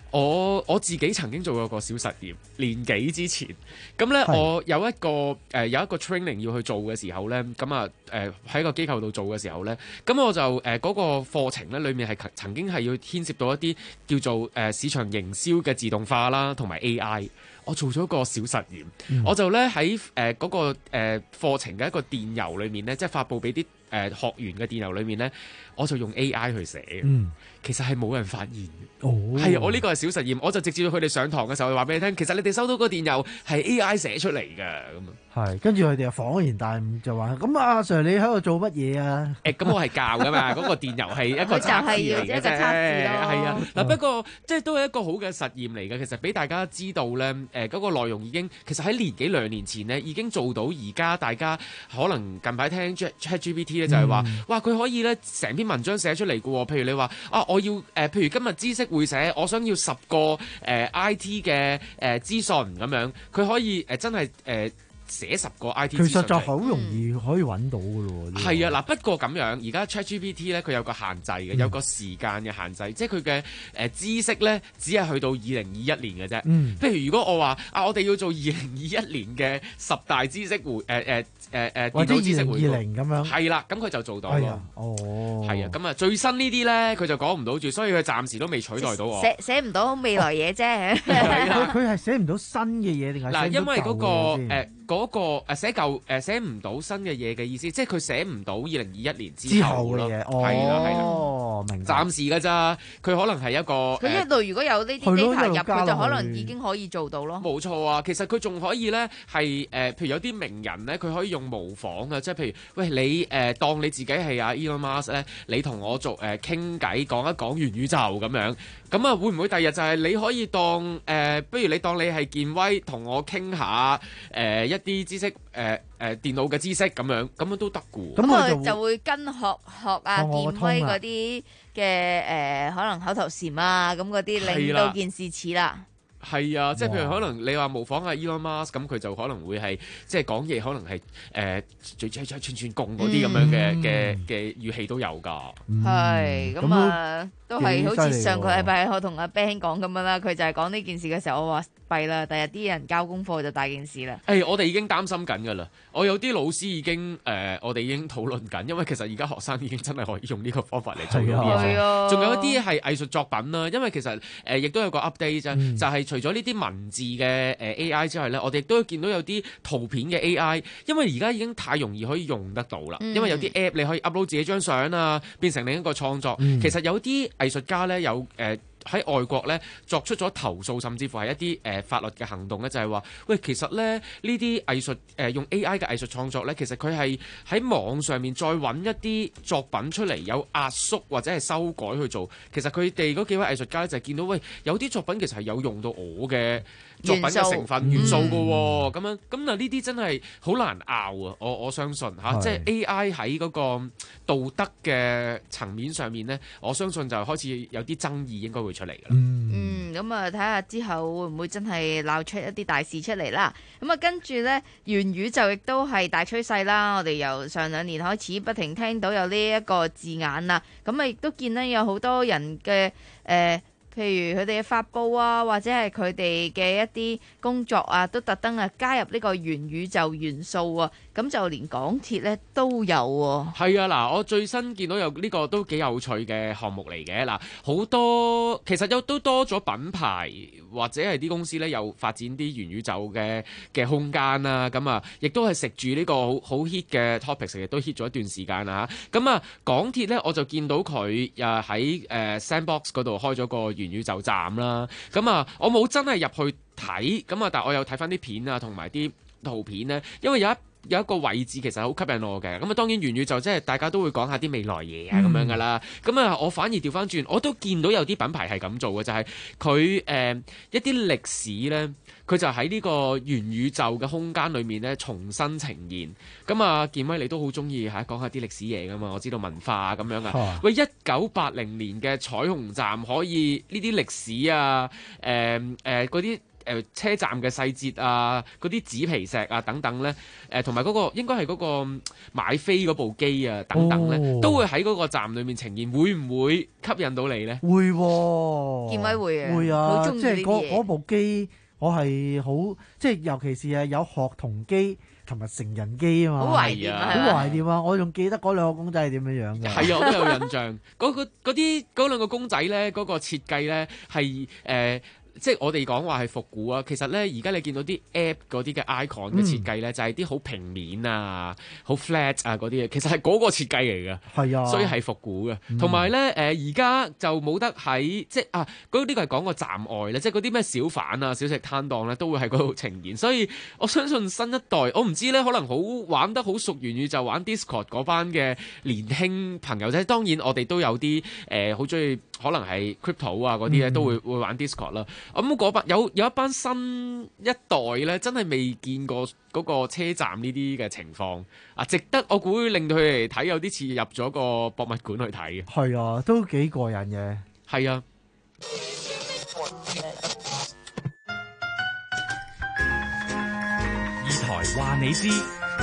我我自己曾經做過個小實驗，年幾之前，咁咧係我有一個誒、呃、有一個 training 要去做嘅時候咧，咁啊誒喺個機構度做嘅時候咧，咁我就誒嗰、呃那個課程咧裏面係曾經係要牽涉到一啲叫做誒、呃、市場營銷嘅自動化啦，同埋 A I。我做咗個小實驗， 嗯、 我就咧喺誒嗰個誒、呃、課程嘅一個電郵裏面咧，即係發布俾啲誒學員嘅電郵裏面咧，我就用 A I 去寫。 嗯， 其實係冇人發現嘅。 哦， 係我呢個係小實驗，我就直接佢哋上堂嘅時候話俾你聽，其實你哋收到個電郵係 A I 寫出嚟嘅咁啊。 係，跟住佢哋就恍然大悟，就話：咁阿 Sir 你喺度做乜嘢啊？ 誒，咁我係教噶嘛，嗰個電郵係一個測試嚟嘅啫，係啊。嗱，不過即係都係一個好嘅實驗嚟嘅。其實俾大家知道咧，誒嗰個內容已經其實喺年幾兩年前呢已經做到，而家大家可能近排聽 ChatGPT 咧就係話，哇佢可以咧成篇文章寫出嚟嘅喎。譬如你話啊，我要誒，譬如今日知識會寫，我想要十個誒 I T 嘅誒資訊咁樣，佢可以誒真係誒。寫十個 I T 資訊， 其實就好容易可以揾到嘅咯。 係啊，嗱不過咁樣，而家 ChatGPT 咧佢有個限制嘅，嗯、有個時間嘅限制，即係佢嘅誒知識咧只係去到二零二一年嘅啫。嗯、譬如如果我話啊，我哋要做二零二一年嘅十大知識回誒誒誒誒電腦知識回顧，二零咁樣係啦，咁佢就做到咯。 啊、哦， 係啊，咁啊最新呢啲咧佢就講唔到住，所以佢暫時都未取代到我。 寫寫唔到未來嘢啫。 佢佢係寫唔到新嘅嘢定係嗱，因為嗰、嗰個誒。 呃嗰、那個誒寫舊誒寫唔到新嘅嘢嘅意思，即係佢寫唔到二零二一年之後嘅嘢。 係啦係啦， 哦，明白。 暫時㗎咋，佢可能係一個佢一路如果有呢啲 data 入，佢就可能已經可以做到咯。 冇錯啊，其實佢仲可以咧係誒，譬如有啲名人咧，佢可以用模仿啊，即係譬如喂你誒、呃、當你自己係阿 Elon Musk 咧，你同我做誒傾偈講一講元宇宙咁樣，咁啊會唔會第日就係你可以當誒、呃，不如你當你係健威同我傾下誒、呃、一啲知識誒誒、呃呃、電腦嘅知識咁樣，咁樣都得㗎。 咁佢就會跟學學啊健威嗰啲嘅誒，可能口頭禪啊咁嗰啲，令到件事似啦。 係啊，即係譬如可能你話模仿下 Elon Musk 咁，佢就可能會係即係講嘢，可能係誒最最最串串共嗰啲咁樣嘅嘅嘅語氣都有㗎。 係咁啊，都係好似上個禮拜我同阿 Ben 講咁樣啦，佢就係講呢件事嘅時候，我話弊啦，第日啲人交功課就大件事啦。 誒，我哋已經擔心緊㗎啦，我有啲老師已經誒，我哋已經討論緊，因為其實而家學生已經真係可以用呢個方法嚟做到啲嘢。仲有一啲係藝術作品啦，因為其實誒亦都有個 update 啫，就係。除咗呢啲文字嘅誒 A I 之外咧，我哋亦都見到有啲圖片嘅 A I，因為而家已經太容易可以用得到啦。嗯、因為有啲 app 你可以 upload 自己張相啊，變成另一個創作。嗯、其實有啲藝術家咧有誒。呃喺外國咧作出咗投訴，甚至乎係一啲誒、呃、法律嘅行動咧，就係、是、話喂，其實咧呢啲藝術誒、呃、用 A I 嘅藝術創作咧，其實佢係喺網上面再揾一啲作品出嚟，有壓縮或者係修改去做。其實佢哋嗰幾位藝術家咧就係見到喂，有啲作品其實係有用到我嘅作品嘅成分元素嘅喎，咁、嗯、樣咁啊呢啲真係好難拗啊！我我相信嚇，即係 A I 喺嗰個道德嘅層面上面咧，我相信就開始有啲爭議應該會出嚟㗎啦。 嗯，咁啊睇下之後會唔會真係鬧出一啲大事出嚟啦？咁啊跟住咧元宇宙亦都係大趨勢啦。我哋由上兩年開始不停聽到有呢一個字眼啦，咁啊亦都見到有好多人嘅誒。呃譬如佢哋嘅發佈啊，或者係佢哋嘅一啲工作啊，都特登啊加入呢個元宇宙元素啊，咁就連港鐵咧都有喎。 係啊，嗱，我最新見到有呢個都幾有趣嘅項目嚟嘅，嗱，好多其實有都多咗品牌或者係啲公司咧，有發展啲元宇宙嘅嘅空間啦，咁啊，亦都係食住呢個好好 hit 嘅 topic， 成日都 hit 咗一段時間啦嚇。咁啊，港鐵咧我就見到佢啊喺誒 Sandbox 嗰度開咗個元宇宙站啦，咁啊，我冇真係入去睇，咁啊，但係我有睇翻啲片啊，同埋啲圖片咧，因為有一有一個位置其實好吸引我嘅，咁啊，當然元宇宙即係大家都會講下啲未來嘢啊咁樣噶啦，咁啊，我反而調翻轉，我都見到有啲品牌係咁做嘅，就係佢誒一啲歷史咧，佢就喺呢個元宇宙嘅空間裏面咧重新呈現。咁啊，健威你都好中意嚇講下啲歷史嘢噶嘛？我知道文化咁樣啊。喂，一九八零年嘅彩虹站可以呢啲歷史啊，誒誒嗰啲誒車站嘅細節啊，嗰啲紙皮石啊等等咧，誒同埋嗰個應該係嗰個買飛嗰部機啊等等咧， 哦都會喺嗰個站裏面呈現，會唔會吸引到你咧？ 會喎， 見威會啊， 會啊， 好中意即係呢啲嘢嗰嗰部機，我係好即係尤其是係有學童機同埋成人機啊嘛， 好懷念啊好係咪懷念啊！我仲記得嗰兩個公仔係點樣樣嘅。 係啊，我都有印象。嗰個嗰啲嗰兩個公仔咧，嗰、個設計咧係誒。即係我哋講話係復古啊，其實咧而家你見到啲 app 嗰啲嘅 icon 嘅設計咧，嗯、就係啲好平面啊、好 flat 啊嗰啲嘢，其實係嗰個設計嚟嘅， 係啊， 所以係復古嘅。同埋咧誒，而家就冇得喺即係啊嗰呢個係講個站外咧，即係嗰啲咩小販啊、小食攤檔咧，都會喺嗰度呈現。所以我相信新一代，我唔知咧，可能好玩得好熟元宇宙玩 Discord 嗰班嘅年輕朋友啫。當然我哋都有啲誒好中意，可能係 crypto 啊嗰啲咧，都會會玩 Discord 啦。咁嗰班有有一班新一代咧，真係未見過嗰個車站呢啲嘅情況啊，值得我估令到佢哋睇有啲似入咗個博物館去睇嘅。 係啊，都幾過癮嘅。 係啊。 二台話你知。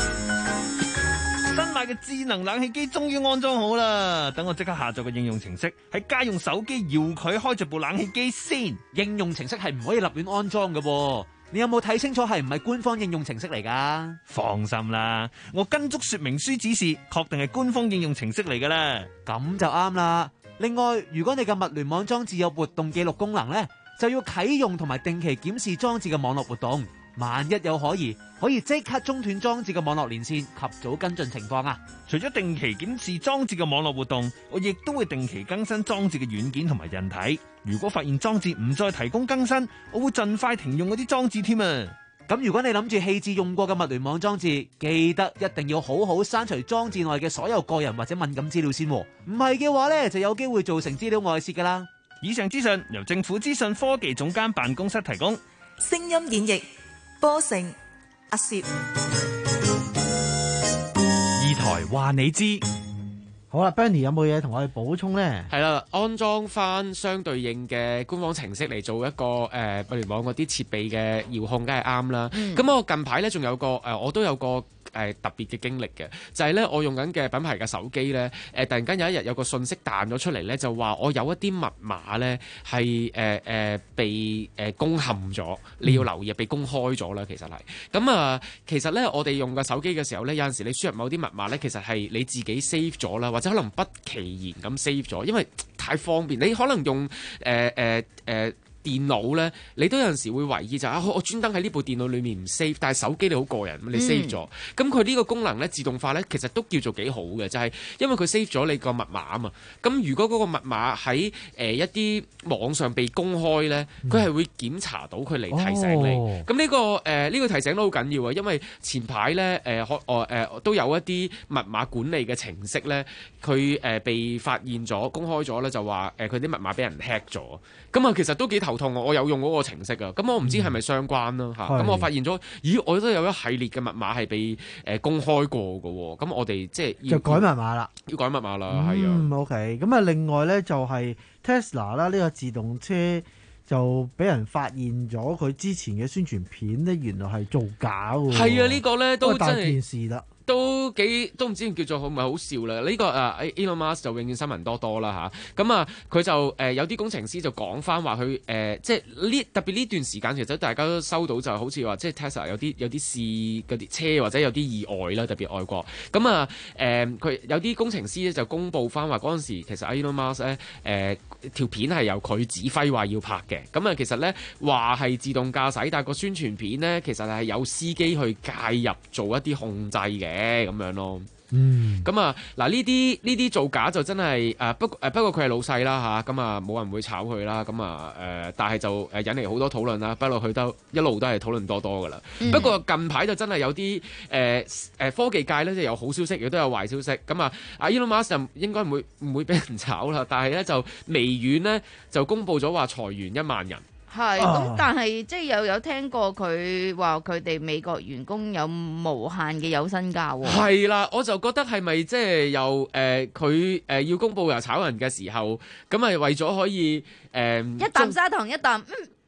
新買嘅智能冷氣機終於安裝好啦，等我即刻下載個應用程式，喺家用手機搖佢開着部冷氣機先。 應用程式係唔可以立亂安裝嘅喎，你有冇睇清楚係唔係官方應用程式嚟㗎？ 放心啦，我跟足說明書指示，確定係官方應用程式嚟㗎啦。 咁就啱啦。另外，如果你嘅物聯網裝置有活動記錄功能呢，就要啟用同埋定期檢視裝置嘅網絡活動。萬一有可疑，可以即刻中斷裝置嘅網絡連線，及早跟進情況啊！ 除咗定期檢視裝置嘅網絡活動，我亦都會定期更新裝置嘅軟件同埋韌體。如果發現裝置唔再提供更新，我會盡快停用嗰啲裝置添啊！ 咁如果你諗住棄置用過嘅物聯網裝置，記得一定要好好刪除裝置內嘅所有個人或者敏感資料先，唔係嘅話呢，就有機會造成資料外泄噶啦。 以上資訊由政府資訊科技總監辦公室提供。 聲音演繹波成阿攝， 二台話你知。 好啦 ，Bernie 有冇嘢同我哋補充呢？ 係啦，安裝翻相對應嘅官方程式嚟做一個誒物聯網嗰啲設備嘅遙控，梗係啱啦。咁、嗯、我近排咧仲有個誒、呃，我都有個。誒特別嘅經歷嘅，就係、是、咧我用緊嘅品牌嘅手機咧，誒、呃、突然間有一日有個信息彈咗出嚟咧，就話我有一啲密碼咧係誒誒被誒、呃、攻陷咗，你要留意被公開咗啦。其實係咁啊，其實咧我哋用個手機嘅時候咧，有陣時你輸入某啲密碼咧，其實係你自己 save 咗啦，或者可能不其然咁 save 咗，因為太方便。你可能用誒誒誒。呃呃呃電腦咧，你都有陣時會懷疑就係、啊，我專登喺呢部電腦裏面唔 save，但係手機你好過癮，你 save 咗。咁佢呢個功能咧，自動化咧，其實都叫做幾好嘅，就係、是、因為佢 save 咗你個密碼啊嘛。咁如果嗰個密碼喺誒、呃、一啲網上被公開咧，佢係會檢查到佢嚟提醒你。咁呢、這個誒呢、呃這個提醒都好緊要啊，因為前排咧誒可誒誒都有一啲密碼管理嘅程式咧，佢誒、呃、被發現咗公開咗咧，就話誒佢啲密碼俾人 hack 咗。咁啊，其實都幾頭痛啊！我有用嗰個程式啊，咁我唔知係咪相關啦嚇。咁、嗯、我發現咗，咦，我都有一系列嘅密碼係被誒公開過嘅喎。咁我哋即係要就改密碼啦， 要改密碼啦，係、 嗯、 啊。 OK，咁啊，另外咧就係 Tesla 啦，呢個自動車就俾人發現咗佢之前嘅宣傳片咧，原來係造假喎。 係啊，這個、呢個咧都真係大件事啦。 都幾都唔知叫做好唔係好笑啦！呢、這個啊 Elon Musk 就永遠新聞多多啦嚇，咁啊佢就誒、呃、有啲工程師就講翻話佢誒即係呢特別呢段時間其實大家都收到就好似話即係 Tesla 有啲有啲試嗰啲車或者有啲意外啦，特別外國咁啊誒佢有啲工程師咧就公佈翻話嗰陣時其實 Elon Musk 咧誒條片係由佢指揮話要拍嘅，咁啊其實咧話係自動駕駛，但係個宣傳片咧其實係有司機去介入做一啲控制嘅。咁樣咯， 嗯， 咁啊，嗱呢啲呢啲造假就真係誒，不誒不過佢係老細啦嚇，咁啊冇人會炒佢啦，咁啊誒，但係就誒引嚟好多討論啦，不過佢都一路都係討論多多噶啦。嗯、不過近排就真係有啲誒誒科技界咧，即係有好消息，亦都有壞消息。咁啊，阿 Elon Musk 就應該唔會唔會俾人炒啦，但係咧就微軟咧就公佈咗話裁員一萬人。 係，咁但係即係又有聽過佢話佢哋美國員工有無限嘅有薪假喎。 係啦，我就覺得係咪即係又誒佢誒要公佈又炒人嘅時候，咁係為咗可以誒、呃、 一啖砂糖一啖嗯。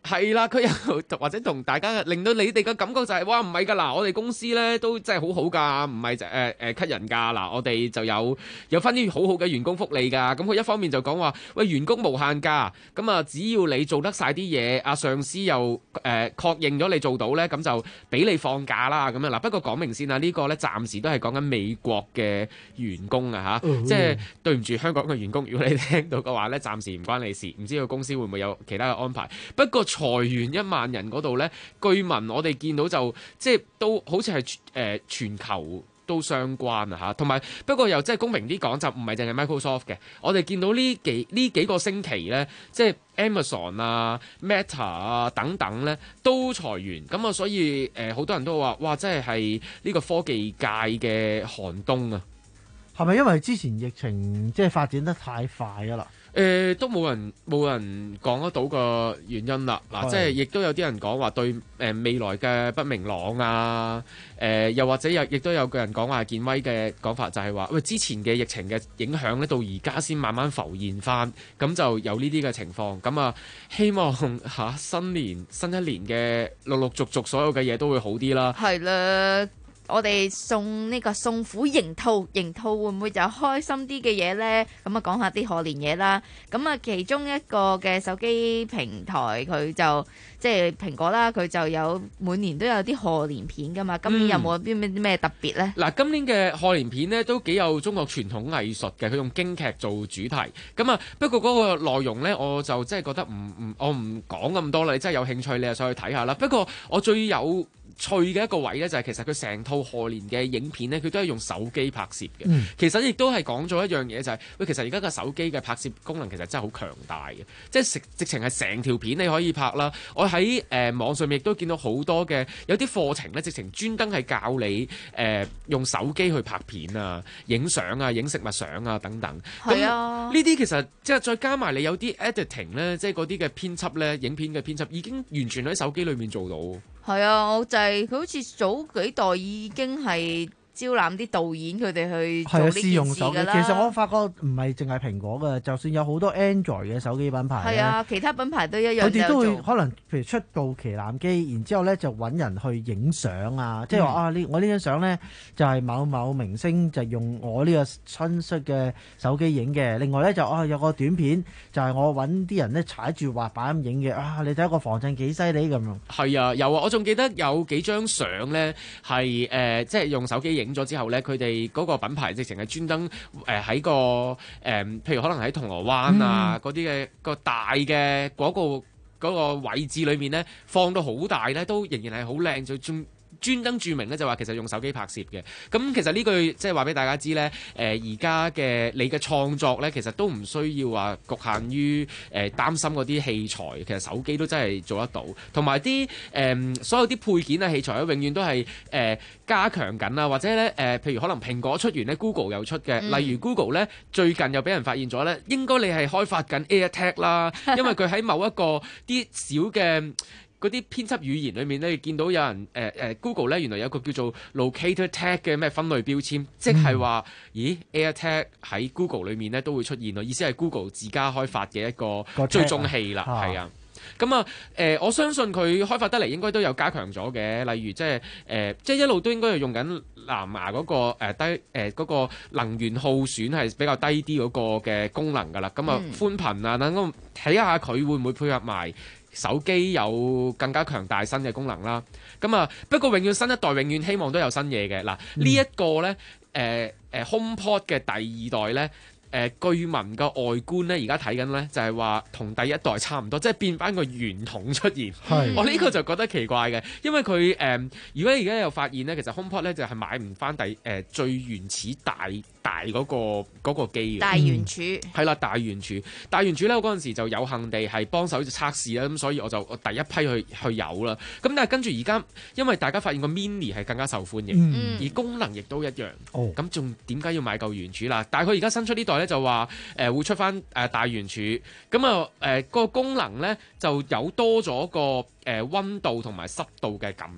係啦，佢又或者同大家令到你哋嘅感覺就係、是、哇唔係㗎嗱，我哋公司咧都真係好好㗎，唔係就誒誒 cut 人㗎嗱，我哋就有有翻啲好好嘅員工福利㗎。咁佢一方面就講話喂員工無限假，咁啊只要你做得晒啲嘢，阿上司又誒、呃、確認咗你做到咧，咁就俾你放假啦咁樣嗱。不過講明先啦，呢、這個咧暫時都係講緊美國嘅員工啊嚇， 嗯、 即係對唔住香港嘅員工，如果你聽到嘅話咧，暫時唔關你事，唔知道公司會唔會有其他嘅安排。不過裁員一萬人嗰度咧，據聞我哋見到就即係都好似係誒全球都相關啊嚇，同埋不過又即係公平啲講，就唔係淨係 Microsoft 嘅。我哋見到呢幾呢幾個星期咧，即係 Amazon 啊、Meta 啊等等咧都裁員，咁啊所以誒好多人都話哇，真係係呢個科技界嘅寒冬啊！ 係咪因為之前疫情即係發展得太快啊啦？ 誒、呃、都冇人冇人講得到個原因啦，嗱，即係亦都有啲人講話對誒、呃、未來嘅不明朗啊，誒、呃、又或者有亦都有個人講話健威嘅講法就係話，喂之前嘅疫情嘅影響咧，到而家先慢慢浮現翻，咁就有呢啲嘅情況，咁啊希望嚇、啊、新年新一年嘅陸陸續續所有嘅嘢都會好啲啦。 係啦。我哋送呢個送虎迎兔，迎兔會唔會有開心啲嘅嘢呢？咁啊講下啲賀年嘢啦。咁啊其中一個嘅手機平台佢就即係蘋果啦，佢就有每年都有啲賀年片噶嘛。今年有冇啲咩咩特別呢？ 嗱、嗯，今年嘅賀年片呢都幾有中國傳統藝術嘅，佢用京劇做主題。咁啊不過嗰個內容呢，我就真係覺得唔唔，我唔講咁多啦。你真係有興趣，你就上去睇下啦。不過我最有趣嘅一個位咧，就係其實佢成套賀年嘅影片咧，佢都係用手機拍攝嘅。嗯、其實亦都係講咗一樣嘢，就係、是、喂，其實而家嘅手機嘅拍攝功能其實真係好強大嘅，即係直直情係成條片你可以拍啦。我喺誒、呃、網上面亦都見到好多嘅有啲課程咧，直情專登係教你誒、呃、用手機去拍片啊、影相啊、影食物相啊等等。 係啊， 呢啲其實即係再加埋你有啲 editing 咧，即係嗰啲嘅編輯咧，影片嘅編輯已經完全喺手機裏面做到。 係啊，我就係、是、佢好似早幾代已經係招攬啲導演佢哋去做呢件事㗎啦。 其實我發覺唔係淨係蘋果嘅，就算有好多 Android 嘅手機品牌咧， 係啊，其他品牌都一樣。 佢哋都會可能譬如出部旗艦機，然之後咧就揾人去影相啊，即係話啊呢我呢張相咧就係某某明星就用我呢個親戚嘅手機影嘅。另外咧就啊有個短片就係我揾啲人咧踩住滑板咁影嘅啊，你睇個防震幾犀利咁樣。係啊，有啊，我仲記得有幾張相咧係誒即係用手機影咗之後咧，佢哋嗰個品牌直情係專登誒喺個誒、呃，譬如可能喺銅鑼灣啊嗰啲嘅個大嘅嗰、嗰個嗰個位置裏面咧，放到好大咧，都仍然係好靚，就專專登註明咧就話其實用手機拍攝嘅。咁其實呢句即係話俾大家知咧，誒而家嘅你嘅創作咧，其實都唔需要話局限於誒、呃、擔心嗰啲器材，其實手機都真係做得到。同埋啲誒所有啲配件啊器材咧，永遠都係誒、呃、加強緊啊，或者咧誒、呃，譬如可能蘋果出完咧 Google 又出嘅，嗯、例如 Google 咧最近又俾人發現咗咧，應該你係開發緊 AirTag 啦，因為佢喺某一個啲小嘅嗰啲編輯語言裏面咧，見到有人誒誒、呃、Google 咧，原來有個叫做 Locator Tag 嘅咩分類標籤，即係話，咦 AirTag 喺 Google 裏面咧都會出現咯。意思係 Google 自家開發嘅一個追蹤器啦，係啊。咁啊誒，我相信佢開發得嚟應該都有加強咗嘅，例如即係誒，即係一路都應該係用緊藍牙嗰個誒、呃、低誒嗰、呃嗰個能源耗損係比較低啲嗰個嘅功能㗎啦。咁啊寬頻啊，等我睇下佢會唔會配合埋手機有更加強大新嘅功能啦。咁啊不過永遠新一代永遠希望都有新嘢嘅。嗱、嗯、呢一個咧誒誒 HomePod 嘅第二代咧。誒、呃、據聞嘅外觀咧，而家睇緊咧就係話同第一代差唔多，即係變翻個圓筒出現。係我呢個就覺得奇怪嘅，因為佢誒、呃，如果而家有發現咧，其實 HomePod 咧就係、是、買唔翻第誒、呃、最原始大大嗰、那個嗰、那個機嘅。大圓柱係啦，大圓柱，大圓柱咧，我嗰陣時就有幸地係幫手測試啦，咁所以我就我第一批去去有啦。咁但係跟住而家，因為大家發現個 Mini 係更加受歡迎，嗯、而功能亦都一樣。哦，咁仲點解要買嚿圓柱啦？但係佢而家新出呢代咧就話誒、呃、會出翻誒、呃、大圓柱，咁啊誒個功能咧就有多咗個誒溫、呃、度同埋濕度嘅感應。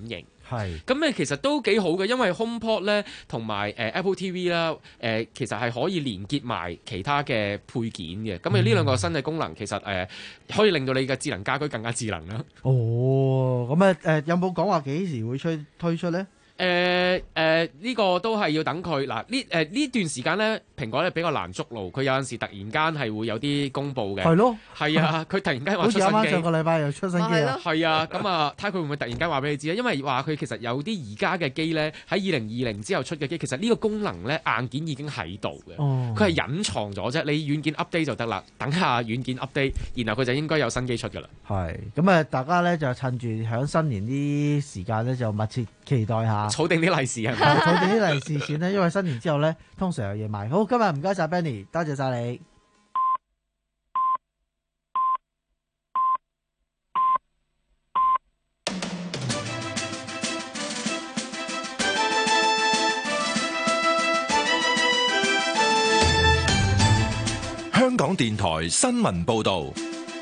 係咁誒，其實都幾好嘅，因為 HomePod 咧同埋誒 Apple T V 啦，誒其實係可以連結埋其他嘅配件嘅。咁誒呢兩個新嘅功能，其實誒可以令到你嘅智能家居更加智能啦。 哦，咁啊誒有冇講話幾時會推推出咧？ 誒誒呢個都係要等佢嗱呢誒呢段時間咧，蘋果咧比較難捉路，佢有陣時突然間係會有啲公佈嘅。 係咯， 係啊，佢突然間話好似出新機。 啱啱上個禮拜又出新機啊。 係啊，咁啊睇下佢會唔會突然間話俾你知啊？因為話佢其實有啲而家嘅機咧喺二零二零之後出嘅機，其實呢個功能咧硬件已經喺度嘅。 哦， 佢係隱藏咗啫，你軟件 update 就得啦。等下軟件 update，然後佢就應該有新機出㗎啦。 係咁啊，大家咧就趁住響新年啲時間咧，就密切期待下。 儲定啲利是係咪？ 儲定啲利是錢咧，因為新年之後咧，通常有嘢賣。好，今日唔該晒 Benny，多謝晒你。 香港電台新聞報導。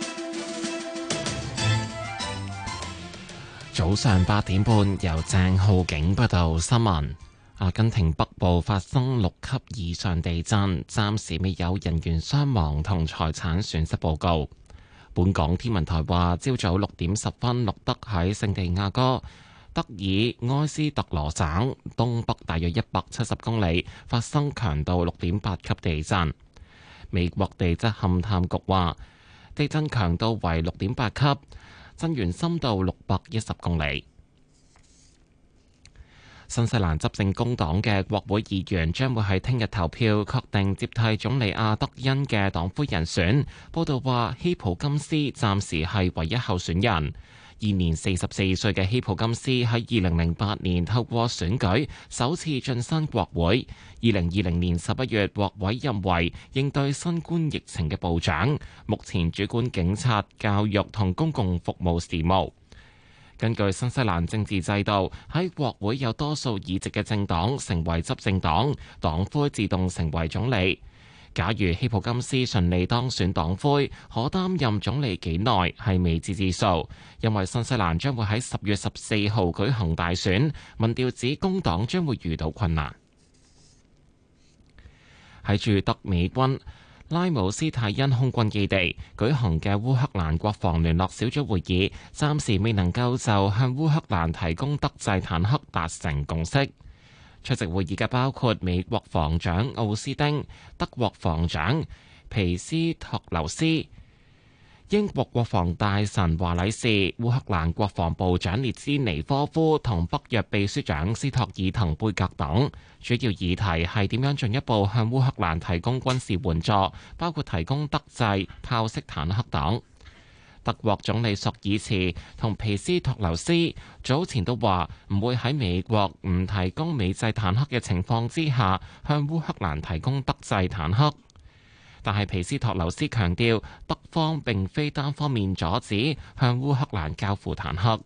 早上八點半，由鄭浩景報道新聞。阿根廷北部發生六級以上地震，暫時未有人員傷亡同財產損失報告。本港天文台話，朝早六點十分錄得喺聖地亞哥德爾埃斯特羅省東北大約一百七十公里發生強度六點八級地震。美國地質勘探局話，地震強度為六點八級。震源深度六百一十公里。新西蘭執政工黨嘅國會議員將會喺聽日投票確定接替總理阿德恩嘅黨魁人選。報道話，希普金斯暫時係唯一候選人。現年四十四歲嘅希普金斯喺二零零八年透過選舉首次晉身國會，二零二零年十一月獲委任為應對新冠疫情嘅部長，目前主管警察、教育同公共服務事務。根據新西蘭政治制度，喺國會有多數議席嘅政黨成為執政黨，黨魁自動成為總理。假如希普金斯順利當選黨魁，可擔任總理幾耐係未知之數，因為新西蘭將會喺十月十四號舉行大選，民調指工黨將會遇到困難。喺駐德美軍拉姆斯泰因空軍基地舉行嘅烏克蘭國防聯絡小組會議，暫時未能夠就向烏克蘭提供德製坦克達成共識。出席會議嘅包括美國防長奧斯丁、德國防長皮斯托留斯、英國國防大臣華禮士、烏克蘭國防部長列茲尼科夫同北約秘書長斯托爾滕貝格等。主要議題係點樣進一步向烏克蘭提供軍事援助，包括提供德製豹式坦克等。德國總理朔爾茨同皮斯托留斯早前都話唔會喺美國唔提供美製坦克嘅情況之下向烏克蘭提供德製坦克，但係皮斯托留斯強調德方並非單方面阻止向烏克蘭交付坦克。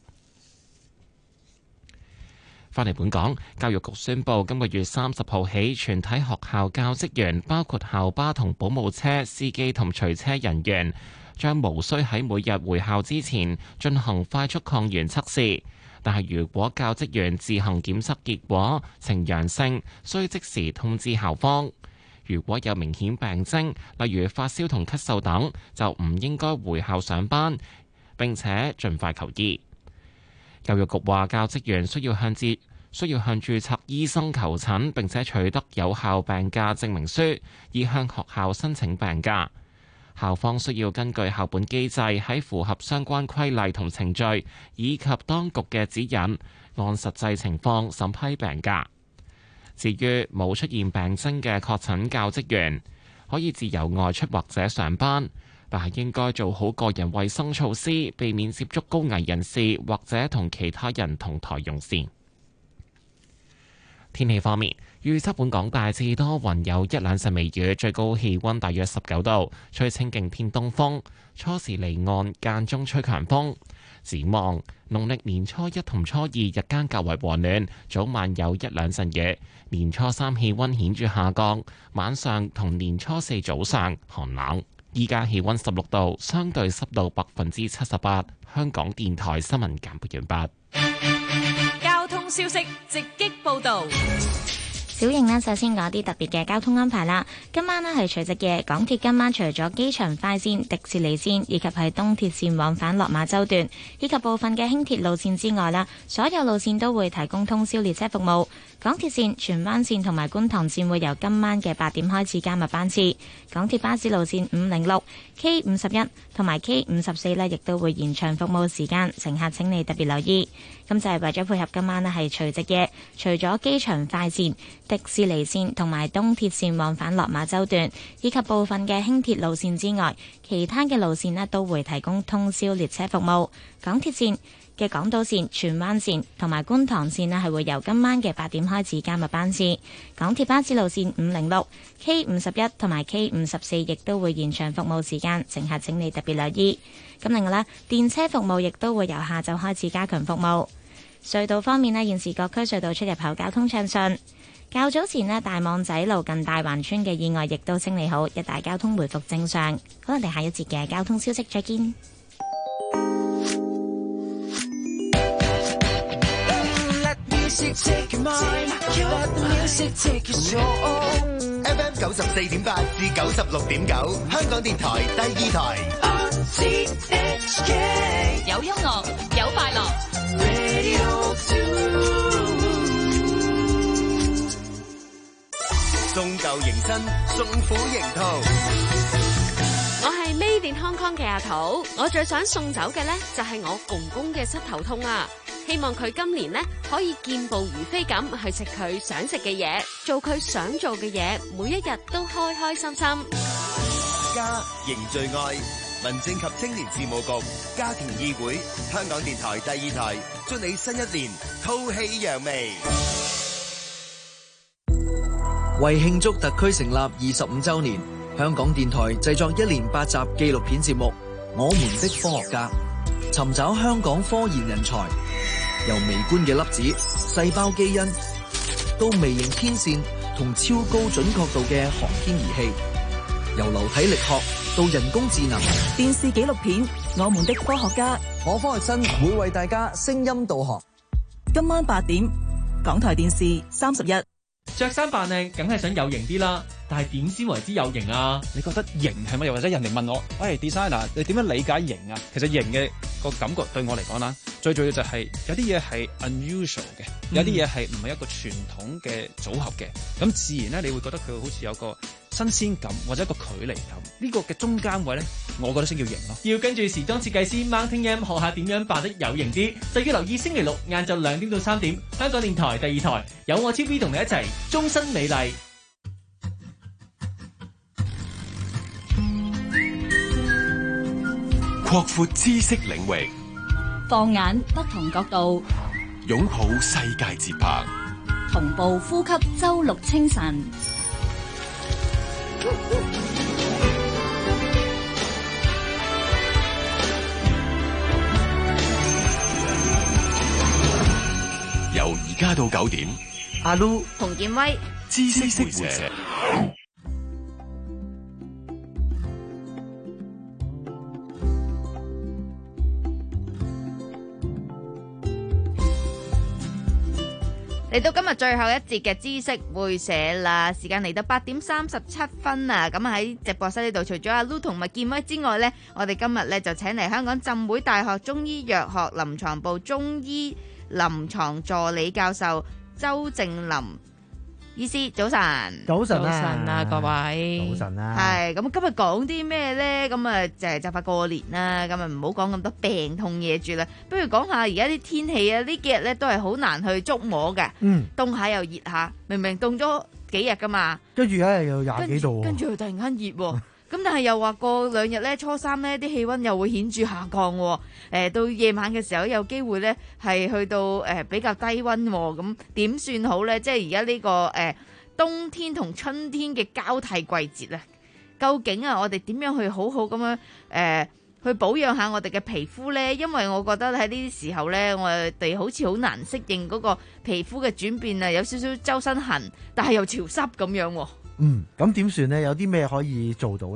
返嚟本港，教育局宣布今個月三十號起，全體學校教職員，包括校巴同保姆車司機同隨車人員，將無需喺每日回校之前進行快速抗原測試，但係如果教職員自行檢測結果呈陽性，需即時通知校方。如果有明顯病徵，例如發燒同咳嗽等，就唔應該回校上班，並且盡快求醫。教育局話，教職員需要向至需要向註冊醫生求診，並且取得有效病假證明書，以向學校申請病假。校方需要根據校本機制，喺符合相關規例同程序以及當局嘅指引，按實際情況審批病假。至於冇出現病徵嘅確診教職員，可以自由外出或者上班，但係應該做好個人衛生措施，避免接觸高危人士或者同其他人同台用膳。天氣方面，預測本港大致多雲，有一兩陣微雨，最高氣溫大約十九度，吹清勁偏東風，初時離岸，間中吹強風。展望農曆年初一同初二日間較為和暖，早晚有一兩陣雨。年初三氣溫顯著下降，晚上同年初四早上寒冷。依家氣溫十六度，相對濕度百分之七十八。香港電台新聞簡報完畢。 交通消息直擊報導。 小型呢，首先講啲特別嘅交通安排啦。今晚呢係除夕夜，港鐵今晚除咗機場快線、迪士尼線以及係東鐵線往返落馬洲段，以及部分嘅輕鐵路線之外啦，所有路線都會提供通宵列車服務。港鐵線、荃灣線同埋觀塘線會由今晚嘅八點開始加密班次。港鐵巴士路線五零六、K 五十一同埋 K 五十四呢，亦都會延長服務時間，乘客請你特別留意。咁就係為咗配合今晚呢係除夕夜，除咗機場快線、迪士尼線同埋東鐵線往返落馬洲段，以及部分嘅輕鐵路線之外，其他嘅路線呢都會提供通宵列車服務。港鐵線嘅港島線、荃灣線同埋觀塘線呢係會由今晚嘅八點開始加密班次。港鐵巴士路線五零六、K 五十一同埋 K 五十四亦都會延長服務時間，乘客請你特別留意。咁另外呢，電車服務亦都會由下晝開始加強服務。隧道方面呢，現時各區隧道出入口交通暢順。較早前呢，大網仔路近大環村嘅意外亦都清理好，一帶交通回復正常。好，我哋下一節嘅交通消息再見。 F M 九十四點八至九十六點九，香港電台第二台。 有音樂，有快樂。 送舊迎新，送虎迎兔。 我係 Made in Hong Kong嘅阿桃，我最想送走嘅呢，就係我公公嘅膝頭痛啊！希望佢今年呢，可以健步如飛咁去食佢想食嘅嘢，做佢想做嘅嘢，每一日都開開心心。 家凝聚愛，民政及青年事務局、家庭議會、香港電台第二台，祝你新一年吐氣揚眉。 為慶祝特區成立二十五週年，香港電台製作一連八集紀錄片節目《我們的科學家》，尋找香港科研人才，由微觀嘅粒子、細胞基因，到微型天線同超高準確度嘅航天儀器，由流體力學到人工智能。 電視紀錄片《我們的科學家》， 我科學生會為大家聲音導航。 今晚八點，港台電視三十一。 着衫扮靚，梗係想有型啲啦。但係點先為之有型啊？ 你覺得型係乜？又或者人哋問我，喂 designer， 你點樣理解型啊？其實型嘅個感覺對我嚟講啦，最重要就係有啲嘢係 unusual 嘅，有啲嘢係唔係一個傳統嘅組合嘅。咁自然咧，你會覺得佢好似有個新鮮感或者一個距離感。呢個嘅中間位咧，我覺得先叫型咯。 要跟住時裝設計師 Mountain M 學下點樣扮得有型啲，就要留意星期六晏晝兩點到三點，香港電台第二台有我 T V 同你一齊終身美麗。 擴闊知識領域， 放眼不同角度， 擁抱世界節拍， 同步呼吸周六清晨。 由而家到九點， 阿 Lu、洪建威、 知識會社。 嚟到今日最後一節嘅知識會社啦，時間嚟到八點三十七分啊！咁喺直播室呢度，除咗阿 Lu 同麥建威之外呢，我哋今日呢就請嚟香港浸會大學中醫藥學臨床部中醫臨床助理教授周正林醫師，早晨， 早晨啊， 早晨啊，各位， 早晨啊， 係咁今日講啲咩呢？咁啊就係就快過年啦，咁啊唔好講咁多病痛嘢住啦，不如講下而家啲天氣啊，呢幾日咧都係好難去捉摸嘅， 嗯， 凍下又熱下，明明凍咗幾日噶嘛， 跟住咧又廿幾度， 跟住又突然間熱喎。咁但係又話過兩日咧，初三咧啲氣温又會顯著下降喎。誒到夜晚嘅時候有機會咧係去到誒比較低温喎。咁點算好咧？即係而家呢個誒冬天同春天嘅交替季節咧，究竟啊我哋點樣去好好咁樣誒去保養下我哋嘅皮膚咧？因為我覺得喺呢啲時候咧，我哋好似好難適應嗰個皮膚嘅轉變啊，有少少周身痕，但係又潮濕咁樣喎。 嗯，咁點算呢？有啲咩可以做到呢？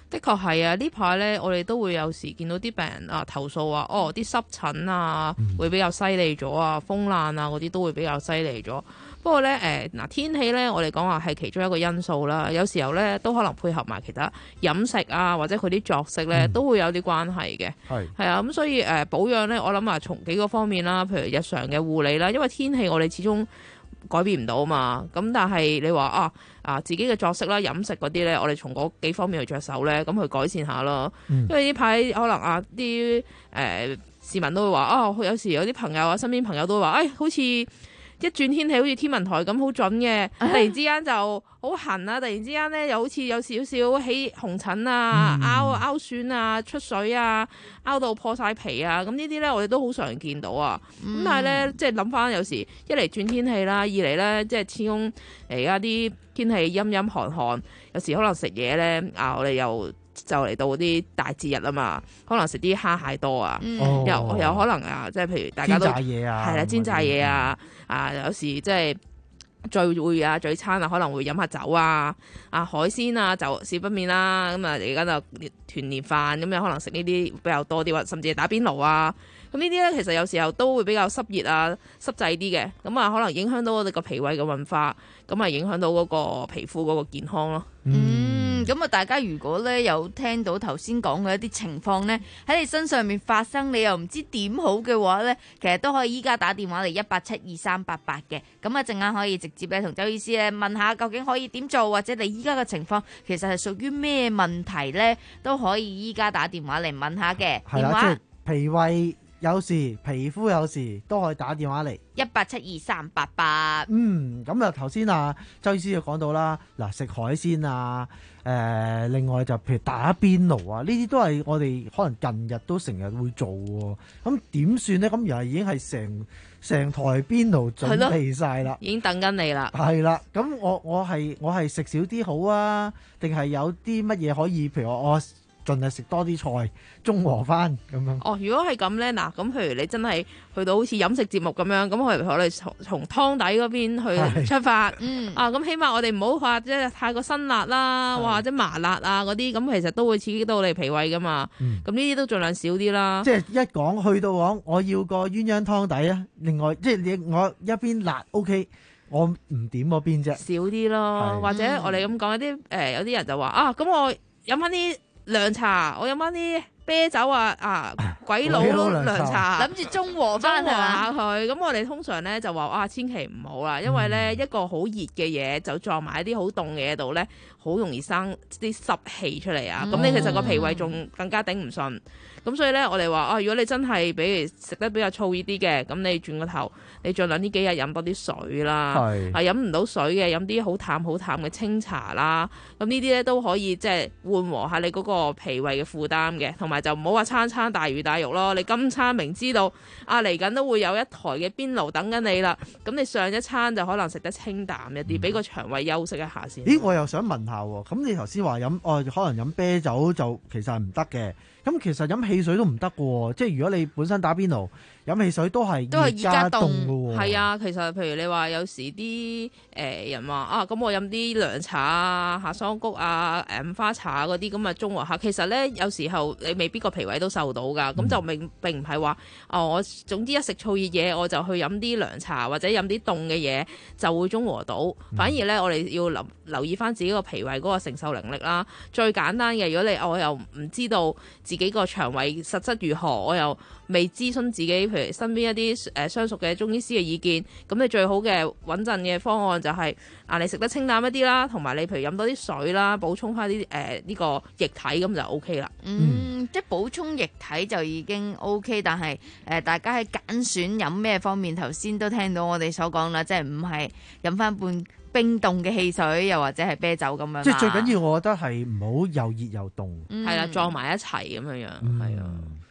的確係啊，呢排咧我哋都會有時見到啲病人啊投訴話，哦啲濕疹啊會比較犀利咗啊，風爛啊嗰啲都會比較犀利咗。不過咧誒嗱天氣咧，我哋講話係其中一個因素啦。有時候咧都可能配合埋其他飲食啊，或者佢啲作息咧、嗯、都會有啲關係嘅。係係啊，咁所以誒、呃、保養咧，我諗啊從幾個方面啦，譬如日常嘅護理啦，因為天氣我哋始終改變唔到嘛。咁但係你話啊啊自己嘅作息啦、飲食嗰啲咧，我哋從嗰幾方面去着手咧，咁去改善下咯。嗯、因為呢排可能啊啲誒、呃、市民都會話啊，有時有啲朋友啊，身邊朋友都會話，誒、哎、好似一轉天氣好似天文台咁好準嘅，突然之間就好痕啊！突然之間咧又好似有少少起紅疹啊、拗拗損啊、出水啊、拗到破晒皮啊！咁呢啲咧我哋都好常見到啊。咁、嗯、但係咧即係諗翻有時一嚟轉天氣啦，二嚟咧即係始終而家啲天氣陰陰寒寒，有時可能食嘢咧啊，我哋又就嚟到啲大節日啊嘛，可能食啲蝦蟹多啊，嗯、又又可能啊，即係譬如大家都煎炸嘢啊， 係啦，煎炸嘢啊，啊有時即係聚會啊、聚餐啊，可能會飲下酒啊，啊海鮮啊就少不免啦。咁啊而家就團年飯咁樣，可能食呢啲比較多啲，或甚至係打邊爐啊。咁呢啲咧其實有時候都會比較濕熱啊、濕滯啲嘅，咁啊可能影響到我哋個脾胃嘅運化，咁啊影響到嗰個皮膚嗰個健康咯。 嗯，咁啊大家如果咧有聽到頭先講嘅一啲情況咧喺你身上面發生，你又唔知點好嘅話咧，其實都可以依家打電話嚟一八七二三八八嘅，咁啊陣間可以直接咧同周醫師咧問下究竟可以點做，或者你依家嘅情況其實係屬於咩問題咧，都可以依家打電話嚟問下嘅。電話即係脾胃有時皮膚有時都可以打電話嚟一八七二三八八。 嗯，咁啊頭先啊周醫師就講到啦，嗱食海鮮啊，誒、呃、另外就譬如打邊爐啊，呢啲都係我哋可能近日都成日會做喎。咁點算呢？咁又係已經係成成台邊爐準備晒啦， 已經等緊你啦。 係啦，咁我我係我係食少啲好啊，定係有啲乜嘢可以譬如我我盡量食多啲菜，中和翻咁樣。 哦，如果係咁咧，嗱，咁譬如你真係去到好似飲食節目咁樣，咁我哋從從湯底嗰邊去出發，嗯，啊，咁起碼我哋唔好話即係太過辛辣啦，或者麻辣啊嗰啲，咁其實都會刺激到你脾胃噶嘛。咁呢啲都盡量少啲啦。 即係一講去到講，我要個鴛鴦湯底啊！另外，即係你我一邊辣 OK，我唔點嗰邊啫。 少啲咯，或者我哋咁講，有啲誒有啲人就話啊，咁我飲翻啲涼茶，我飲翻啲啤酒啊啊鬼佬涼茶， 諗住中和翻下佢。咁我哋通常咧就話啊，千祈唔好啦，因為咧、嗯、一個好熱嘅嘢就撞埋一啲好凍嘅嘢度咧，好容易生啲濕氣出嚟啊！咁、嗯、你其實個脾胃仲更加頂唔順。咁所以咧，我哋話啊，如果你真係比如食得比較燥熱啲嘅，咁你轉個頭，你盡量呢幾日飲多啲水啦。係，係飲唔到水嘅，飲啲好淡好淡嘅清茶啦。咁呢啲咧都可以即係緩和下你嗰個脾胃嘅負擔嘅，同埋就唔好話餐餐大魚大肉咯。你今餐明知道啊嚟緊都會有一台嘅邊爐等緊你啦，咁你上一餐就可能食得清淡一啲，俾、嗯、個腸胃休息一下先。 咦，我又想問下喎，咁你頭先話飲哦，可能飲啤酒就其實係唔得嘅。咁其實飲汽水都唔得嘅喎，即係如果你本身打邊爐飲汽水都係都係熱加凍嘅喎。 係啊，其實譬如你話有時啲誒、呃、人話啊，咁我飲啲涼茶啊、夏桑菊啊、誒五花茶嗰啲咁啊中和下。其實咧有時候你未必個脾胃都受到㗎，咁、嗯、就並並唔係話哦，我總之一食燥熱嘢我就去飲啲涼茶或者飲啲凍嘅嘢就會中和到。嗯、反而咧我哋要留留意翻自己個脾胃嗰個承受能力啦。最簡單嘅，如果你我又唔知道自己個腸胃實質如何，我又未諮詢自己，譬如身邊一啲誒相熟嘅中醫師嘅意見，咁你最好嘅穩陣嘅方案就係、是、啊，你食得清淡一啲啦，同埋你譬如飲多啲水啦，補充翻啲誒呢個液體，咁就 O K 啦。 嗯，即係補充液體就已經 O K，但係誒、呃、大家喺揀選飲咩方面，頭先都聽到我哋所講啦，即係唔係飲翻半冰凍嘅汽水，又或者係啤酒咁樣。 即係最緊要，我覺得係唔好又熱又凍， 係啦、嗯，撞埋一齊咁樣樣，係、嗯、啊。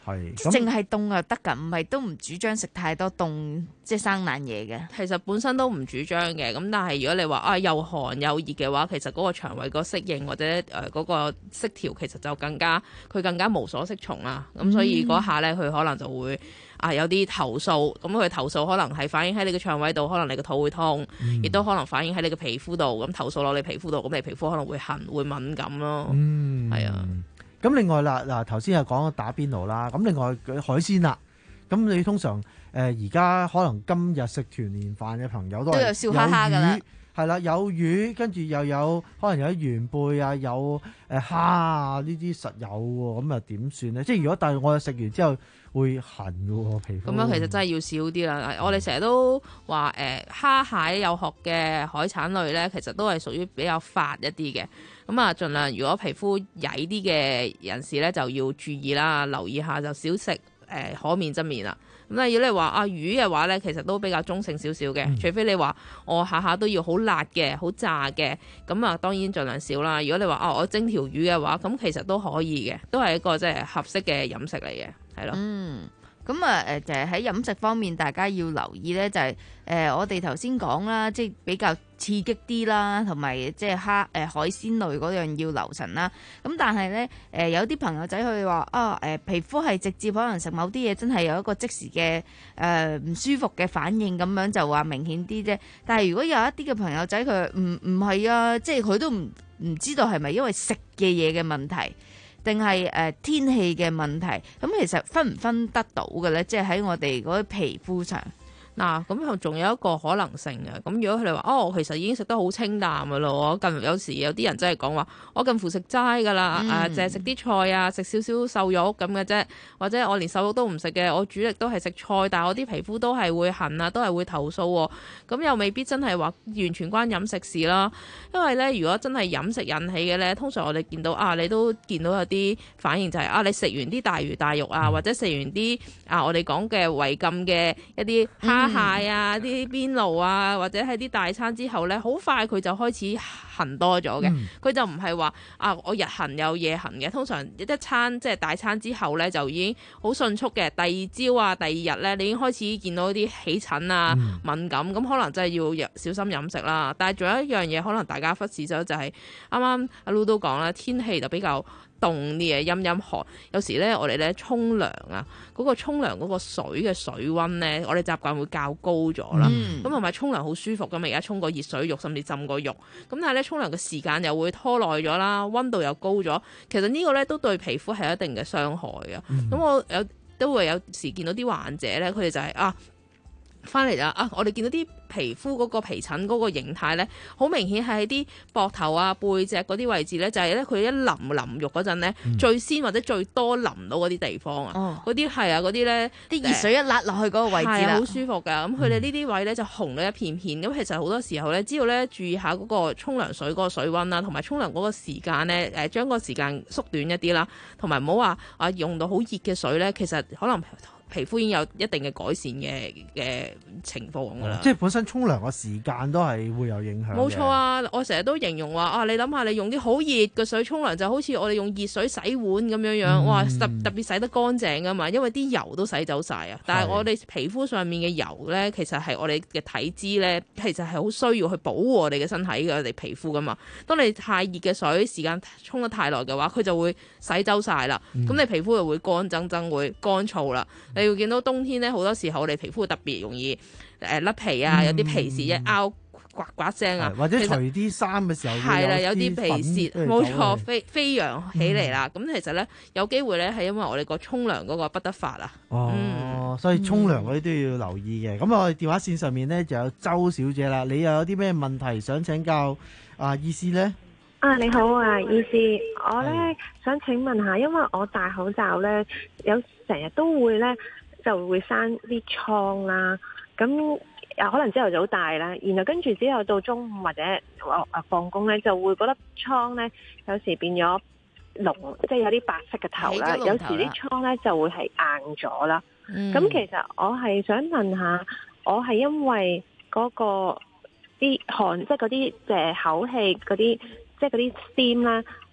係淨係凍又得㗎，唔係都唔主張食太多凍即係生冷嘢嘅。 其實本身都唔主張嘅，咁但係如果你話啊又寒又熱嘅話，其實嗰個腸胃個適應或者誒嗰個適調其實就更加佢更加無所適從啦。咁所以嗰下咧佢可能就會啊有啲投訴，咁佢投訴可能係反映喺你嘅腸胃度，可能你個肚會痛，亦、嗯、都可能反映喺你嘅皮膚度，咁投訴落你皮膚度，咁你皮膚可能會痕會敏感咯。 嗯， 係啊。 咁另外啦，嗱頭先又講打邊爐啦，咁另外海鮮啦，咁你通常誒而家可能今日食團年飯嘅朋友都係有笑哈哈㗎啦， 係啦，有魚，跟住又有可能有啲元貝啊，有誒蝦啊，呢啲實有喎，咁啊點算咧？即係如果但係我食完之後會痕嘅喎皮膚。 咁樣其實真係要少啲啦。我哋成日都話誒蝦蟹有殼嘅海產類咧，其實都係屬於比較發一啲嘅。咁啊，盡量如果皮膚曳啲嘅人士咧，就要注意啦，留意下就少食誒可免則免啦。咁咧，如果你話啊魚嘅話咧，其實都比較中性少少嘅，嗯、除非你話我下下都要好辣嘅、好炸嘅，咁啊當然盡量少啦。如果你話啊我蒸條魚嘅話，咁其實都可以嘅，都係一個即係合適嘅飲食嚟嘅，係咯。 嗯。咁啊誒就係喺飲食方面，大家要留意咧，就係、是、誒、呃、我哋頭先講啦，即係比較刺激啲啦，同埋即係蝦誒海鮮類嗰樣要留神啦。咁但係咧誒有啲朋友仔佢話啊誒、呃、皮膚係直接可能食某啲嘢真係有一個即時嘅誒唔舒服嘅反應，咁樣就話明顯啲啫。但係如果有一啲嘅朋友仔佢唔唔係啊，即係佢都唔唔知道係咪因為食嘅嘢嘅問題，定係誒天氣嘅問題，咁其實分唔分得到嘅咧？即係喺我哋嗰啲皮膚上。 嗱，咁又仲有一個可能性嘅。咁如果佢哋話哦，其實已經食得好清淡嘅咯，近有時有啲人真係講話，我近乎食齋㗎啦，誒、嗯，淨係食啲菜啊，食少少瘦肉咁嘅啫，或者我連瘦肉都唔食嘅，我主力都係食菜，但係我啲皮膚都係會痕啊，都係會投訴喎。咁又未必真係話完全關飲食事啦。因為咧，如果真係飲食引起嘅咧，通常我哋見到啊，你都見到有啲反應就係、是、啊，你食完啲大魚大肉啊，或者食完啲啊，我哋講嘅違禁嘅一啲蝦蟹啊，啲邊爐啊，或者喺啲大餐之後咧，好快佢就開始痕多咗嘅。佢、嗯、就唔係話啊，我日痕有夜痕嘅。通常一餐即係大餐之後咧，就已經好迅速嘅。第二朝啊，第二日咧，你已經開始見到啲起疹啊、嗯、敏感，咁可能真係要小心飲食啦。但係仲有一樣嘢，可能大家忽視咗，就係啱啱阿 Lu 都講啦，天氣就比較凍啲嘅，陰陰寒，有時咧我哋咧沖涼啊，嗰、嗰個沖涼嗰個水嘅水溫咧，我哋習慣會較高咗啦。咁同埋沖涼好舒服㗎嘛，而家沖個熱水浴，甚至浸個浴。咁但係咧沖涼嘅時間又會拖耐咗啦，溫度又高咗。其實呢個咧都對皮膚係一定嘅傷害嘅。咁、嗯、我有都會有時見到啲患者咧，佢哋就係、是、啊翻嚟啦啊！我哋見到啲皮膚嗰個皮疹嗰個形態咧，好明顯係喺啲膊頭啊、背脊嗰啲位置咧，就係咧佢一淋淋浴嗰陣咧，嗯、最先或者最多淋到嗰啲地方啊，嗰啲係啊，嗰啲咧啲熱水一辣落去嗰個位置啦， 好舒服噶。咁佢哋呢啲位咧就紅咗一片片。咁、嗯、其實好多時候咧，只要咧注意下嗰個沖涼水嗰個水溫啦，同埋沖涼嗰個時間咧，誒將個時間縮短一啲啦，同埋唔好話啊用到好熱嘅水咧，其實可能皮膚已經有一定嘅改善嘅嘅情況㗎啦、 哦。即係本身沖涼嘅時間都係會有影響。 冇錯啊！我成日都形容話啊，你諗下，你用啲好熱嘅水沖涼，就好似我哋用熱水洗碗咁樣樣，嗯、哇！特特別洗得乾淨㗎嘛，因為啲油都洗走晒啊。但係我哋皮膚上面嘅油咧，其實係我哋嘅體脂咧，其實係好需要去保護我哋嘅身體嘅我哋皮膚㗎嘛。當你太熱嘅水時間沖得太耐嘅話，佢就會洗走晒啦。咁、嗯、你皮膚就會乾爭爭，會乾燥啦。你會見到冬天咧，好多時候我哋皮膚特別容易誒甩皮啊，有啲皮屑一拗刮刮聲啊， 或者除啲衫嘅時候係啦，有啲皮屑，冇錯，飛飛揚起嚟啦。咁、嗯、其實咧有機會咧係因為我哋個沖涼嗰個不得法啊。 哦，嗯、所以沖涼嗰啲都要留意嘅。咁、嗯、我哋電話線上面咧就有周小姐啦，你又有啲咩問題想請教啊醫師咧？ 啊，你好啊，醫師，我咧想請問下，因為我戴口罩咧，有成日都會咧就會生啲瘡啦，咁可能朝頭早戴啦，然後跟住之後到中午或者我啊放工咧，就會覺得瘡咧有時變咗膿，即係有啲白色嘅頭啦，有時啲瘡咧就會係硬咗啦。咁、嗯、其實我係想問下，我係因為嗰、嗰個啲汗，即係嗰啲誒口氣嗰啲。即係嗰啲 steam 啦，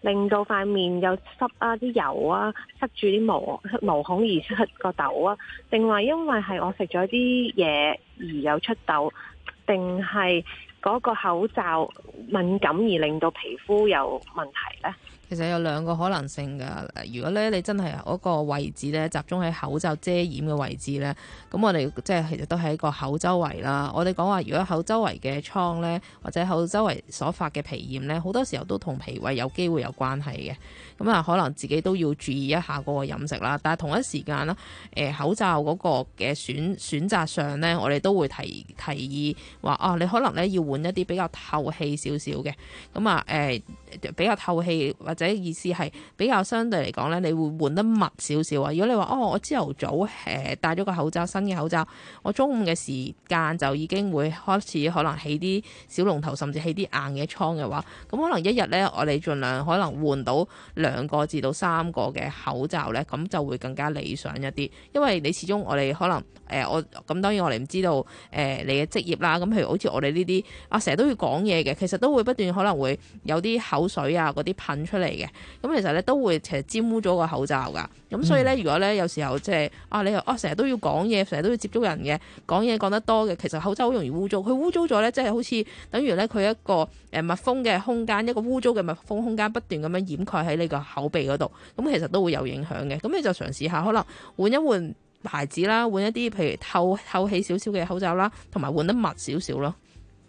令到塊面又濕啊，啲油啊塞住啲毛毛孔而出個痘啊，定話因為係我食咗啲嘢而有出痘，定係嗰個口罩敏感而令到皮膚有問題呢？ 其實有兩個可能性㗎。如果咧你真係嗰個位置咧集中喺口罩遮掩嘅位置咧，咁我哋即係其實都係一個口周圍啦。我哋講話如果口周圍嘅瘡咧，或者口周圍所發嘅皮炎咧，好多時候都同脾胃有機會有關係嘅。咁啊，可能自己都要注意一下嗰個飲食啦。但係同一時間啦，誒、呃、口罩嗰個嘅選選擇上咧，我哋都會提提議話啊，你可能咧要換一啲比較透氣少少嘅。咁啊誒比較透氣或者意思係比較相對嚟講咧，你會換得密少少啊。如果你話哦，我朝頭早誒戴咗個口罩，新嘅口罩，我中午嘅時間就已經會開始可能起啲小龍頭，甚至起啲硬嘅瘡嘅話，咁可能一日咧，我哋盡量可能換到兩個至到三個嘅口罩咧，咁就會更加理想一啲。因為你始終我哋可能誒、呃、我咁當然我哋唔知道誒、呃、你嘅職業啦。咁譬如好似我哋呢啲啊，成日都要講嘢嘅，其實都會不斷可能會有啲口水啊嗰啲噴出嚟嘅。咁其實咧都會其實沾污咗個口罩㗎。咁所以咧，如果咧有時候即係啊，你又啊成日都要講嘢，成日都要接觸人嘅，講嘢講得多嘅，其實口罩好容易污糟。佢污糟咗咧，即係好似等於咧佢一個誒密封嘅空間，一個污糟嘅密封空間，不斷咁樣掩蓋喺你個口鼻嗰度。咁其實都會有影響嘅。咁你就嘗試下，可能換一換牌子啦，換一啲譬如透透氣少少嘅口罩啦，同埋換得密少少咯。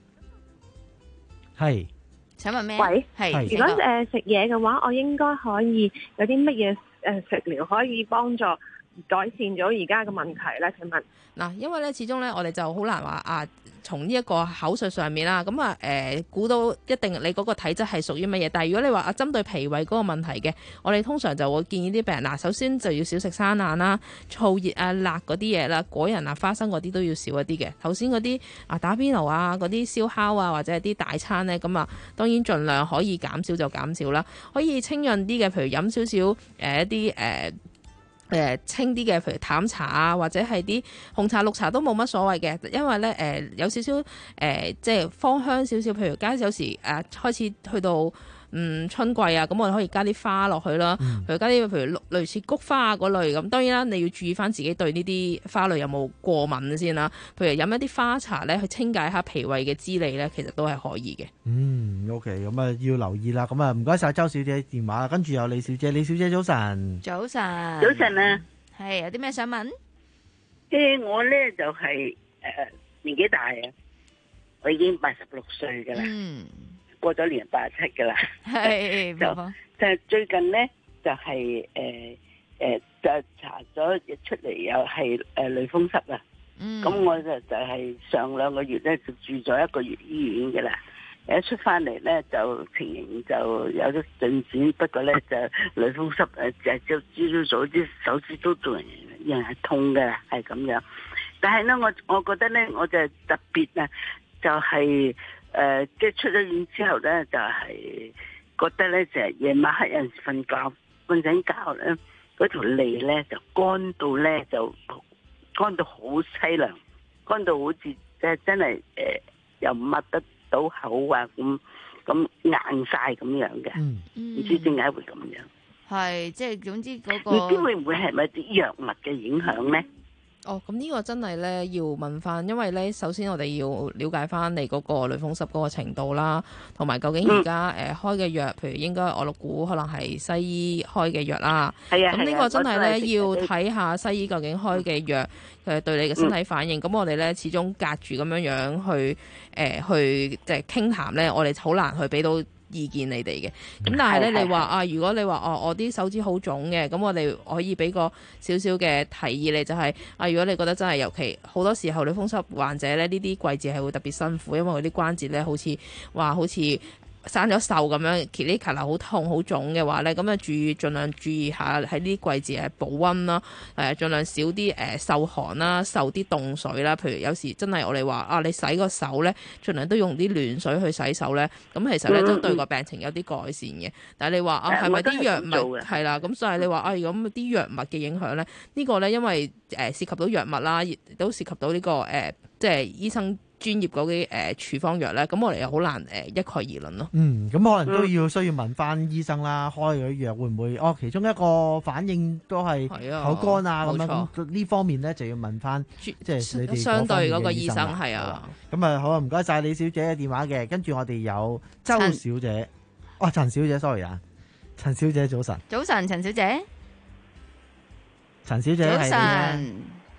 係。 請問咩？ 喂， 係。 如果誒食嘢嘅話，我應該可以有啲乜嘢誒食療可以幫助改善咗而家嘅問題咧？請問嗱，因為咧始終咧我哋就好難話啊，從呢一個口述上面啦，咁啊誒估到一定你嗰個體質係屬於乜嘢。但係如果你話啊針對脾胃嗰個問題嘅，我哋通常就會建議啲病人嗱，首先就要少食生冷啦、燥熱啊、辣嗰啲嘢啦、果仁啊、花生嗰啲都要少一啲嘅。頭先嗰啲啊打邊爐啊、嗰啲燒烤啊或者係啲大餐咧，咁啊當然盡量可以減少就減少啦。可以清潤啲嘅，譬如飲少少誒一啲誒。呃誒清啲嘅，譬如淡茶啊，或者係啲紅茶、綠茶都冇乜所謂嘅，因為咧誒、呃、有少少誒、呃、即係芳香少少，譬如加有時誒、呃、開始去到嗯春季啊，咁我哋可以加啲花落去啦，譬如加啲譬如類似菊花啊嗰類咁。當然啦，你要注意翻自己對呢啲花類有冇過敏先啦。譬如飲一啲花茶咧，去清解下脾胃嘅滋膩咧，其實都係可以嘅。 嗯 ，OK， 咁啊要留意啦。咁啊唔該晒周小姐電話，跟住有李小姐，李小姐早晨。 早晨。 早晨啊。 係有啲咩想問？ 誒，我咧就係、是、誒、呃、年紀大啊，我已經八十六歲噶啦，嗯、過咗年八十七噶啦，係就就最近咧就係誒誒就查咗出嚟又係誒類風濕啊，咁、嗯、我就就係上兩個月咧就住咗一個月醫院嘅啦。一出翻嚟咧就情形就有咗進展，不過咧就類風濕誒，就朝朝早啲手指都仲仍係痛嘅，係咁樣。但係咧，我我覺得咧，我就特別啊，就係誒，即係出咗院之後咧，就係、是、覺得咧，就係夜晚黑有陣時瞓覺，瞓醒覺咧，嗰條脷咧就乾到咧就乾到好凄涼，乾到好似即係真係誒、呃、又抹得到口啊，咁咁硬晒咁樣嘅，唔、嗯、知點解會咁樣。 係即係總之嗰、嗰個， 唔知會唔會係咪啲藥物嘅影響咧？ 哦，咁呢個真係咧要問翻，因為咧首先我哋要了解翻你嗰個類風濕嗰個程度啦，同埋究竟而家誒開嘅藥，譬如應該我估可能係西醫開嘅藥啦。係啊，咁呢個真係咧要睇下西醫究竟開嘅藥佢對你嘅身體反應。咁、嗯、我哋咧始終隔住咁樣樣去誒、呃、去即係傾談咧，我哋好難去俾到意見你哋嘅。咁但係咧，你話啊，如果你話哦，我啲手指好腫嘅，咁我哋可以俾個少少嘅提議你，就係、是、啊，如果你覺得真係尤其好多時候類風濕患者咧，呢啲季節係會特別辛苦，因為佢啲關節咧好似話好似生咗銹咁樣，攣攣咳好痛好腫嘅話咧，咁啊注意盡量注意下喺呢啲季節係保溫啦，誒盡量少啲誒受寒啦，受啲凍水啦。譬如有時真係我哋話啊，你洗個手咧，盡量都用啲暖水去洗手咧，咁其實咧都對個病情有啲改善嘅。但係你話啊，係咪啲藥物係啦？咁所以你話啊，咁啲藥物嘅影響咧，呢、呢個咧因為誒涉及到藥物啦，亦都涉及到呢、呢個誒。呃即係醫生專業嗰啲誒處方藥咧，咁我哋又好難誒、呃、一概而論咯。 嗯，咁可能都要需要問翻醫生啦，開嗰啲藥會唔會哦？其中一個反應都係口乾啊咁樣，咁呢方面咧就要問翻，即係你哋相對嗰個醫醫生係啊。 咁啊好啊，唔該晒李小姐嘅電話嘅，跟住我哋有周小姐，哦陳小姐 sorry 啊，陳小姐早晨。 早晨，陳小姐。 陳小姐早晨。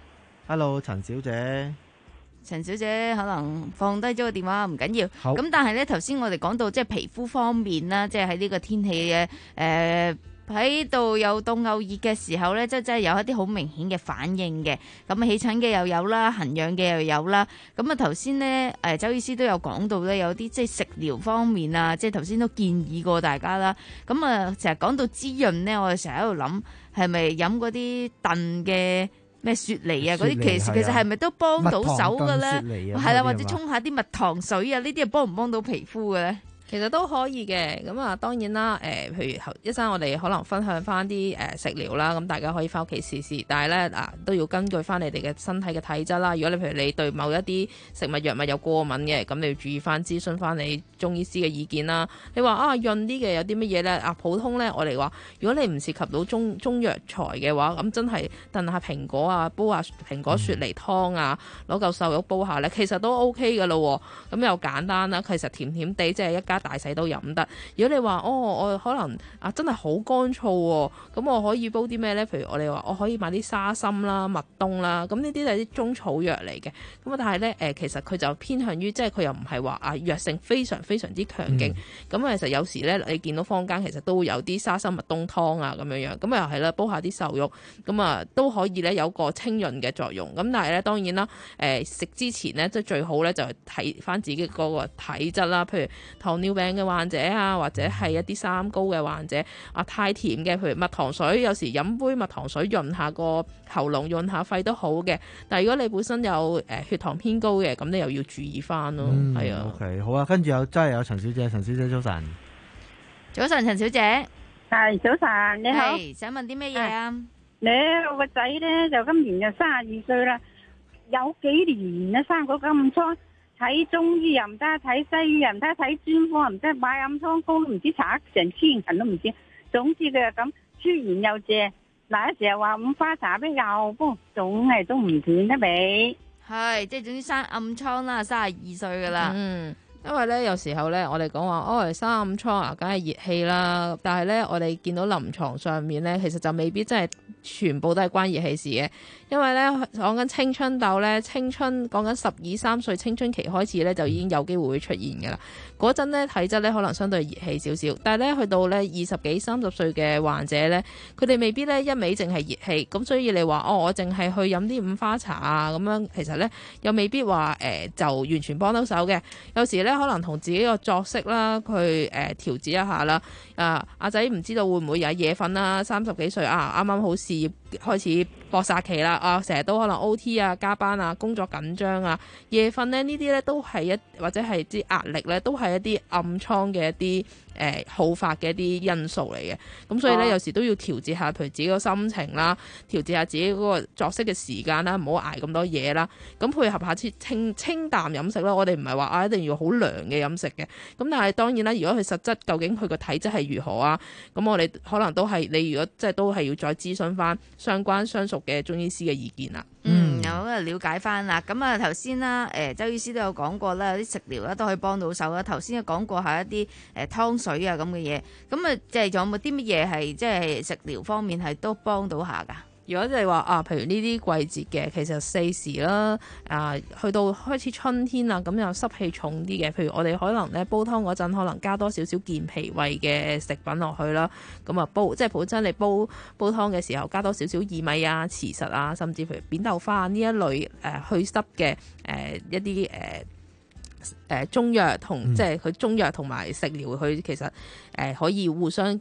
Hello， 陳小姐。 陳小姐可能放低咗個電話唔緊要， 好。 咁但係咧頭先我哋講到即係皮膚方面啦，即係喺呢個天氣嘅誒喺度又凍又熱嘅時候咧，即係真係有一啲好明顯嘅反應嘅。咁起疹嘅又有啦，痕癢嘅又有啦。咁啊頭先咧誒周醫師都有講到咧，有啲即係食療方面啊，即係頭先都建議過大家啦。咁啊成日講到滋潤咧，我哋成日喺度諗係咪飲嗰啲燉嘅咩雪梨啊嗰啲，其實其實係咪都幫到手嘅咧？係啦，或者沖下啲蜜糖水啊，呢啲係幫唔幫到皮膚嘅咧？ 其實都可以嘅，咁啊當然啦，誒、呃，譬如一陣我哋可能分享翻啲誒食療啦，咁大家可以翻屋企試試，但係咧啊都要根據翻你哋嘅身體嘅體質啦。如果你譬如你對某一啲食物藥物有過敏嘅，咁你要注意翻諮詢翻你中醫師嘅意見啦。你話啊潤啲嘅有啲乜嘢咧？啊普通咧我哋話，如果你唔涉及到中中藥材嘅話，咁真係燉下蘋果啊，煲下蘋果雪梨湯啊，攞嚿瘦肉煲下咧，其實都 OK 噶咯。咁又簡單啦，其實甜甜地即係一家大細都飲得。如果你話哦，我可能啊真係好乾燥喎，咁我可以煲啲咩呢？譬如我哋話我可以買啲沙參啦、麥冬啦，咁呢啲係啲中草藥嚟嘅。咁啊，但係呢，誒，其實佢就偏向於即係佢又唔係話啊藥性非常非常之強勁。咁、嗯、其實有時呢，你見到坊間其實都會有啲沙參麥冬湯啊咁樣樣，咁又係啦，煲下啲瘦肉，咁啊都可以呢有個清潤嘅作用。咁但係呢，當然啦，誒、呃、食之前呢，即係最好呢，就睇翻自己嗰個體質啦，譬如糖尿病嘅患者啊，或者係一啲三高嘅患者啊，太甜嘅，譬如蜜糖水，有時飲杯蜜糖水潤下個喉嚨、潤下肺都好嘅。但係如果你本身有誒、呃、血糖偏高嘅，咁你又要注意翻咯。係、嗯、啊。 OK， 好啊，跟住有真係有陳小姐，陳小姐早晨。 早晨，陳小姐。 係早晨，你好。 想問啲咩嘢啊？ 你我個仔咧就今年就三十二歲啦，有幾年咧生過暗瘡。睇中醫又唔得，睇西醫又唔得，睇專科又唔得，買暗瘡膏都唔知搽成千層都唔知。總之佢就咁出完又借，嗱一時又話五花茶俾又煲，總係都唔斷得尾。 係即係總之生暗瘡啦，三十二歲噶啦。 嗯，因為咧有時候咧我哋講話哦生暗瘡啊，梗係熱氣啦。但係咧我哋見到臨床上面咧，其實就未必真係全部都係關熱氣事嘅。因為咧講緊青春痘咧，青春講緊十二三歲青春期開始咧就已經有機會會出現㗎啦。嗰陣咧體質咧可能相對熱氣少少，但係咧去到咧二十幾三十歲嘅患者咧，佢哋未必咧一味淨係熱氣。咁所以你話哦，我淨係去飲啲五花茶啊咁樣，其實咧又未必話誒、呃、就完全幫到手嘅。有時咧可能同自己個作息啦，去誒、呃、調節一下啦。啊阿仔唔知道會唔會有夜瞓啦？三十幾歲啊，啱啱好事業開始搏殺期啦。啊，成日都可能 O T 啊、加班啊、工作緊張啊、夜瞓咧，呢啲咧都係一或者係啲壓力咧，都係一啲暗瘡嘅一啲誒好發嘅一啲因素嚟嘅。咁所以咧、啊，有時都要調節下，譬如自己個心情啦，調節下自己嗰個作息嘅時間啦，唔好捱咁多嘢啦。咁配合下清清清淡飲食啦。我哋唔係話啊一定要好涼嘅飲食嘅。咁但係當然啦，如果佢實質究竟佢個體質係如何啊？咁我哋可能都係你如果即係都係要再諮詢翻相關相屬嘅中醫師嘅意見啦。 嗯，有咁了解翻啦。咁啊頭先啦，誒周醫師都有講過啦，有啲食療咧都可以幫到手啦。頭先有講過係一啲誒湯水啊咁嘅嘢，咁啊即係仲有冇啲乜嘢係即係食療方面係都幫到下㗎？ 如果你話啊，譬如呢啲季節嘅，其實四時啦，啊去到開始春天啦，咁又濕氣重啲嘅，譬如我哋可能咧煲湯嗰陣，可能加多少少健脾胃嘅食品落去啦，咁啊煲即係本身你煲煲湯嘅時候，加多少少薏米啊、慈實啊，甚至譬如扁豆花呢一類誒、呃、去濕嘅誒、呃、一啲誒誒中藥同、嗯、即係佢中藥同埋食療，佢其實誒、呃、可以互相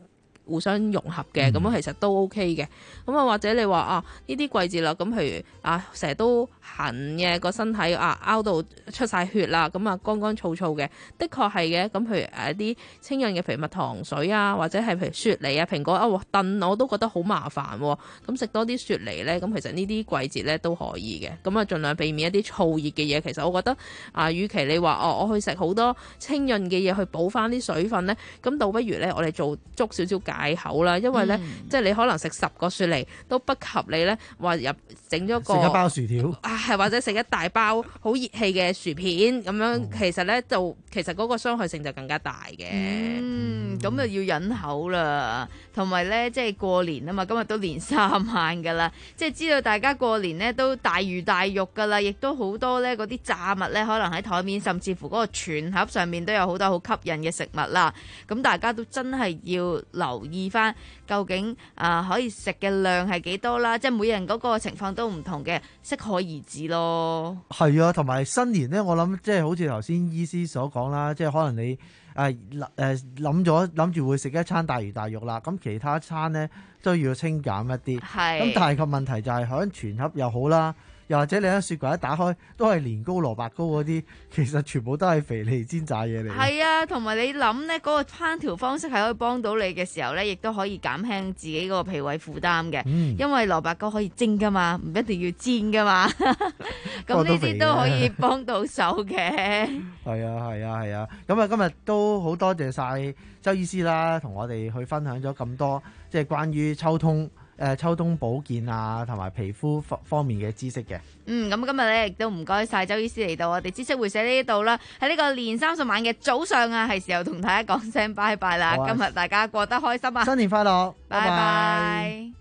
互相融合嘅，咁、嗯、其實都 OK 嘅。咁啊或者你話啊呢啲季節啦，咁譬如啊成日都痕嘅個身體啊拗到出晒血啦，咁啊乾乾燥燥嘅，的確係嘅。咁譬如誒一啲清潤嘅譬如蜜糖水啊，或者係譬如雪梨啊、蘋果啊，燉我都覺得好麻煩喎。咁食多啲雪梨咧，咁其實呢啲季節咧都可以嘅。咁啊盡量避免一啲燥熱嘅嘢。其實我覺得啊，與其你話哦我去食好多清潤嘅嘢去補翻啲水分咧，咁倒不如咧我哋做足少少解口啦。因為咧、嗯、即係你可能食十個雪梨都不及你咧話入整咗個食一包薯條啊，係或者食一大包好熱氣嘅薯片咁樣，嗯、其實咧就其實嗰個傷害性就更加大嘅。 嗯，咁就要忍口啦。同埋咧，即係過年啊嘛，今日都年三晚噶啦，即係知道大家過年咧都大魚大肉噶啦，亦都好多咧嗰啲炸物咧，可能喺台面，甚至乎嗰個全盒上面都有好多好吸引嘅食物啦。咁大家都真係要留意翻，究竟啊、呃、可以食嘅量係幾多啦？即係每人嗰個情況都唔同嘅，適可而止咯。 係啊，同埋新年咧，我諗即係好似頭先醫師所講啦，即係可能你誒誒諗咗諗住會食一餐大魚大肉啦，咁其他餐咧都要清減一啲。係。咁但係個問題就係響全盒又好啦。又或者你喺雪櫃一打開都係年糕、蘿蔔糕嗰啲，其實全部都係肥膩煎炸嘢嚟。 係啊，同埋你諗呢嗰個烹調方式係可以幫到你嘅時候呢，亦都可以減輕自己個脾胃負擔嘅。嗯、因為蘿蔔糕可以蒸噶嘛，唔一定要煎噶嘛。咁呢啲都可以幫到手嘅。 係啊，係啊，係啊。咁啊，今日都好多謝晒周醫師啦，同我哋去分享咗咁多，即係關於秋冬。誒秋冬保健啊，同埋皮膚方面嘅知識嘅。 嗯，咁今日咧亦都唔該晒周醫師嚟到我哋知識會社呢度啦。喺呢個年三十晚嘅早上啊，係時候同大家講聲拜拜啦。啊、今日大家過得開心啊！ 新年快樂， 拜拜。拜拜。